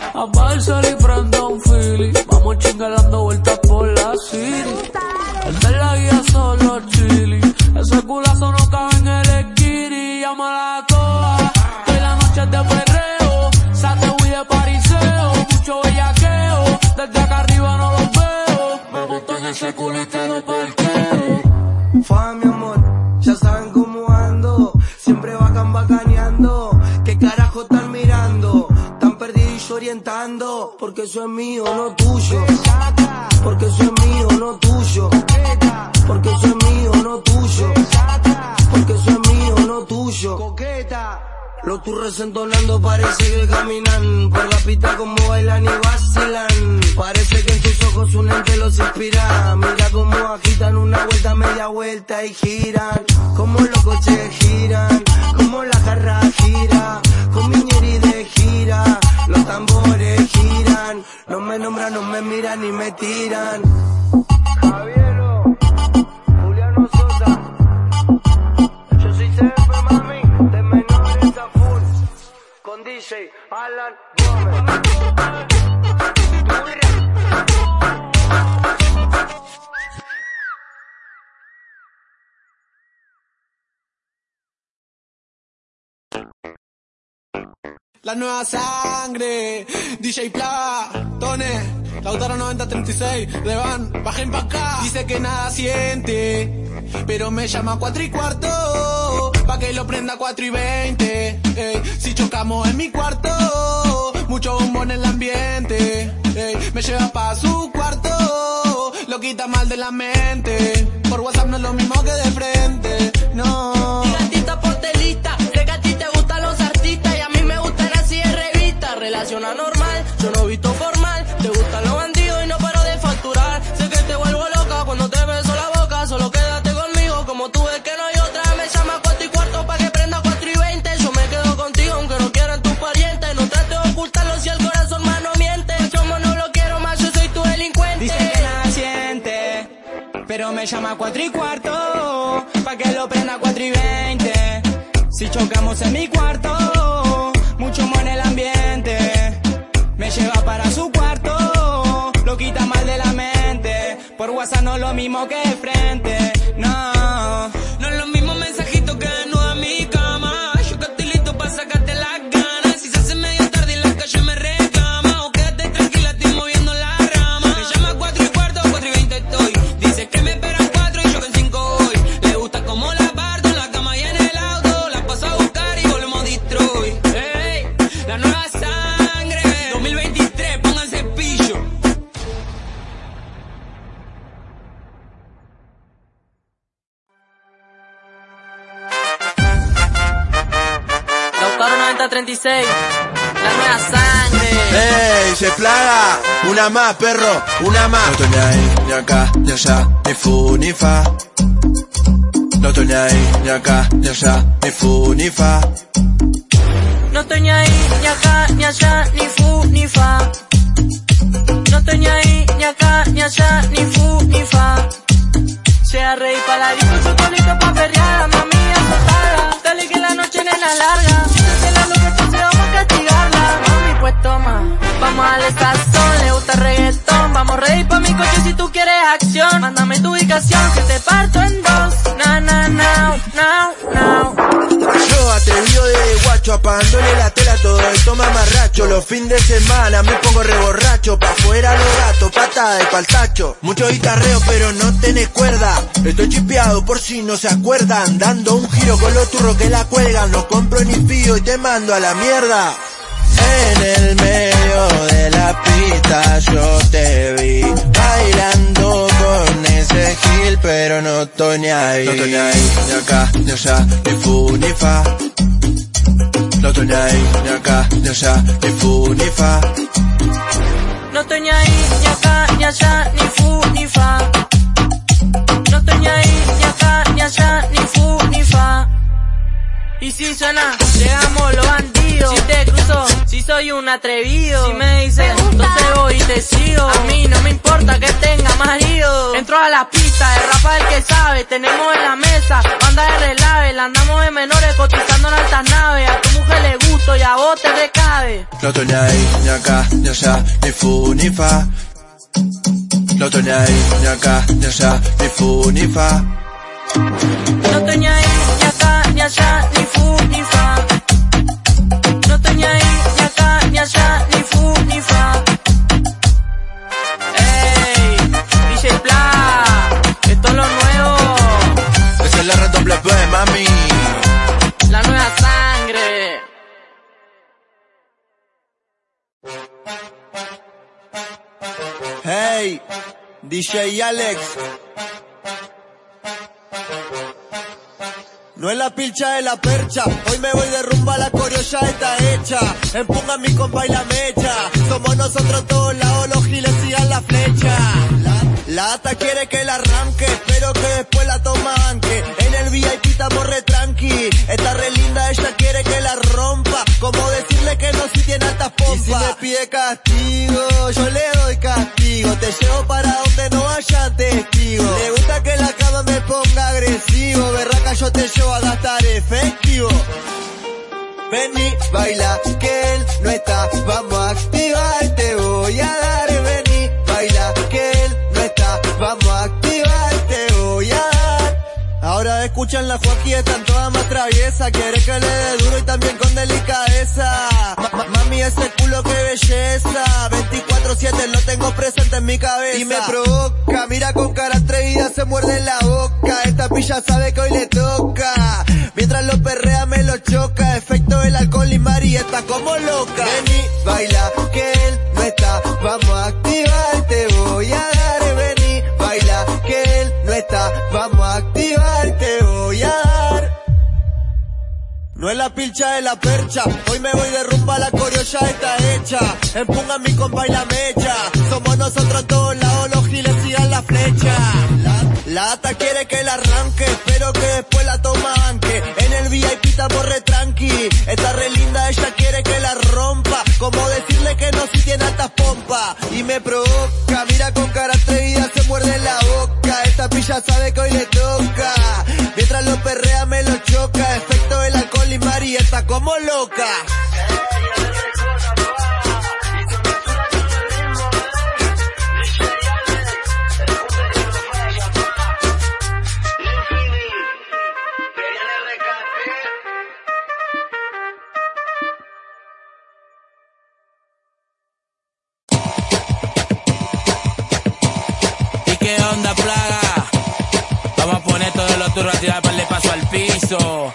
A Barcel y prendo un Philly. Vamos chingar dando vueltas por la city. El de la guía solo chili. Ese culazo no cabe en el esquiri. Llámala a todas, que la noche es de perreo. Sateo y de pariseo, mucho bellaqueo. Desde acá arriba no los veo. Me monto en ese culito de parqueo. Fa, mi amor, ya saben cómo ando. Siempre bacán bacaneando. ¿Qué carajo están mirando? Tan perdido y orientando. Porque eso es mío, no tuyo. Porque eso es mío, no tuyo. Porque eso es mío, no tuyo. Porque eso es mío, no tuyo. Los turres entonando parece que caminan por la pista como bailan y vacilan. Parece que en tus ojos un ente los inspira. Mira cómo agitan una vuelta, media vuelta y giran. Como los coches giran, como la jarra gira. Con Miñeri de gira, los tambores giran. No me nombran, no me miran ni me tiran. Javiero, Juliano Sosa. Yo soy C F, mami, de menores a full. Con D J Alan Gómez. La nueva sangre, D J Plaga, Tone, Lautaro noventa treinta y seis, Levan, bajen pa' acá. Dice que nada siente, pero me llama cuatro y cuarto, pa' que lo prenda cuatro y veinte. Ey, si chocamos en mi cuarto, mucho humo en el ambiente. Ey, me lleva pa' su cuarto, lo quita mal de la mente. Por WhatsApp no es lo mismo que de frente, no. Y gatita portelista, sé que a ti te gustan los artistas y a mí me gustan así de revista. Relación anormal, yo no visto formal. Te gustan los bandidos y no paro de facturar. Sé que te vuelvo loca cuando te beso la boca. Solo quédate conmigo como tú ves que no hay otra. Me llama cuatro y cuarto pa' que prenda cuatro y veinte. Yo me quedo contigo aunque no quieran tus parientes. No trates de ocultarlo si el corazón más no miente. Como no lo quiero más, yo soy tu delincuente. Dice que nada siente, pero me llama cuatro y cuarto, pa' que lo prenda cuatro y veinte. Si chocamos en mi cuarto, mucho humo en el ambiente. Me lleva para su cuarto, lo quita mal de la mente. Por WhatsApp no es lo mismo que de frente, no. No es lo mismo mensajito que desnuda en mi cama. Yo que estoy listo pa' sacarte las ganas. Si se hace medio tarde en la calle me reclama. O quédate tranquila, estoy moviendo la rama. Me llama cuatro y cuarto, cuatro y veinte estoy. Dice que me esperan cuatro y yo que en cinco voy. Le gusta como la parto en la cama y en el auto. La paso a buscar y volvemos a destroy. Ey, la nueva sangre, dos mil veintitrés, pónganse pillo. Lautaro noventa treinta y seis, la nueva sangre. ¡Ey, se plaga! Una más, perro, una más. No estoy ni ahí, ni acá, ni allá, ni fu, ni fa. No estoy ni ahí, ni acá, ni allá, ni fu, ni fa. No estoy ni ahí, ni acá, ni allá, ni fu, ni fa. No estoy ni ahí, ni acá, ni allá, ni fu, ni fa. Sea rey pa' la disco, yo listo pa' perrear. Mami, azotada, dale que la noche nena larga. Que la luz entonces vamos a castigarla. Mami, pues toma, vamos a darle sazón. Le gusta el reggaetón, vamos ready pa' mi coche si tú quieres acción. Mándame tu ubicación que te parto en dos. Na, na, now, now, now. Yo atrevido de guacho, apagándole la tela a todo esto mamarracho. Los fines de semana me pongo reborracho, pa' afuera los gatos, patada de paltacho. Mucho guitarreo pero no tenés cuerda. Estoy chipeado por si no se acuerdan. Dando un giro con los turros que la cuelgan. No compro ni fío y te mando a la mierda. En el medio de la pista yo te vi bailando con ese gil, pero no estoy ni ahí. No estoy ni ahí, ni acá, ni allá, ni fu, ni fa. No estoy ni ahí, ni acá, ni allá, ni fu, ni fa. No estoy ni ahí, ni acá, ni allá, ni fu, ni fa. No estoy ni ahí, ni acá, ni allá, ni fu, ni fa. Y si suena, llegamos los bandidos. Si te cruzo, si soy un atrevido. Si me dices, entonces voy y te sigo. A mí no me importa que tenga marido. Entro a la pista gusta, el rapa el que sabe. Tenemos en la mesa banda de relave, la andamos de menores cotizando en altas naves. A tu mujer le gusto y a vos te recabe. No estoy ni ahí, ni acá, ni allá, ni fu, ni fa. No estoy ni ahí, ni acá, ni allá, ni fu, ni fa. No estoy ni ahí, ni acá, ni allá, ni fu, ni fa. No estoy ni ahí, ni acá, ni allá, ni fu, ni fa. Ey, D J Pla, esto es lo nuevo. Esa es la R W P, mami. La nueva sangre. Hey, D J Alex. No es la pilcha de la percha, hoy me voy de rumba, la coreo ya está hecha. Empuja mi compa y la mecha, somos nosotros todos lados, los giles sigan la flecha. La, la ata quiere que la arranque, pero que después la toma anque. En el V I P estamos re tranqui, está re linda, ella quiere que la rompa. Como decirle que no si tiene altas pompas. Y si me pide castigo, yo le doy castigo. Te llevo para donde no haya testigos. Le gusta que la cama me ponga agresivo, berraca yo te llevo a gastar efectivo. Vení, baila, que él no está, vamos a activar, te voy a dar. Vení, baila, que él no está, vamos a activar, te voy a dar. Ahora escuchan la Joaquín, están todas más traviesas, quiere que le dé duro y también con delicadeza. Ma ma mami, ese culo qué belleza, veinticuatro siete lo tengo presente en mi cabeza. Y me provoca, mira con cara atrevida, se muerde en la boca. Esta pilla sabe que hoy le toca, mientras lo perrea me lo choca. Efecto del alcohol y Mari está como loca. Vení, baila, que él no está, vamos a activar, te voy a dar. Vení, baila, que él no está, vamos a activar, te voy a dar. No es la pilcha de la percha, hoy me voy de rumba, la coreo ya está hecha. Empuja mi compa y la mecha, somos nosotros todos lados, los giles sigan la flecha. La, la ata quiere que la arranque, pero que después la toma anque. En el V I P estamos re tranqui, está re linda, ella quiere que la rompa. Como decirle que no si tiene altas pompas. Y me provoca, mira con cara atrevida, se muerde la boca. Esta pilla sabe que hoy le toca, mientras lo perrea me lo choca. Efecto del alcohol y Mari está como loca. ¿Y qué onda, plaga? Vamos a poner todo lo turro a tirar para el paso al piso.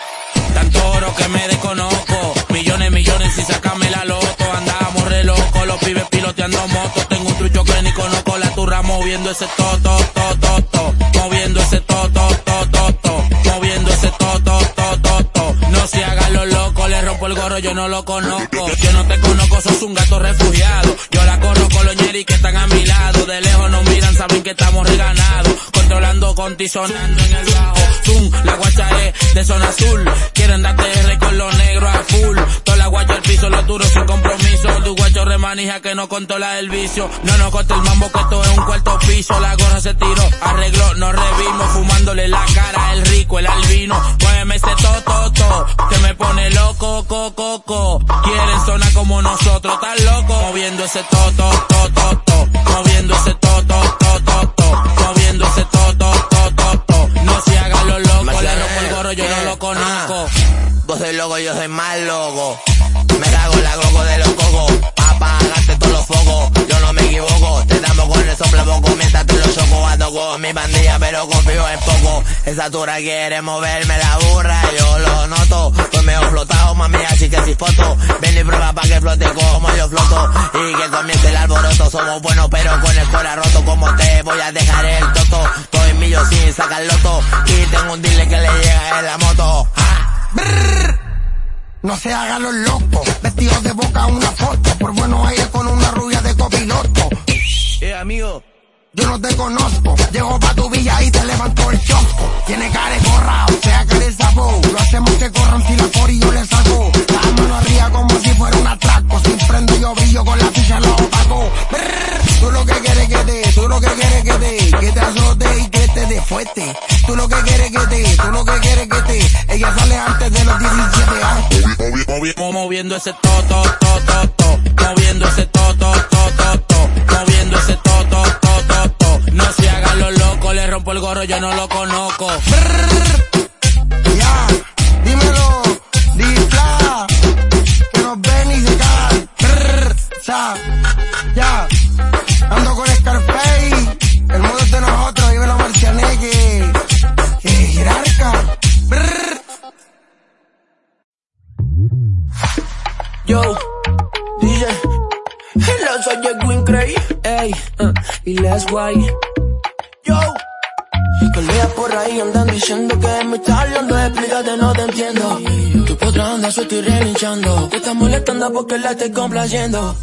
Tanto oro que me desconozco, millones, millones sin sacarme la loto. Andábamos re locos, los pibes piloteando motos. Tengo un trucho que ni conozco, la turra moviendo ese to, to, to, to, to. Moviendo ese to, to, to, to, to. Moviendo ese to, to, to, to, to. No se hagan los locos, le rompo el gorro, yo no lo conozco. Yo no te conozco, sos un gato refugiado. Yo la conozco, los ñeris que están a mi lado. De lejos nos miran, saben que estamos reganados. Controlando, contisonando en el bajo. Zoom, la guacha es de zona azul. Quieren darte R con los negros a full. Toda la guacha al piso, los duros sin compromiso. Tu guacho remanija que no controla el vicio. No nos corta el mambo que esto es un cuarto piso. La gorra se tiró, arregló, nos revimos. Fumándole la cara, el rico, el albino. Muéveme ese to, to, to, que me pone loco, co, co, co. Quieren sonar como nosotros, tan loco. Moviendo ese to, to, to, to, to. Moviendo ese to, to, to, to, to. Moviendo ese to, to, to, to, to. No se hagan los locos, le rompo el gorro, yo no lo conozco. Vos soy loco, yo soy más loco. Me cago en la gloco de los cocos. Apagarte todos los focos, yo no me equivoco. Te damos con el soplo poco mientras te lo choco. Ando con mi pandilla pero confío en poco. Esa turra quiere moverme la burra, yo lo noto. Pues me he flotado, mami, así que si foto. Ven y prueba pa' que flote como yo floto. Y que comience el alboroto, somos buenos pero con el cora roto. Como te voy a dejar el toto. Estoy millo sin sacar loto. Y tengo un dealer que le llega en la moto. Brrr. No se hagan los locos, vestidos de boca una foto, por buenos aires con una rubia de copiloto. Eh, amigo. Yo no te conozco, llego pa' tu villa y te levanto el chosco. Tiene cara de gorra, o sea cara de sapo. Lo hacemos que corran si la cori yo le saco. La mano arriba como si fuera un atraco. Sin prendo yo brillo con la ficha la opaco. Brrr. Tú lo que quieres que te, tú lo que quieres que te, que te azote y que es fuerte. Tú lo que quieres que te, tú lo que quieres que te. Ella sale antes de los diecisiete años. Movi, movi, movi, moviendo ese to, to, to, to, to. Moviendo ese to, to, to, to, to. Moviendo ese to, to, to, to, to. No se hagan los locos, le rompo el gorro, yo no lo conozco. Brrr. Ya, dímelo, Dipla, que nos ven y se cagan. Brrr, sa, ya, ando con Scarface, el mundo es de nosotros, vive la Marcianeque, que jerarca. Brrr. Yo, D J, hello, soy el Win Cray, ey, uh, y Les Guay. Yo, colegas por ahí andan diciendo que me está hablando, explícate, no te entiendo. Tú por otra onda, yo estoy relinchando. Te estás molestando porque la estoy complaciendo.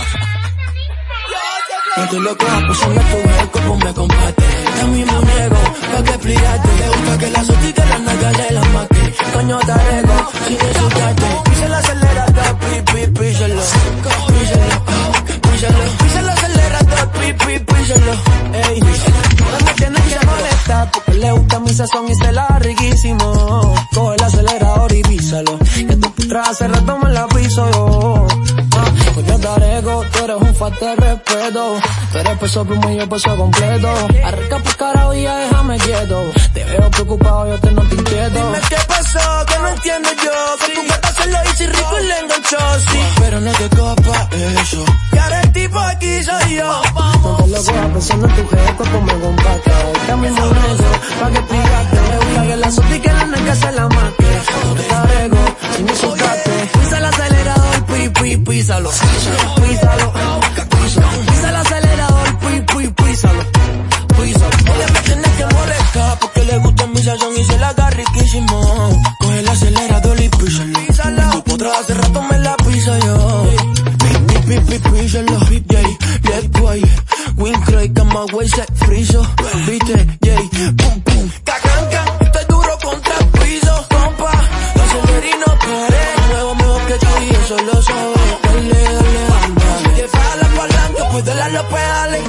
No te lo cojas, pues anda tu hueco, ponme compate. Ya mismo niego, pa' que explicarte. Te gusta que la soltita las nalgas de la maque. Coño te arreglo, sin insultarte. Pisa la acelerador, pi, pi, písalo. Písalo, písalo. Pisa la acelerador, pi, pi, písalo. Ey, ahora me tienes que molestar porque le gusta mi sazón y se la riquísimo. Coge el acelerador y písalo. Que tu putra hace rato me la piso yo. Pues yo te arreglo, tú eres un falta de respeto. Tú eres peso plumo y yo peso completo. Arranca por carajo y ya déjame quieto. Te veo preocupado, yo te noto inquieto. Dime qué pasó, que no entiendo yo. Que tu gata se lo hizo y rico y le enganchó, sí. Pero no te cojas pa' eso. Y ahora el tipo aquí soy yo. No te lo cojas pensando en tu jefe, como me compacta. Ya mismo eso, pa' que explicarte. Me gusta que la sopa y que la nalga se la marque. Yo te arreglo, sin insultarte. Pisa el acelerador, pi, pi, písalo. Písalo, pisa el acelerador, pi, pi, písalo. Písalo. Oye, me tienes que molestar porque le gusta mi sazón y se la haga riquísimo. Coge el acelerador y písalo. Tu potra hace rato me la piso yo. Pi, pi, pi, pi, písalo. Yay, let's go. Win Cray, cama, güey, se friso. Viste, yay, pum, pum. Cacanca, estoy duro contra el piso. Compa, lo aceleré y no paré. Nuevo mejor que yo y eso lo sabes. Dale, dale, anda. Si te falla la palanca, pues dale a los pedales.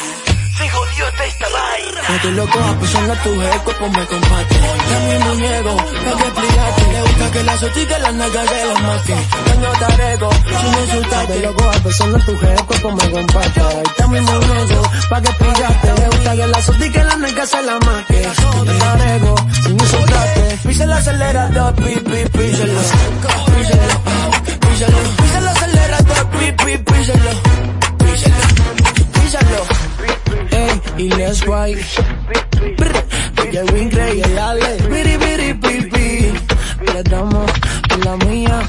Se jodió esta vaina. No te lo cojas, pisando tu jeco, pues me comparte. Ya mismo niego, no te explicarte. Le gusta que la soltita las nalgas de los maque. Coño te arreglo, sin insultarte. Te lo cojas, pisando tu jeco, pues me comparte. Ya mismo niego, pa' que explicarte. Le gusta que la soltita las nalgas se la maque. Coño te arreglo, sin insultarte. Pisa el acelerador, pi, pi, písalo. Písalo, písalo. Pisa el acelerador, pi, pi, písalo. Písalo, písalo. Ey, y Les Guay. Ya Win Cray, y dale. Biri, biri, pi, pi. Le damos en la mía.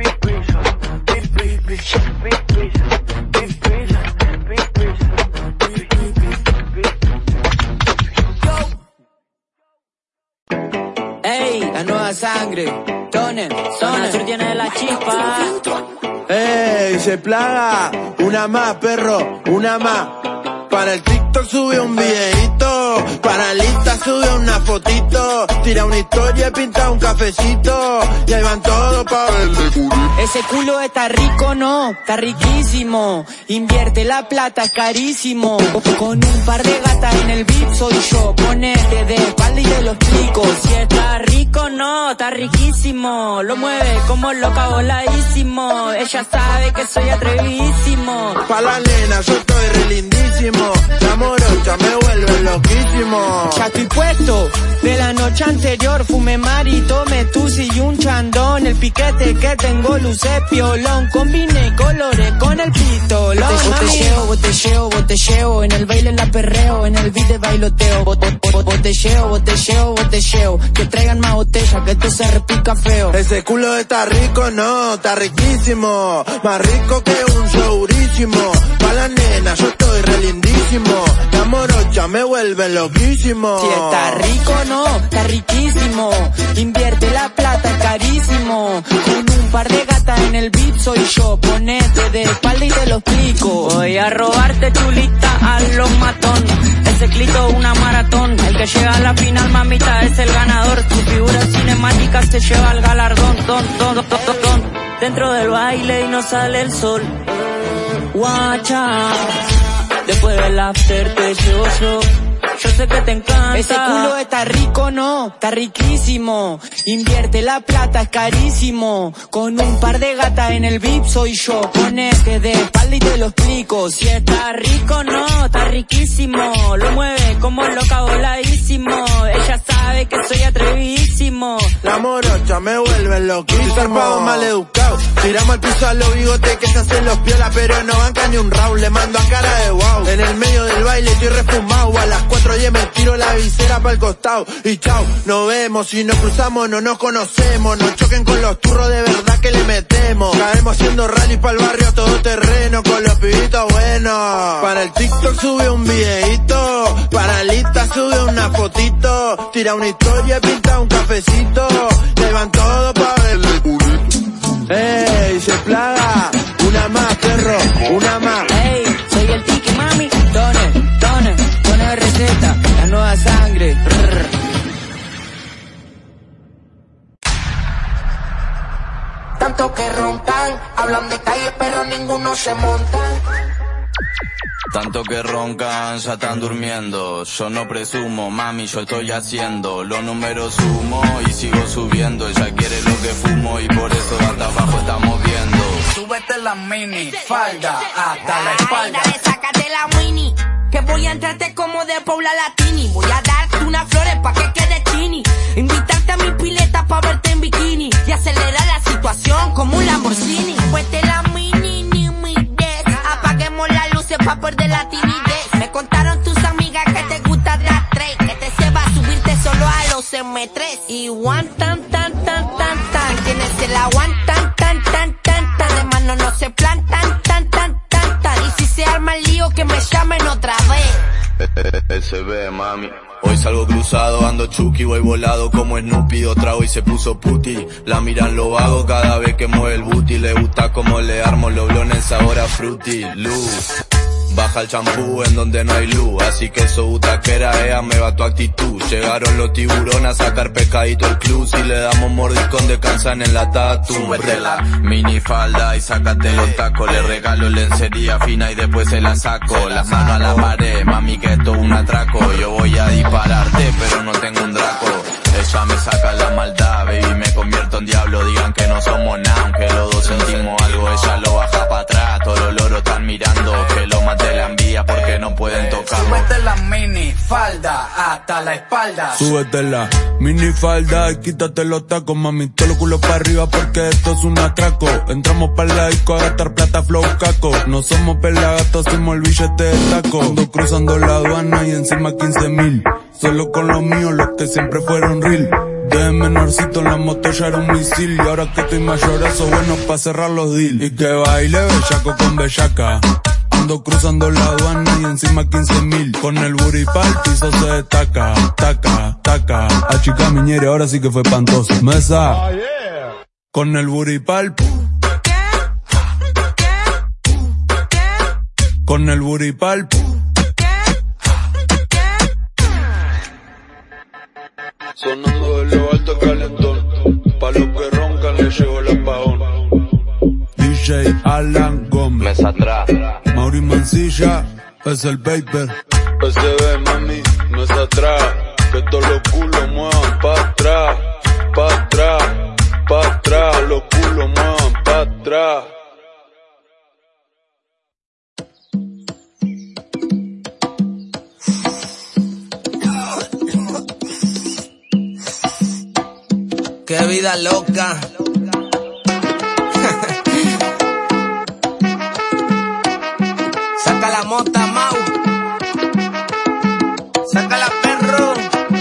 Ey, la nueva sangre. Tone, Zona Sur tiene la chispa. ¡Ey, se plaga! Una más, perro, una más. Para el TikTok sube un videito, para el Insta sube una fotito, tira una historia y pinta un cafecito, y ahí van todos pa' verle culo. Ese culo está rico, no, está riquísimo. Invierte la plata, es carísimo. Con un par de gatas en el beat soy yo. Ponete de espalda y te lo explico. Si está rico, no, está riquísimo. Lo mueve como loca voladísimo. Ella sabe que soy atrevidísimo. Pa' la nena yo estoy re lindísimo. La morocha me vuelve loquísimo. Ya estoy puesto. De la noche anterior fumé mari, tomé tusi y un chandón. El piquete que tengo luce piolón. Combiné colores con el pistolón. Botelleo, botelleo, botelleo. En el baile en la perreo, en el beat de bailoteo. Bot, bot, bot, botelleo, botelleo, botelleo. Que traigan más botella, que esto se repica feo. Ese culo está rico, no, está riquísimo. Más rico que un showrísimo. Pa' la nena yo estoy re lindísimo. La morocha me vuelve loquísimo. Si está rico, no, está riquísimo. Invierte la plata, es carísimo. Con un par de gatas en el beat soy yo. Ponete de espalda y te lo explico. Voy a robarte chulita a los matón. Ese clito una maratón. El que llega a la final, mamita, es el ganador. Tu figura cinemática se lleva el galardón. Don, don, don, don, don. Dentro del baile y no sale el sol. Guacha. Después del after te llevo yo. Yo sé que te encanta. Ese culo está rico, no, está riquísimo. Invierte la plata, es carísimo. Con un par de gatas en el V I P soy yo. Ponete de espalda y te lo explico. Si está rico, no, está riquísimo. Lo mueve como loca voladísimo. Ella sabe que soy atrevidísimo. La morocha me vuelve loquísimo. Zarpado mal educado. Tiramos al piso a los bigotes que se hacen los piolas, pero no banca ni un round. Le mando a cara de wow. En el medio del baile estoy refumado. A las cuatro y me tiro la visera pa'l costado. Y chao, nos vemos. Si nos cruzamos no nos conocemos. No choquen con los turros de verdad que le metemos. Caemos haciendo rally pa'l barrio todo terreno. Con los pibitos buenos. Para el TikTok sube un videito. Para Lista sube una fotito. Tira una historia y pinta un cafecito. Llevan todo pa' verle el culito. Ey, se plaga. Una más, perro, una más. Ey, soy el Tiki, mami. Tone, Tone, Tone de receta. La nueva sangre. Rrr. Tanto que roncan, hablan de calle pero ninguno se monta. Tanto que roncan, ya están durmiendo. Yo no presumo, mami, yo estoy haciendo. Los números sumo y sigo subiendo. Ella quiere lo que fumo y por eso hasta abajo estamos viendo. Súbete la mini falda hasta la espalda. Ay, dale, sácate la mini, que voy a entrarte como de Paula Latini. Voy a darte unas flores pa' que quede chini. Invitarte a mi pileta pa' verte en bikini. Y acelerar la situación como un Lamborghini. Súbete la mini, ni mi des. Apaguemos las luces pa' perder la timidez. Me contaron tus amigas que te gusta la tres. Que te se va a subirte solo a los eme tres. Y one tan tan tan tan tan. Tienes el aguantan tan tan tan tan. De mano no se plantan tan tan tan tan. Y si se arma el lío que me llamen otra vez. Se ve, mami. Hoy salgo cruzado, ando chuki, voy volado como Snoopy. Otra hoy se puso puti, la miran lo vago cada vez que mueve el booty. Le gusta como le armo los blones ahora fruity. Luz, baja el champú en donde no hay luz. Así que eso butaquera, ea, me va tu actitud. Llegaron los tiburones a sacar pescadito el club. Si le damos mordiscón descansan en la tatu. Súbete la mini falda y sácate los tacos. Le regalo lencería fina y después se la saco. Las manos a la pared, mami, que esto es un atraco. Yo voy a dispararte pero no tengo un Draco. Ella me saca la maldad, baby, me convierto en diablo. Digan que no somos nada, aunque los dos sentimos algo. Ella lo baja para atrás, todos los loros están mirando. Que lo mate la envía porque no pueden tocarlo. Súbete la mini falda hasta la espalda. Súbete la mini falda y quítate los tacos, mami, todos los culos para arriba porque esto es un atraco. Entramos para la disco a gastar plata flow caco. No somos pelagatos, hacemos el billete de taco. Ando cruzando la aduana y encima quince mil. Solo con los míos, los que siempre fueron real. De menorcito en la moto ya era un misil. Y ahora que estoy mayorazo, bueno pa' cerrar los deals. Y que baile bellaco con bellaca. Ando cruzando la aduana y encima quince mil. Con el booty pa'l piso se destaca. Taca, taca. A chica miñere, ahora sí que fue espantoso. Mesa. Con el booty pa'l. Con el booty pa'l. Sonando de lo alto calentón, pa' los que roncan le llegó el apagón. D J Alan Gómez, mesa atrás. Mauri Mancilla, es el paper. S B, mami, mesa atrás. Que todos los culos muevan pa' atrás, pa' atrás, pa' atrás. Los culos muevan pa' atrás. Qué vida loca. Saca la mota, Mau. Saca la perro.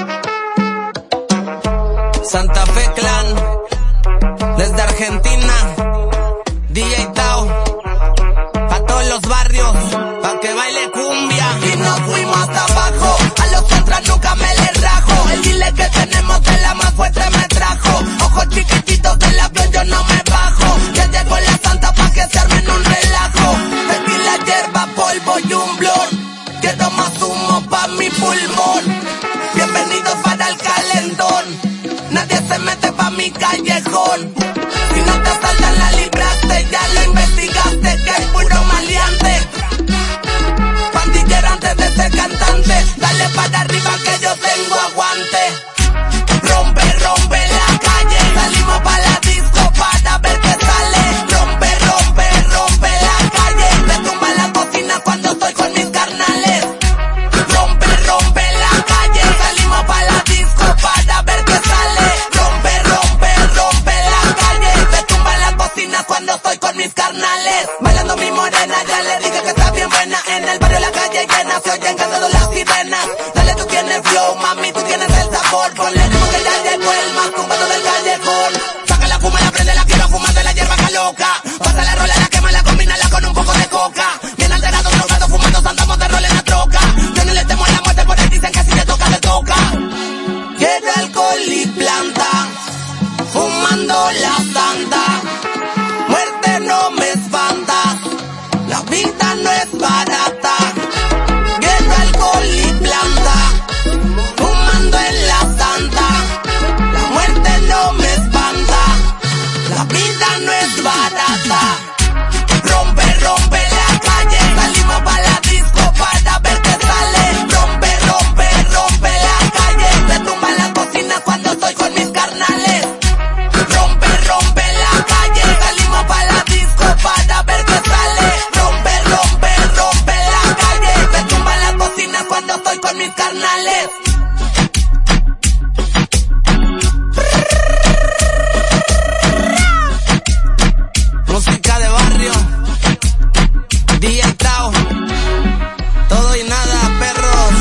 Santa Fe Clan. Desde Argentina. D J Tao. A todos los barrios. Pa' que baile cumbia. Y nos fuimos hasta abajo. A los contras nunca me les rajo. El dile que tenemos de la más fuerte me trajo. Ojos chiquititos del avión yo no me bajo. Que llegó la santa pa' que se armen un relajo. Tequila, hierba, polvo y un blon. Quiero más humo pa' mi pulmón. Bienvenidos para el calentón. Nadie se mete pa' mi callejón. Si no te asaltan la libraste, ya lo investigaste, que es puro maleante. Pandillero antes de ser cantante. Dale para arriba buena. En el barrio la calle llena, se oyen cantando las sirenas. Dale, tú tienes flow, mami, tú tienes el sabor. Ponle ritmo que ya llegó el más tumbado del callejón. Saca la fuma, la prende, la quiero fumar de la hierba loca. Pasa la rola, la quema, la combinala con un poco de coca. Bien alterado, drogado, fumando, andamos de rol en la troca. Yo no le temo a la muerte, por ahí dicen que si te toca, te toca. Llega alcohol y planta, fumando la santa. Muerte no me espanta, la vida no es barata. Llega alcohol y planta, fumando en la santa. La muerte no me espanta, la vida no es barata. Rompe, rompe la calle, salimos pa' la disco para ver qué sale. Rompe, rompe, rompe la calle, retumban las bocinas cuando estoy con mis carnales. Rompe, rompe la calle, salimos pa' la disco para ver qué sale. Rompe, rompe, rompe la calle, retumban las bocinas cuando estoy con mis carnales. Música de barrio, D J Tao, todo y nada, perros.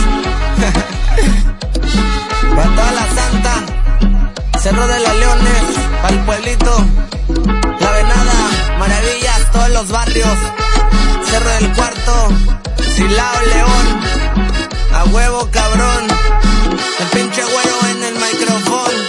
Pa' toda la santa, Cerro de los Leones, pa' el pueblito, La Venada, Maravillas, todos los barrios, Cerro del Cuarto, Silao, León, a huevo cabrón, el pinche güero en el micrófono.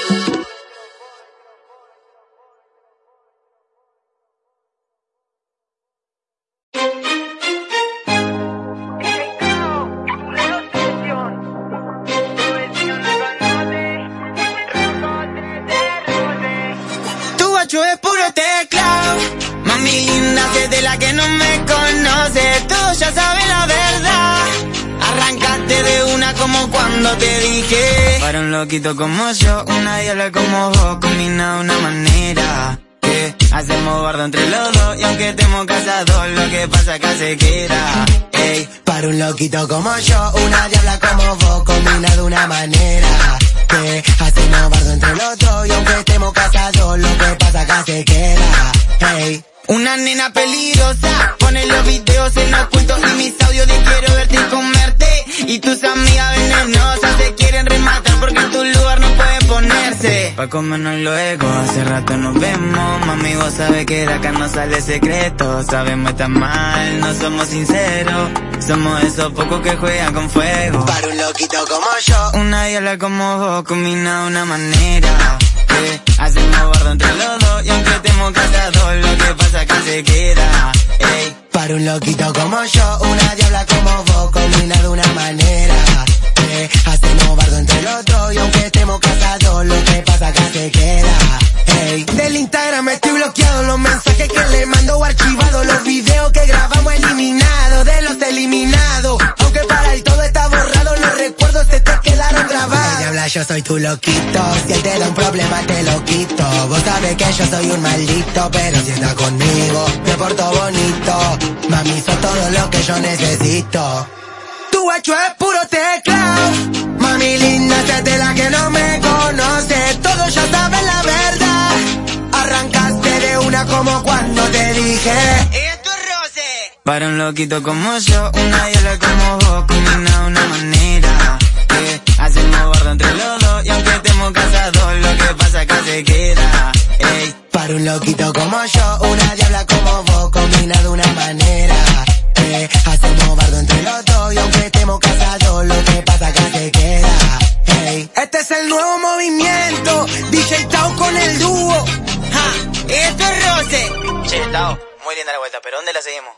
Es puro teclado, mami linda, desde la que no me conoce, tú ya sabes la verdad. Arrancaste de una como cuando te dije. Para un loquito como yo, una diabla como vos, combina de una manera que hacemos bardo entre los dos. Y aunque estemos casados, lo que pasa acá se queda. Ey, para un loquito como yo, una diabla como vos, combina de una manera que hacemos bardo entre los dos. Y aunque estemos casados, lo que pasa acá se queda. Hey, una nena peligrosa, pone los videos en oculto y mis audios de quiero verte y comerte. Y tus amigas venenosas se quieren rematar porque en tu lugar no puede ponerse. Pa' comernos luego, hace rato nos vemos. Mami, vos sabés que de acá no sale secreto. Sabemos estar mal, no somos sinceros. Somos esos pocos que juegan con fuego. Para un loquito como yo, una diabla como vos, combina de una manera que hacemos bardo entre los dos. Y aunque estemos casados, lo que pasa acá se queda. Ey, para un loquito como yo, una diabla como vos, combina de una manera que hacemos bardo entre los dos. Y aunque estemos casados, lo que pasa acá se queda. Hey, del Instagram estoy bloqueado, los mensajes que le mando archivados, los videos que grabamos eliminados, de los eliminados. Aunque para el todo está borrado, los recuerdos se te quedaron grabados. Hey, diabla, yo soy tu loquito, si él te da un problema te lo quito. Vos sabés que yo soy un maldito, pero si estás conmigo me porto bonito. Mami, sos todo lo que yo necesito. Tu guacho es puro teclado, mami linda, desde la que no me conoce. Todos ya saben la verdad. Arrancaste de una como cuando te dije. Esto es roce. Para un loquito como yo, una diabla como vos, combina de una manera que hacemos bardo entre los dos. Y aunque estemos casados, lo que pasa acá se queda. Ey, para un loquito como yo, una diabla como vos, combina de una manera que hacemos bardo entre los dos. Y aunque estemos casados, lo que pasa acá se queda. Hey, este es el nuevo movimiento, D J Tao con el dúo. Ja, esto es roce. Che, Tao, muy linda la vuelta, pero ¿dónde la seguimos?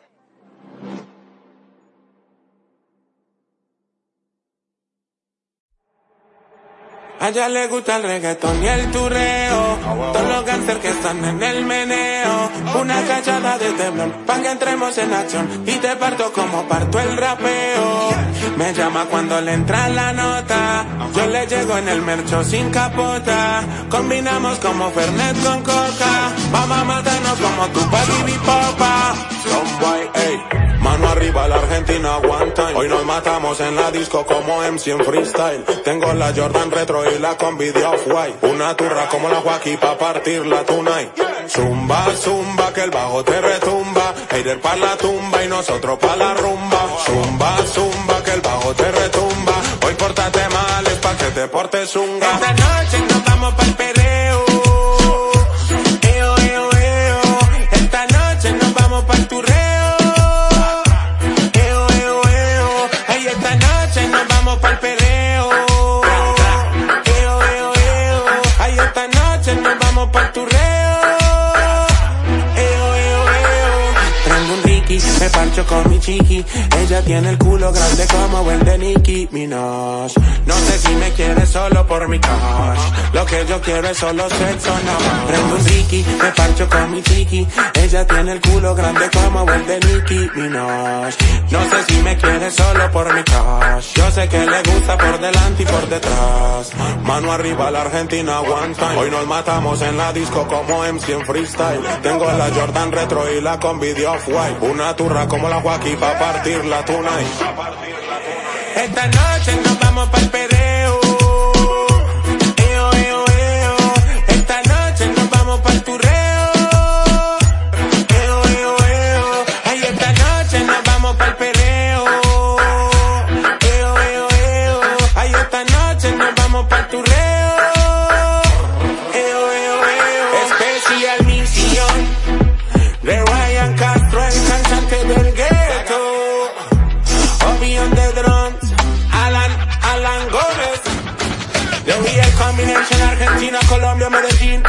A ella le gusta el reggaetón y el turreo, todos los gangsters que están en el meneo. Una cachada de temblor pa' que entremos en acción y te parto como parto el rapeo. Me llama cuando le entra la nota. Yo le llego en el mercho sin capota. Combinamos como Fernet con coca. Vamos a matarnos como tu baby popa. Son guay, ey. Mano arriba, la Argentina one time. Hoy nos matamos en la disco como M C en freestyle. Tengo la Jordan retro y la combi de Off-White. Una turra como la Joaquín pa' partir la tonight. Zumba, zumba, que el bajo te retumba. Heider pa' la tumba y nosotros pa' la rumba. Zumba, zumba, que el bajo te retumba. Hoy pórtate mal, es pa' que te portes zunga. Esta noche nos vamos pa'l perreo. Eo, eo, eo. Esta noche nos vamos pa'l turreo. Pa'l perreo, eo, eo, eo. Ay, esta noche nos vamos pa'l turreo, eo, eo, eo. Prendo un Ricky, me parcho con mi chiqui. Ella tiene el culo grande como el de Nicki Minaj. No sé si me quiere solo por mi cash. Lo que yo quiero es solo sexo, no. Prendo un Ricky, me parcho con mi chiqui. Ella tiene el culo grande como el de Nicki Minaj. No sé si me quiere solo por mi cash. Yo sé que le gusta por delante y por detrás. Mano arriba, la Argentina one time. Hoy nos matamos en la disco como M C en freestyle. Tengo la Jordan retro y la combi de Off-White. Una turra como la Joaquín pa' partir la tonight. Esta noche nos vamos pa'l perreo. Eo, eo, eo. Esta noche nos vamos pa'l turreo. Eo, eo, eo. Ay, esta noche nos vamos pa'l perreo. Eo, eo, eo. Ay, esta noche nos vamos pa'l turreo. Eo, eo, eo. Especial misión de Ryan Castro, el cantante del gueto. Obi on the drums, Alan, Alan Gómez. The real combination, Argentina, Colombia, Medellín.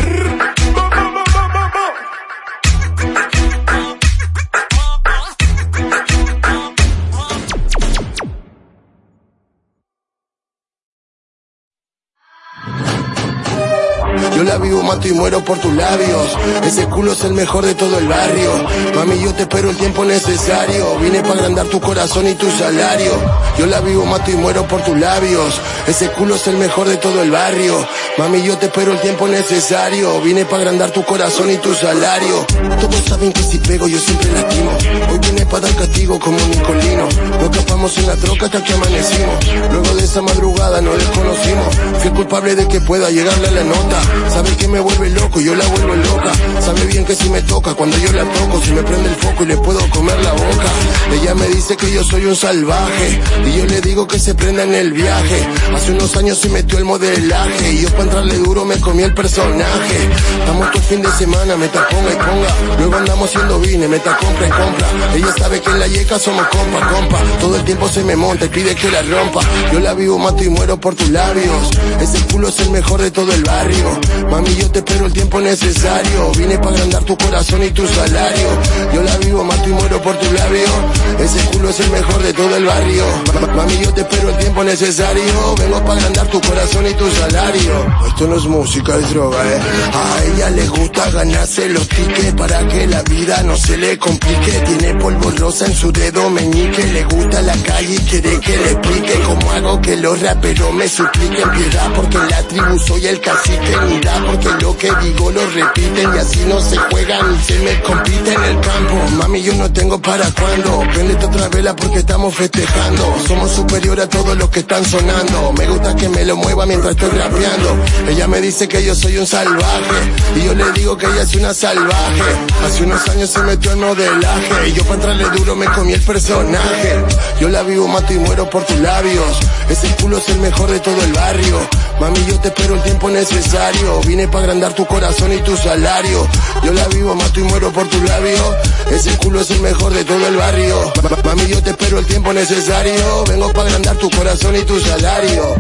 Yo la vivo, mato y muero por tus labios. Ese culo es el mejor de todo el barrio. Mami, yo te espero el tiempo necesario. Vine para agrandar tu corazón y tu salario. Yo la vivo, mato y muero por tus labios. Ese culo es el mejor de todo el barrio. Mami, yo te espero el tiempo necesario. Vine para agrandar tu corazón y tu salario. Todos saben que si pego yo siempre lastimo. Hoy vine para dar castigo como Nicolino. Nos escapamos en la troca hasta que amanecimos. Luego de esa madrugada nos desconocimos. Fui el culpable de que pueda llegarle a la nota. Sabe que me vuelve loco, yo la vuelvo loca. Sabe bien que si me toca, cuando yo la toco, si me prende el foco y le puedo comer la boca. Ella me dice que yo soy un salvaje y yo le digo que se prenda en el viaje. Hace unos años se metió el modelaje y yo para entrarle duro me comí el personaje. Estamos todo el fin de semana, meta ponga y ponga. Luego andamos haciendo vine, meta compra y compra. Ella sabe que en la yeca somos compa, compa. Todo el tiempo se me monta y pide que la rompa. Yo la vivo, mato y muero por tus labios. Ese culo es el mejor de todo el barrio. Mami, yo te espero el tiempo necesario. Vine para agrandar tu corazón y tu salario. Yo la vivo, mato y muero por tu labio. Ese culo es el mejor de todo el barrio. Mami, yo te espero el tiempo necesario. Vengo para agrandar tu corazón y tu salario. Esto no es música, es droga, eh. A ella le gusta ganarse los tickets para que la vida no se le complique. Tiene polvo rosa en su dedo meñique. Le gusta la calle y quiere que le explique cómo hago que los raperos me supliquen piedad, porque en la tribu soy el cacique. Mira, porque lo que digo lo repiten y así no se juegan y se me compite en el campo. Mami, yo no tengo para cuando. Prendete otra vela porque estamos festejando. Somos superior a todos los que están sonando. Me gusta que me lo mueva mientras estoy rapeando. Ella me dice que yo soy un salvaje y yo le digo que ella es una salvaje. Hace unos años se metió en modelaje y yo para entrarle duro me comí el personaje. Yo la vivo, mato y muero por tus labios. Ese culo es el mejor de todo el barrio. Mami, yo te espero el tiempo necesario. Vine para agrandar tu corazón y tu salario. Yo la vivo, mato y muero por tu labio. Ese culo es el mejor de todo el barrio. Mami, yo te espero el tiempo necesario. Vengo para agrandar tu corazón y tu salario.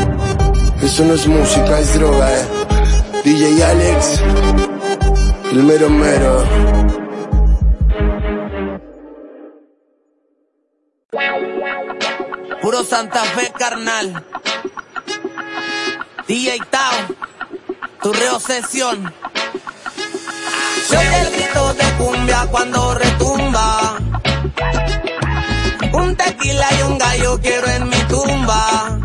Eso no es música, es droga, eh. D J Alex, el mero mero. Puro Santa Fe, carnal. D J Tao, tu reobsesión. Soy el grito de cumbia cuando retumba. Un tequila y un gallo quiero en mi tumba.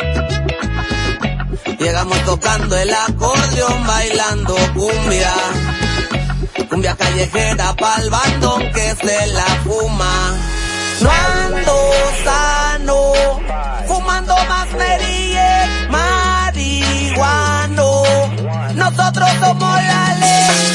Llegamos tocando el acordeón, bailando cumbia. Cumbia callejera pa'l bandón que se la fuma. No ando sano, fumando más merille, marihuano. Nosotros somos la ley.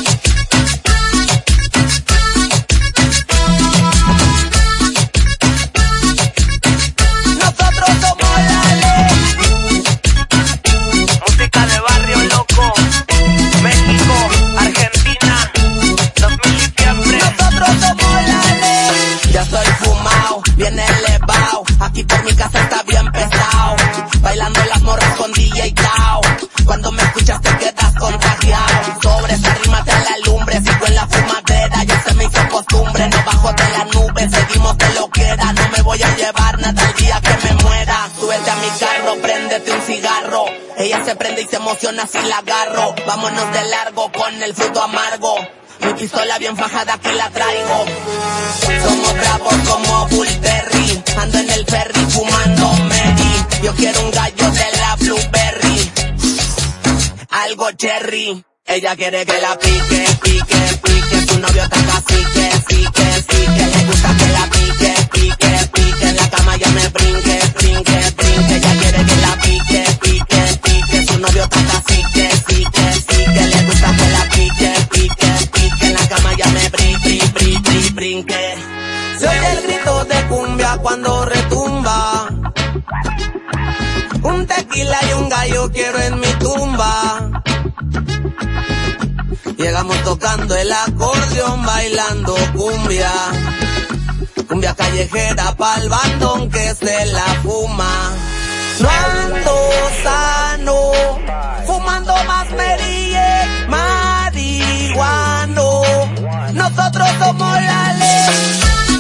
Bien elevado, aquí por mi casa está bien pesado. Bailando las morras con D J Tao. Cuando me escuchas te quedas contagiado. Sobre esa rima te la lumbre, sigo en la fumadera, ya se me hizo costumbre. No bajo de la nube, seguimos de lo que era. No me voy a llevar nada el día que me muera. Súbete a mi carro, préndete un cigarro. Ella se prende y se emociona si la agarro. Vámonos de largo con el fruto amargo. Mi pistola bien fajada que la traigo. Somos bravos como Bullberry. Ando en el ferry fumando Mary. Yo quiero un gallo de la Blueberry. Algo cherry. Ella quiere que la pique, pique, pique. Su novio está cacique, sique, sique. Le gusta que la pique, pique, pique. En la cama ya me brinque, brinque, brinque. Ella quiere que la pique, pique, pique. Su novio está cacique, sique, sique. Le gusta que la pique, pique, pique. En la cama ya me brinque, brinque, brinque. Se oye el grito de cumbia cuando retumba. Un tequila y un gallo quiero en mi tumba. Llegamos tocando el acordeón, bailando cumbia. Cumbia callejera pa'l bandón que se la fuma. No ando sano, fumando más merille, marihuano. Nosotros somos la ley.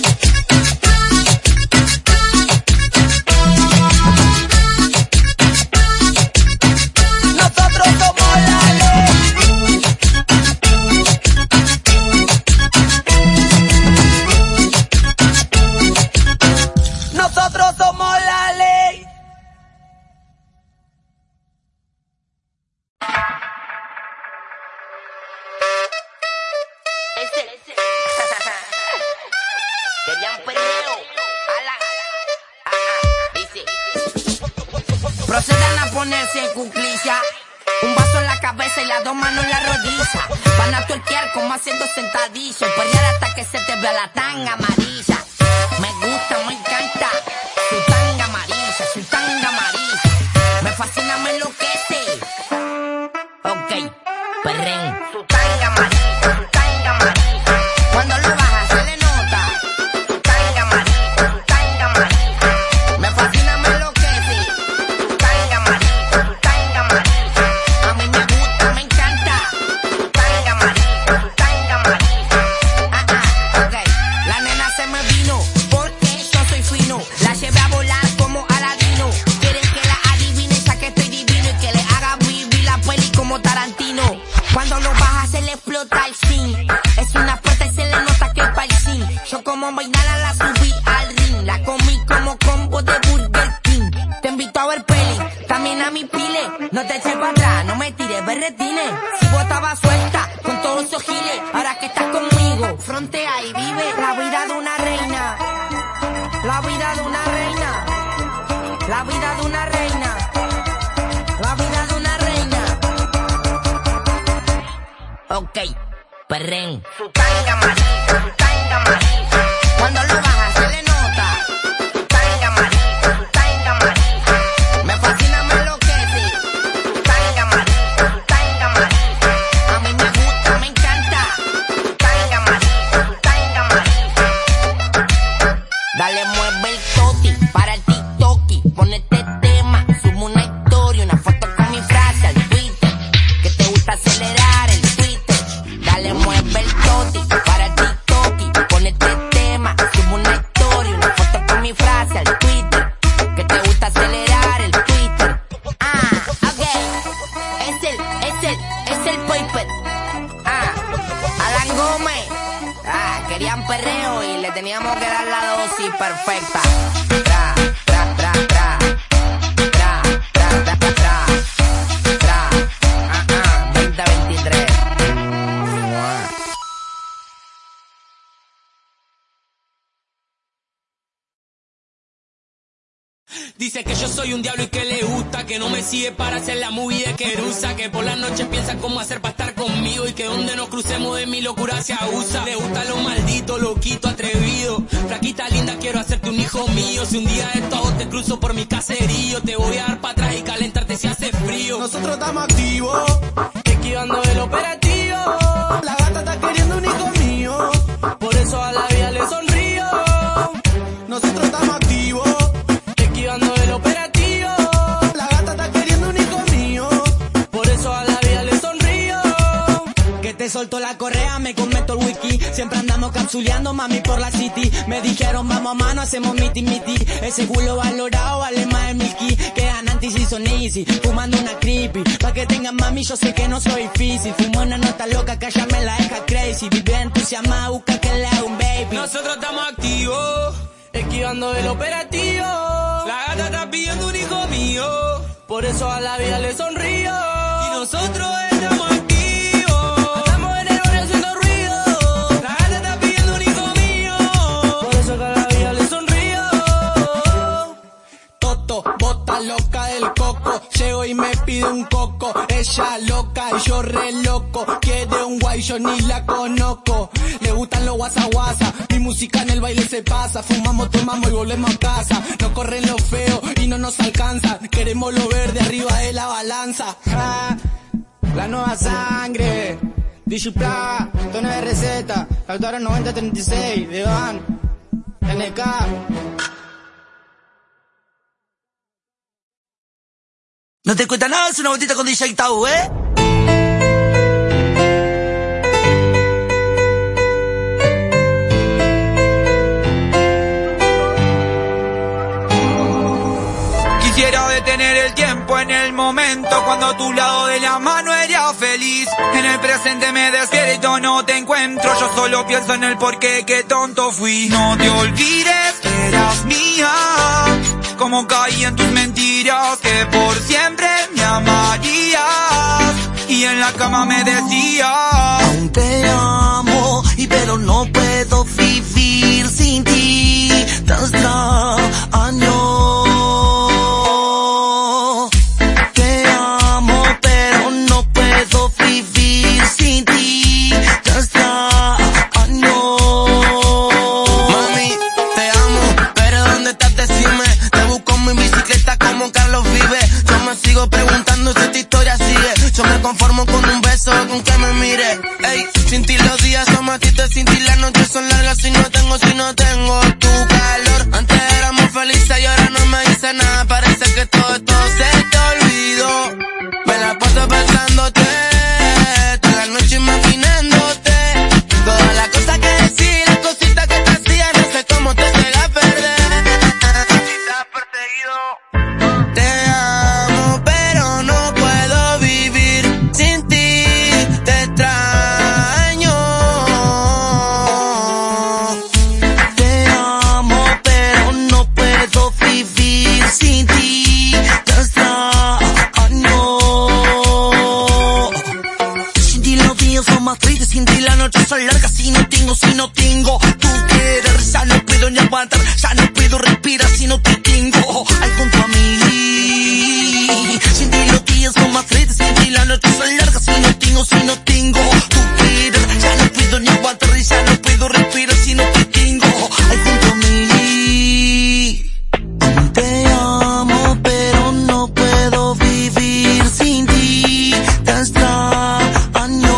Nosotros somos la ley. Ese, ese. Querían perreo. Ala. Ah, ah. Dice. Procedan a ponerse en cuclilla. Un vaso en la cabeza y las dos manos en la rodilla. Van a tuerquear como haciendo sentadillas. Perrear hasta que se te vea la tanga amarilla. Me gusta, me encanta su tanga amarilla, su tanga amarilla. Me fascina, me enloquece. Ok, perren. Su tanga amarilla, su tanga amarilla. Cuando lo baja se le nota. Su tanga amarilla, su tanga amarilla. Me fascina, me enloquece. Su tanga amarilla, su tanga amarilla. A mí me gusta, me encanta. Su tanga amarilla, su tanga amarilla. Ah, ah, ok. La nena se me vino. La llevé a volar como Aladino. Quieren que la adivine, ya que estoy divino. Y que le haga vivir la peli como Tarantino. Cuando lo baja se le explota el zinc. Es una puerta y se le nota que es pa' el zinc. Yo como vainala la subí al ring. La comí como combo de Burger King. Te invito a ver peli, también a mi pile. No te eches para atrás, no me tires berretines. Si vos estabas suelta con todos esos giles. Ahora que estás conmigo, frontea y vive la vida de una reina. La vida de una reina, la vida de una reina, la vida de una reina. Ok, perren. Su tanga amarilla, su tanga amarilla. Cuando lo baja se le nota. Su tanga amarilla, su tanga amarilla. Me fascina, me enloquece. Su tanga amarilla, su tanga amarilla. A mí me gusta, me encanta. Su tanga amarilla, su tanga amarilla. Dale, mueve el toti para el TikTok. Pon este tema, subo una historia, una foto con mi frase al Twitter. Que te gusta acelerar el Twitter. Dale, mueve el toti para el TikTok. Pon este tema, subo una historia, una foto con mi frase al Twitter. Que te gusta acelerar el Twitter. Ah, ok. Es el, es el, es el Piper. Ah, Alan Gómez. Ah, querían perreo y le teníamos que dar la dosis perfecta. afecta. Tra, tra, tra, tra. Tra, tra, tra, tra, tra. Tra, ah, ah, veinte veintitrés. Dice que yo soy un diablo y que le gusta, que no me sigue para hacer la movie de Querusa, que por las noches piensa cómo hacer para estar conmigo y que donde nos crucemos de mi locura se abusa. Le gusta lo maldito, loquito, atrevido. Flaquita linda, quiero hacerte un hijo mío. Si un día de todo te cruzo por mi caserío, te voy a dar para atrás y calentarte si hace frío. Nosotros estamos activos, esquivando el operativo. La gata está queriendo un hijo mío, por eso a la vida le sonrío. Nosotros estamos activos, esquivando el operativo. La gata está queriendo un hijo mío, por eso a la vida le sonrío. Que te soltó la correa, me cometo el wiki. Siempre andamos capsuleando, mami, por la city. Me dijeron, vamos a mano, hacemos miti miti. Ese culo valorado vale más de milky. Quedan antis y son easy, fumando una creepy. Pa' que tengan mami, yo sé que no soy difícil. Fumo una nota loca que ya me la deja crazy. Vive entusiasmada, busca que le haga un baby. Nosotros estamos activos, esquivando el operativo. La gata está pidiendo un hijo mío, por eso a la vida le sonrío. Y nosotros estamos activos, estamos en el barrio haciendo ruido. La gata está pidiendo un hijo mío, por eso que a la vida le sonrío. Toto, bota loca del coco. Llego y me pide un coco. Ella loca y yo re loco. Quiere un guay, yo ni la conozco. Le gustan los guasa guasa. Mi música en el baile se pasa. Fumamos, tomamos y volvemos a casa. No corren los feos y no nos alcanza. Queremos lo verde arriba de la balanza. Ah, la nueva sangre. D J Plaga, tono de receta. Lautaro noventa treinta y seis, de Van, N K. No te cuesta nada, es una botita con D J Tau, ¿eh? Quisiera detener el tiempo en el momento cuando a tu lado de la mano era feliz. En el presente me despierto, no te encuentro. Yo solo pienso en el porqué, qué tonto fui. No te olvides, eras mía. Como caí en tus mentiras, que por siempre me amarías. Y en la cama me decías, aún te amo, y pero no puedo vivir sin ti. Te extraño. Te amo, pero no puedo vivir sin ti. Te extraño. Mami, te amo, pero ¿dónde estás? Decime. Te busco en mi bicicleta como Carlos Vive. Yo me sigo preguntando si esta historia sigue. Yo me conformo con un beso, con que me mire. Ey, sin ti los días son matitos, sin ti las noches son largas. Si no tengo, si no tengo tu calor. Antes éramos felices y ahora no me dice nada. Parece que todo esto se te olvidó. Me la paso pensándote, toda la noche imaginándote. Todas las cosas que decís, las cositas que te hacía, no sé cómo te llega a perder. Te amo, pero no puedo vivir sin ti. Te extraño. Te amo, pero no puedo vivir sin ti. Te extraño. Sin ti los días son más tristes, sin ti las noches son largas. Si no tengo, si no tengo tu querer, ya no puedo ni aguantar, ya no puedo respirar si no te tengo ahí junto a mí. Sin ti los días son más tristes, sin ti las noches son largas. Si no tengo, si no tengo tu querer, ya no puedo ni aguantar, ya no puedo respirar si no te tengo ahí junto a mí. Te amo, pero no puedo vivir sin ti. Te extraño.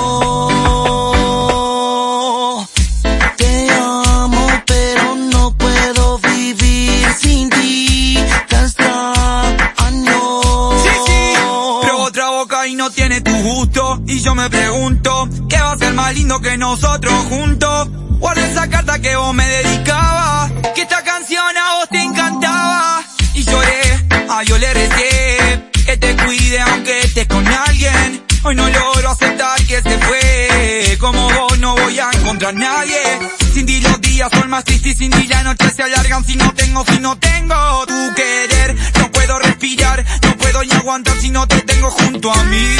Te amo, pero no puedo vivir sin ti. Te extraño. sí, sí, pero otra boca y no tiene tu gusto. Y yo me pregunto, ¿qué va a ser más lindo que nosotros juntos? Guarda esa carta que vos me dedicabas, que esta canción a vos te encantaba. Y lloré, a yo le recé, que te cuide aunque estés con alguien. Hoy no logro aceptar que se fue, como vos no voy a encontrar nadie. Sin ti los días son más tristes y sin ti las noches noches se alargan si no tengo, si no tengo tu querer. No puedo respirar, no puedo ni aguantar si no te tengo junto a mí.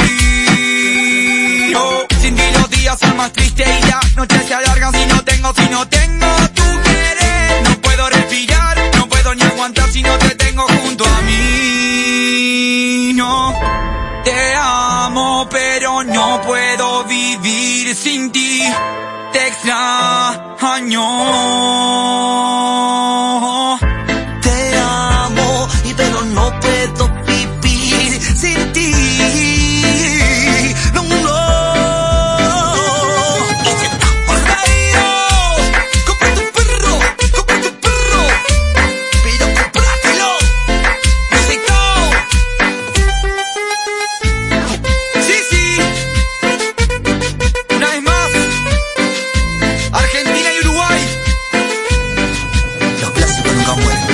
Oh, sin ti los días son más tristes y las noches se alargan si no tengo, si no tengo tu querer. No puedo respirar, no puedo ni aguantar si no te tengo junto a mí. No, te amo pero no puedo vivir sin ti. Te extraño. Te amo y pero no puedo vivir sin ti. No, no. Y si estamos reídos, cómprate un perro, cómprate un perro. Pero cómpratelo. Necesito. Sí, sí. Una vez más. Argentina y Uruguay. Los clásicos nunca mueren.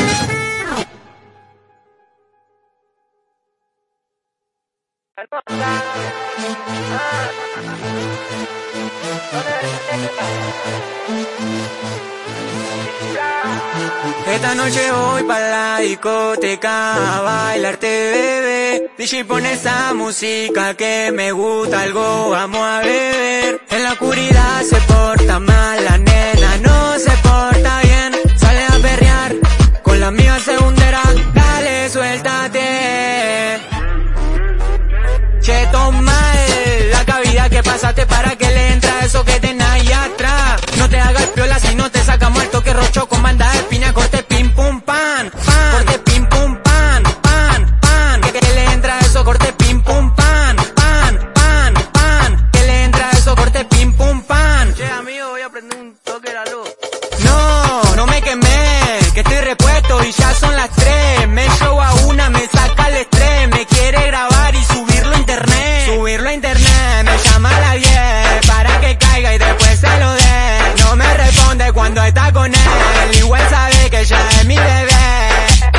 Esta noche voy pa' la discoteca a bailarte, bebé. D J pone esa música que me gusta, algo vamos a beber. En la oscuridad se porta mal, la nena no se porta bien. Sale a perrear con la amiga segundera, dale, suéltate. Che, toma la cabida que pasaste para que le entra eso que tenés ahí atrás. No te hagas piola si no te sacamos el toque rocho con banda de piña, corte pim pum pan, pan, corte pim pum pan, pan, pan, que, que le entra eso, corte pim pum pan, pan, pan, pan, que le entra eso, corte pim pum pan. Che, amigo, voy a prender un toque la luz. No, no me quemé, que estoy repuesto y ya son las tres. Me show a una, me saca el estrés, me quiere grabar y subirlo a internet. Subirlo a internet, me llama a las diez para que caiga y después se lo dé. No me responde cuando está con él, igual sabe que ya es mi bebé.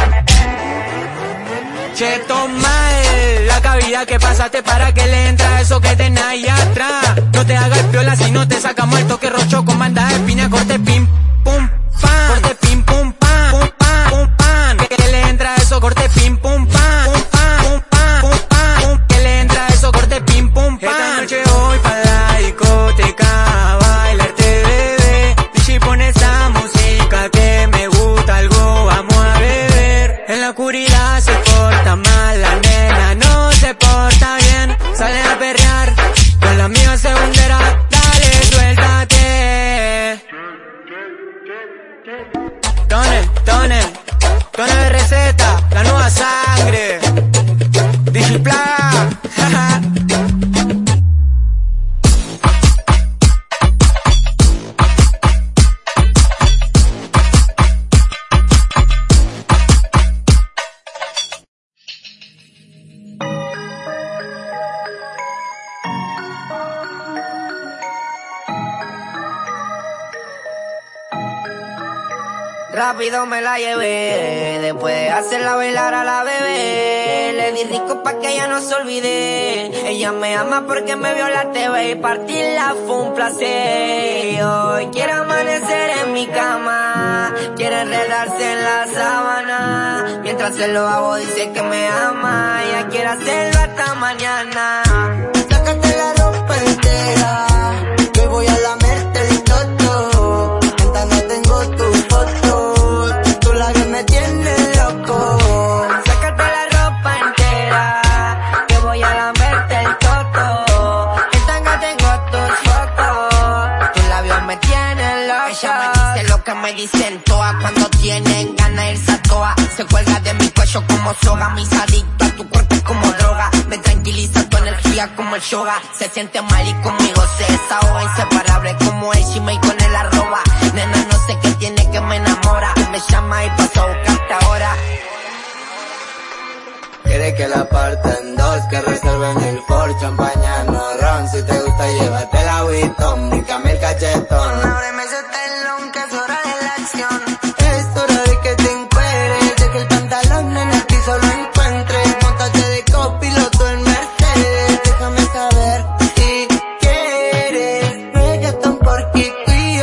Che, toma la cabida que pasaste para que le entra eso que tenés ahí atrás. No te hagas piola si no te sacamos el toque rocho con banda de piña, corte pim pum pan, corte pim pum pan, pum pan, pum pan, que, que le entra eso, corte pim pum pan, pum pan, pum pan, pum pan, pum, que le entra eso, corte pim pum pan. Esta noche voy pa' la discoteca a bailarte, bebé. D J pone esa música que me gusta, algo vamos a beber. En la oscuridad se porta mal, la nena no se porta bien. Sale a perrear con la amiga segundera, dale, suéltate. Tonel, tonel, tonel de receta, la nueva sangre. D J Plaga, jaja. Rápido me la llevé, después de hacerla bailar a la bebé. Le di rico pa' que ella no se olvide. Ella me ama porque me vio la T V y partirla fue un placer. Hoy quiere amanecer en mi cama, quiere enredarse en la sábana. Mientras se lo hago dice que me ama, ella quiere hacerlo hasta mañana. Sácate la ropa entera, que voy a lamerte el toto. Ventana tengo tu foto, tu labio me tiene loco. Sácate la ropa entera, que voy a lamerte el toto. En tanga tengo tus fotos, tus labios me tienen loco. Ella me dice lo que me dicen todas cuando tienen ganas de irse a toa. Se cuelga de mi cuello como soga, mis adictos a tu cuerpo es como droga. Me tranquiliza tu energía como el yoga. Se siente mal y conmigo se desahoga. Inseparable como el Gmail con el arroba. Nena, no sé qué tiene que me enamora. Me llama y paso a buscarte ahora. Quiere que la parten dos, que reserven el Ford, champaña, no ron. Si te gusta, llévate la Vuitton, bríncame el cachetón. Ábreme ese telón, que es hora de la acción. Es hora de que te encueres, de que el pantalón en el piso lo encuentres. Móntate de copiloto en Mercedes, déjame saber si quieres reggaeton por Kiki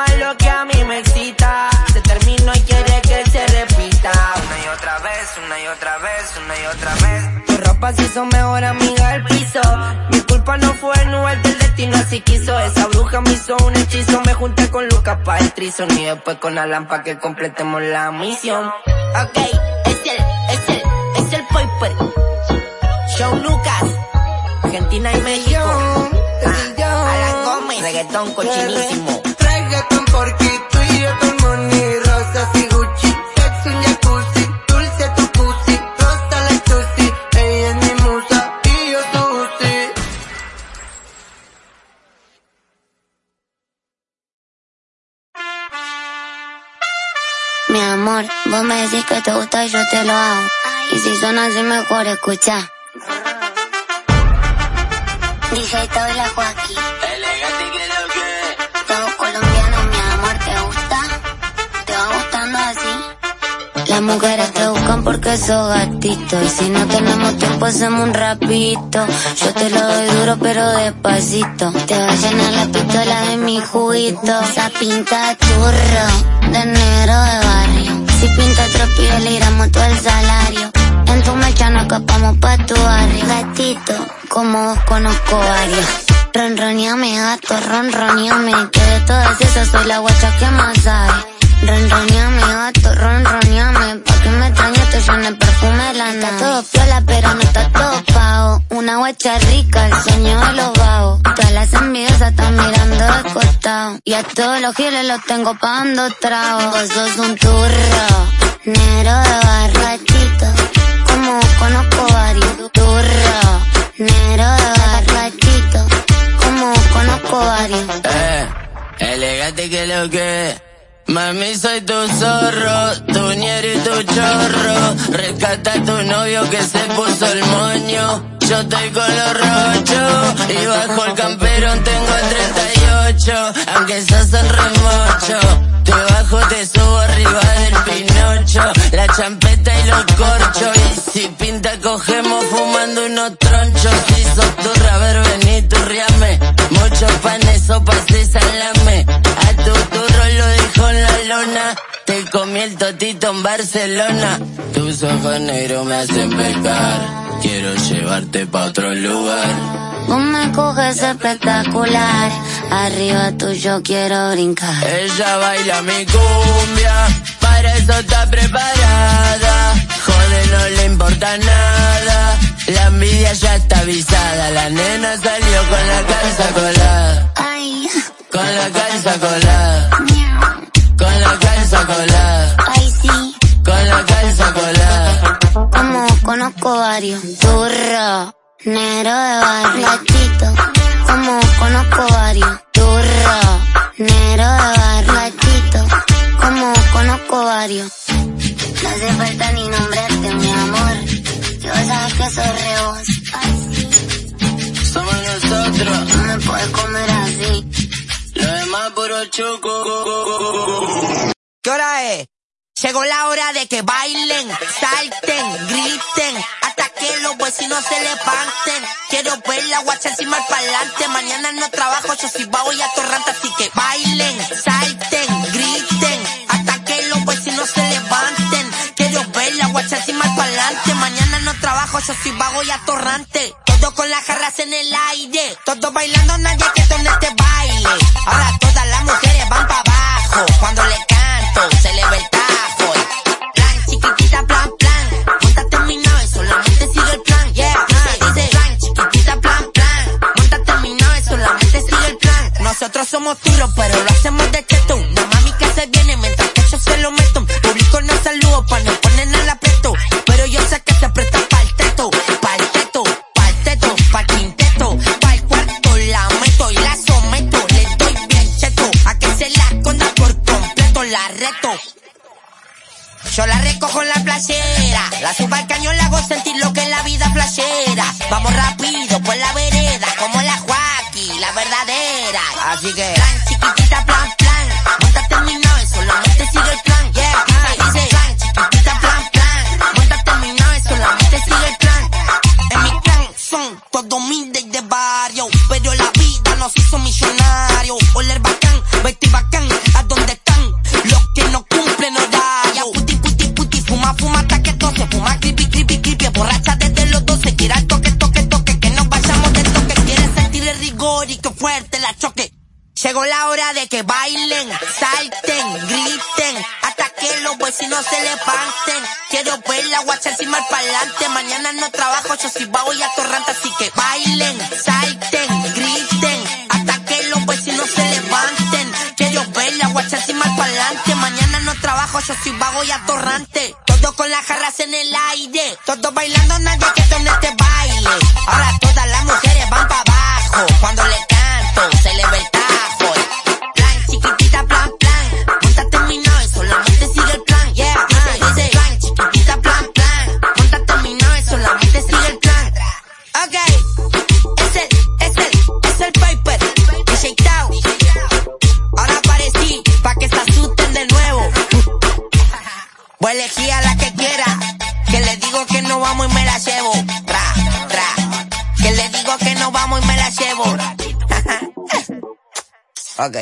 más lo que a mí me excita. Se terminó y quiere que se repita. Una y otra vez, una y otra vez, una y otra vez. Tu ropa se hizo mejor amiga del piso. Mi culpa no fue, no es del destino, así quiso. Esa bruja me hizo un hechizo. Me junté con Lucas pa' el trison y después con Alan pa' que completemos la misión. Ok, es el, es el, es el Piper. Show Lucas, Argentina y México. Ah, Alan Gómez, reggaetón cochinísimo. Reggaetón porque tú y yo con money, rosas y Gucci. Sex un jacuzzi, dulce tu pussy, rosa la tusi. Ella es mi musa y yo su Uzi. Mi amor, vos me decís que te gusta y yo te lo hago. Y si suena así mejor escucha. D J Tao y la Joaquín. Elegante que lo que. Todos colombianos, mi amor, ¿te gusta? ¿Te va gustando así? Las mujeres te buscan porque sos gatito. Y si no tenemos tiempo hacemos un rapito. Yo te lo doy duro pero despacito. Te va a llenar la pistola de mi juguito. Esa pinta de turro, de negro de barrio. Si pinta tres pibes le iremos todo el salario. En tu mecha nos escapamos pa' tu barrio. Gatito, como vos conozco varios. Ronroneame gato, ronroneame. Que de todas esas soy la guacha que más sabe. Ronroneame gato, ronroneame. Pa' que me extrañes te llene el perfume de la nave. Está todo piola pero no está todo pago. Una guacha rica, el sueño de los vagos. Todas las envidiosas están mirando de costado. Y a todos los giles los tengo pagando tragos. Vos sos un turro, negro de barrio. Gatito, como conozco varios. Turro, negro de barrio. Gatito, como conozco varios. Eh, elegante que lo que. Mami, soy tu zorro, tu ñero y tu chorro. Rescata a tu novio que se puso el moño. Yo estoy con los rochos y bajo el camperón tengo el treinta y ocho. Aunque sos el remocho, te bajo, te subo arriba del pinocho. La champeta y los corchos. Y si pinta cogemos fumando unos tronchos. Si sos turra, a ver vení, turriame. Muchos panes, sopas y salame. A tu turro lo dijo en la lona. Te comí el totito en Barcelona. Tus ojos negros me hacen pecar. Quiero llevarte pa' otro lugar. Vos me coges espectacular. Arriba tuyo quiero brincar. Ella baila mi cumbia, para eso está preparada. Joder, no le importa nada. La envidia ya está avisada. La nena salió con la calza colada. Ay. Con la calza colada. Con la calza colada. Ay, sí. Con la calza colada. Como conozco varios. Turro, negro de barrio. Gatito, como conozco varios. Turro, negro de barrio. Gatito, como conozco varios. No hace falta ni nombrarte, mi amor. Yo sabes que soy re vos. Ay, sí. Somos nosotros. No me puedes comer así. Lo demás puro choco. ¿Qué hora es? Llegó la hora de que bailen, salten, griten, hasta que los vecinos se levanten. Quiero ver la guacha encima al pa'lante. Mañana no trabajo, yo sí voy a Torrante, así que bailen, salten, griten, hasta que los vecinos se levanten. Quiero ver la guacha encima al pa'lante. Mañana no trabajo, yo sí voy a Torrante. Todos con las jarras en el aire, todos bailando, nadie quieto en este baile. Ahora todas las mujeres van pa' abajo, cuando le canto se le ve el tajo. Plan, chiquitita, plan, plan, móntate en mi nave, solamente sigue el plan. Yeah, dice, dice, plan, chiquitita, plan, plan, móntate en mi nave, solamente sigue el plan. Nosotros somos turros, pero lo hacemos de cheto. La mami que se viene mientras que yo se lo meto. Público no saludo pa' no poner en el aprieto, pero yo sé que se presta pa'l teto, pa'l teto, pa'l teto, pa'l quinteto, pa'l cuarto, la meto y la someto. Le doy bien cheto, a que se la esconda por completo, la reto. Yo la recojo en la playera, la subo al cañón, la hago sentir lo que es la vida flashera. Vamos rápido por la vereda, como la Joaquín, la verdadera. Así que, plan, chiquitita, plan, plan, móntate en mi nave, solamente sigue el plan. Yeah, dice, plan, chiquitita, plan, plan, móntate en mi nave, solamente sigue el plan. En mi plan son todos humildes de barrio, pero la vida nos hizo millonarios. Oler bacán, vestir bacán, a Llegó la hora de que bailen, salten, griten, hasta que los vecinos se levanten. Quiero ver la guacha encima al pa'lante. Mañana no trabajo, yo sí vago y atorrante. Así que bailen, salten, griten, hasta que los vecinos se levanten. Quiero ver la guacha encima al pa'lante. Mañana no trabajo, yo soy vago y atorrante. Todos con las jarras en el aire, todos bailando, nadie que en este baile. Ahora todas las mujeres van para abajo, cuando le canto se le ve el tajo. Plan, chiquitita, plan, plan, monta terminó y solamente sigue el plan. Yeah, dice, dice, plan, chiquitita, plan, plan, monta terminó y solamente sigue el plan. Ok, es el, es el, es el Piper, D J Tao. Ahora aparecí, pa' que se asusten de nuevo. Voy a elegir a la que quiera, que le digo que no vamos y me la llevo. Tra, tra, que le digo que no vamos y me la llevo. Ok.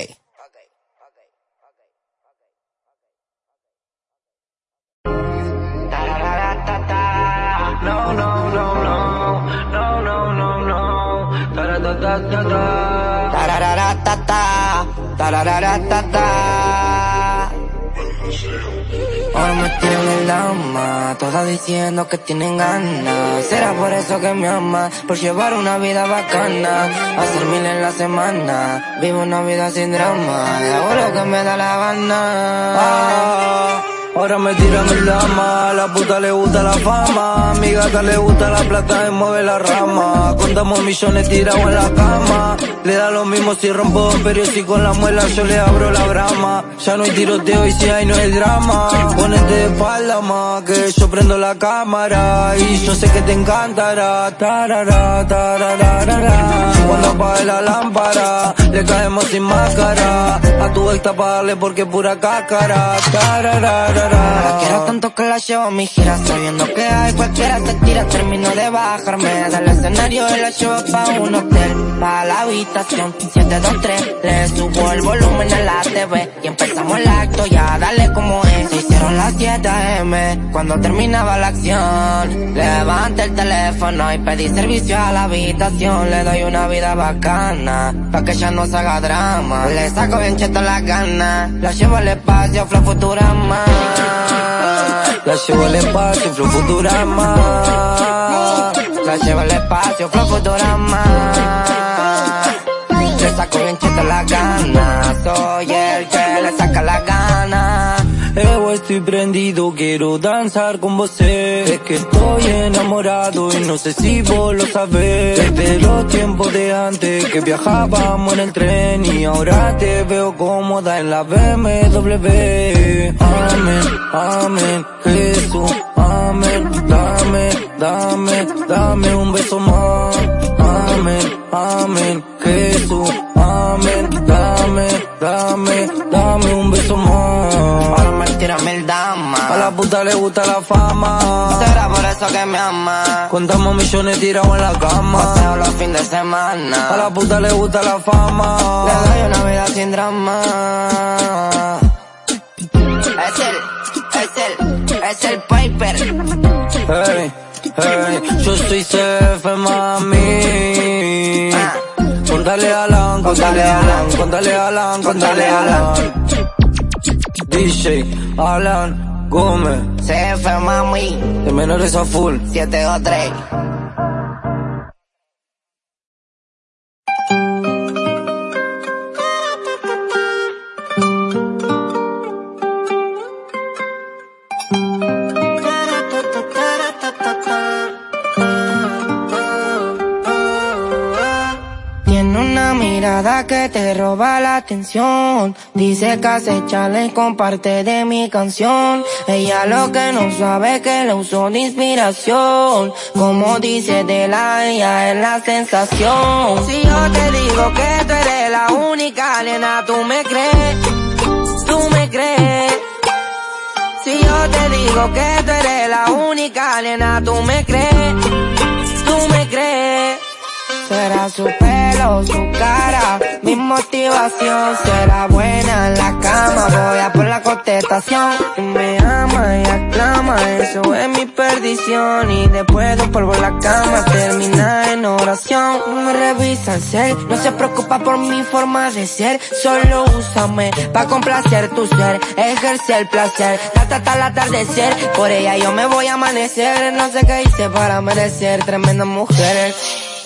No, no, no, no, no, no, no, no. Tararatatata. Tarararatata, tarararatata. Ahora me tienen el dama, todas diciendo que tienen ganas. Será por eso que me ama, por llevar una vida bacana, hacer mil en la semana, vivo una vida sin drama, hago lo que me da la gana. Ah, ahora me tiran el dama, a la puta le gusta la fama, a mi gata le gusta la plata y mueve la rama. Contamos millones tirados en la cama, le da lo mismo si rompo pero si con la muela yo le abro la brama. Ya no hay tiroteo y si hay no hay drama, ponete de espalda más que yo prendo la cámara y yo sé que te encantará. Tarara, tararara. Cuando apague la lámpara le caemos sin máscara, a tu ex taparle porque pura cáscara. Tararara. La quiero tanto que la llevo a mi gira, sabiendo que hay cualquiera se tira. Termino de bajarme del escenario y la llevo pa' un hotel, pa' la habitación siete dos tres. Le subo el volumen a la T V y empezamos el acto, ya dale como es. Se hicieron las siete a eme cuando terminaba la acción. Levanté el teléfono y pedí servicio a la habitación. Le doy una vida bacana, pa' que ella no se haga drama. Le saco bien cheto la gana, la llevo al espacio, flow Futurama. La llevo al espacio, flow Futurama. La llevo al espacio, flow Futurama. Le saco bien cheto la gana, soy el que le saca la gana. Eu estoy prendido, quiero danzar con vos. Es que estoy enamorado y no sé si vos lo sabés. Desde los tiempos de antes que viajábamos en el tren y ahora te veo cómoda en la B M W. Amén, amén, Jesús, amén. Dame, dame, dame un beso más. Amén, amén, Jesús, amén. Dame, dame, dame un beso más. Ahora me tírame el dama, a la puta le gusta la fama, será por eso que me ama. Contamos millones tirados en la cama, paseo los fines de semana. A la puta le gusta la fama, le doy una vida sin drama. Es el, es el, es el Piper. Hey, hey, yo soy C F, mami. Ah. Contale a Alan, contale a Alan, contale a Alan, contale a Alan. D J Alan Gómez, C F, mami. De menores a full, siete dos tres. Mirada que te roba la atención, dice que hace challenge, comparte de mi canción. Ella lo que no sabe que le usó de inspiración, como dice de la ella es la sensación. Si yo te digo que tú eres la única, nena, tú me crees, tú me crees. Si yo te digo que tú eres la única, nena, tú me crees, tú me crees. Será su pelo, su cara, mi motivación. Será buena en la cama, voy a por la contestación. Me ama y aclama, eso es mi perdición. Y después de un polvo en la cama, termina en horas conversación, me revisa el cel. No se preocupa por mi forma de ser, solo úsame pa' complacer tu ser. Ejerce el placer, hasta hasta el atardecer. Por ella yo me voy a amanecer. No sé qué hice para merecer tremenda mujer.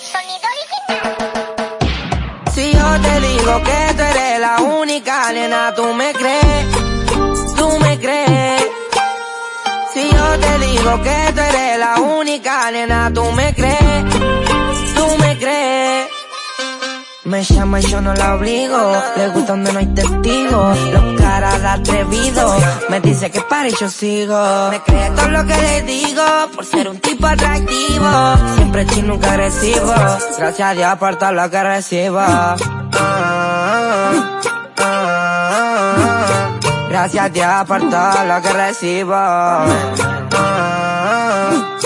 Si yo te digo que tú eres la única, nena, tú me crees, tú me crees. Si yo te digo que tú eres la única, nena, tú me crees, tú me crees. Me llama y yo no la obligo, le gusta donde no hay testigos, los caras de atrevido, me dice que pare y yo sigo. Me cree todo lo que le digo, por ser un tipo atractivo, siempre chino, nunca agresivo, gracias a Dios por todo lo que recibo. Ah, ah, ah, gracias a Dios por todo lo que recibo. Ah, ah,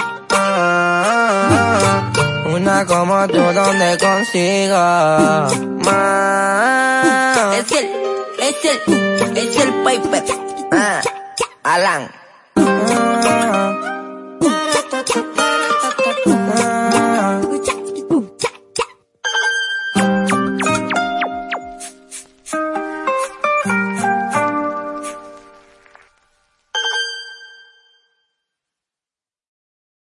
ah, una como tú, donde consigo más. Es el, es el, es el paper. Ah, Alan.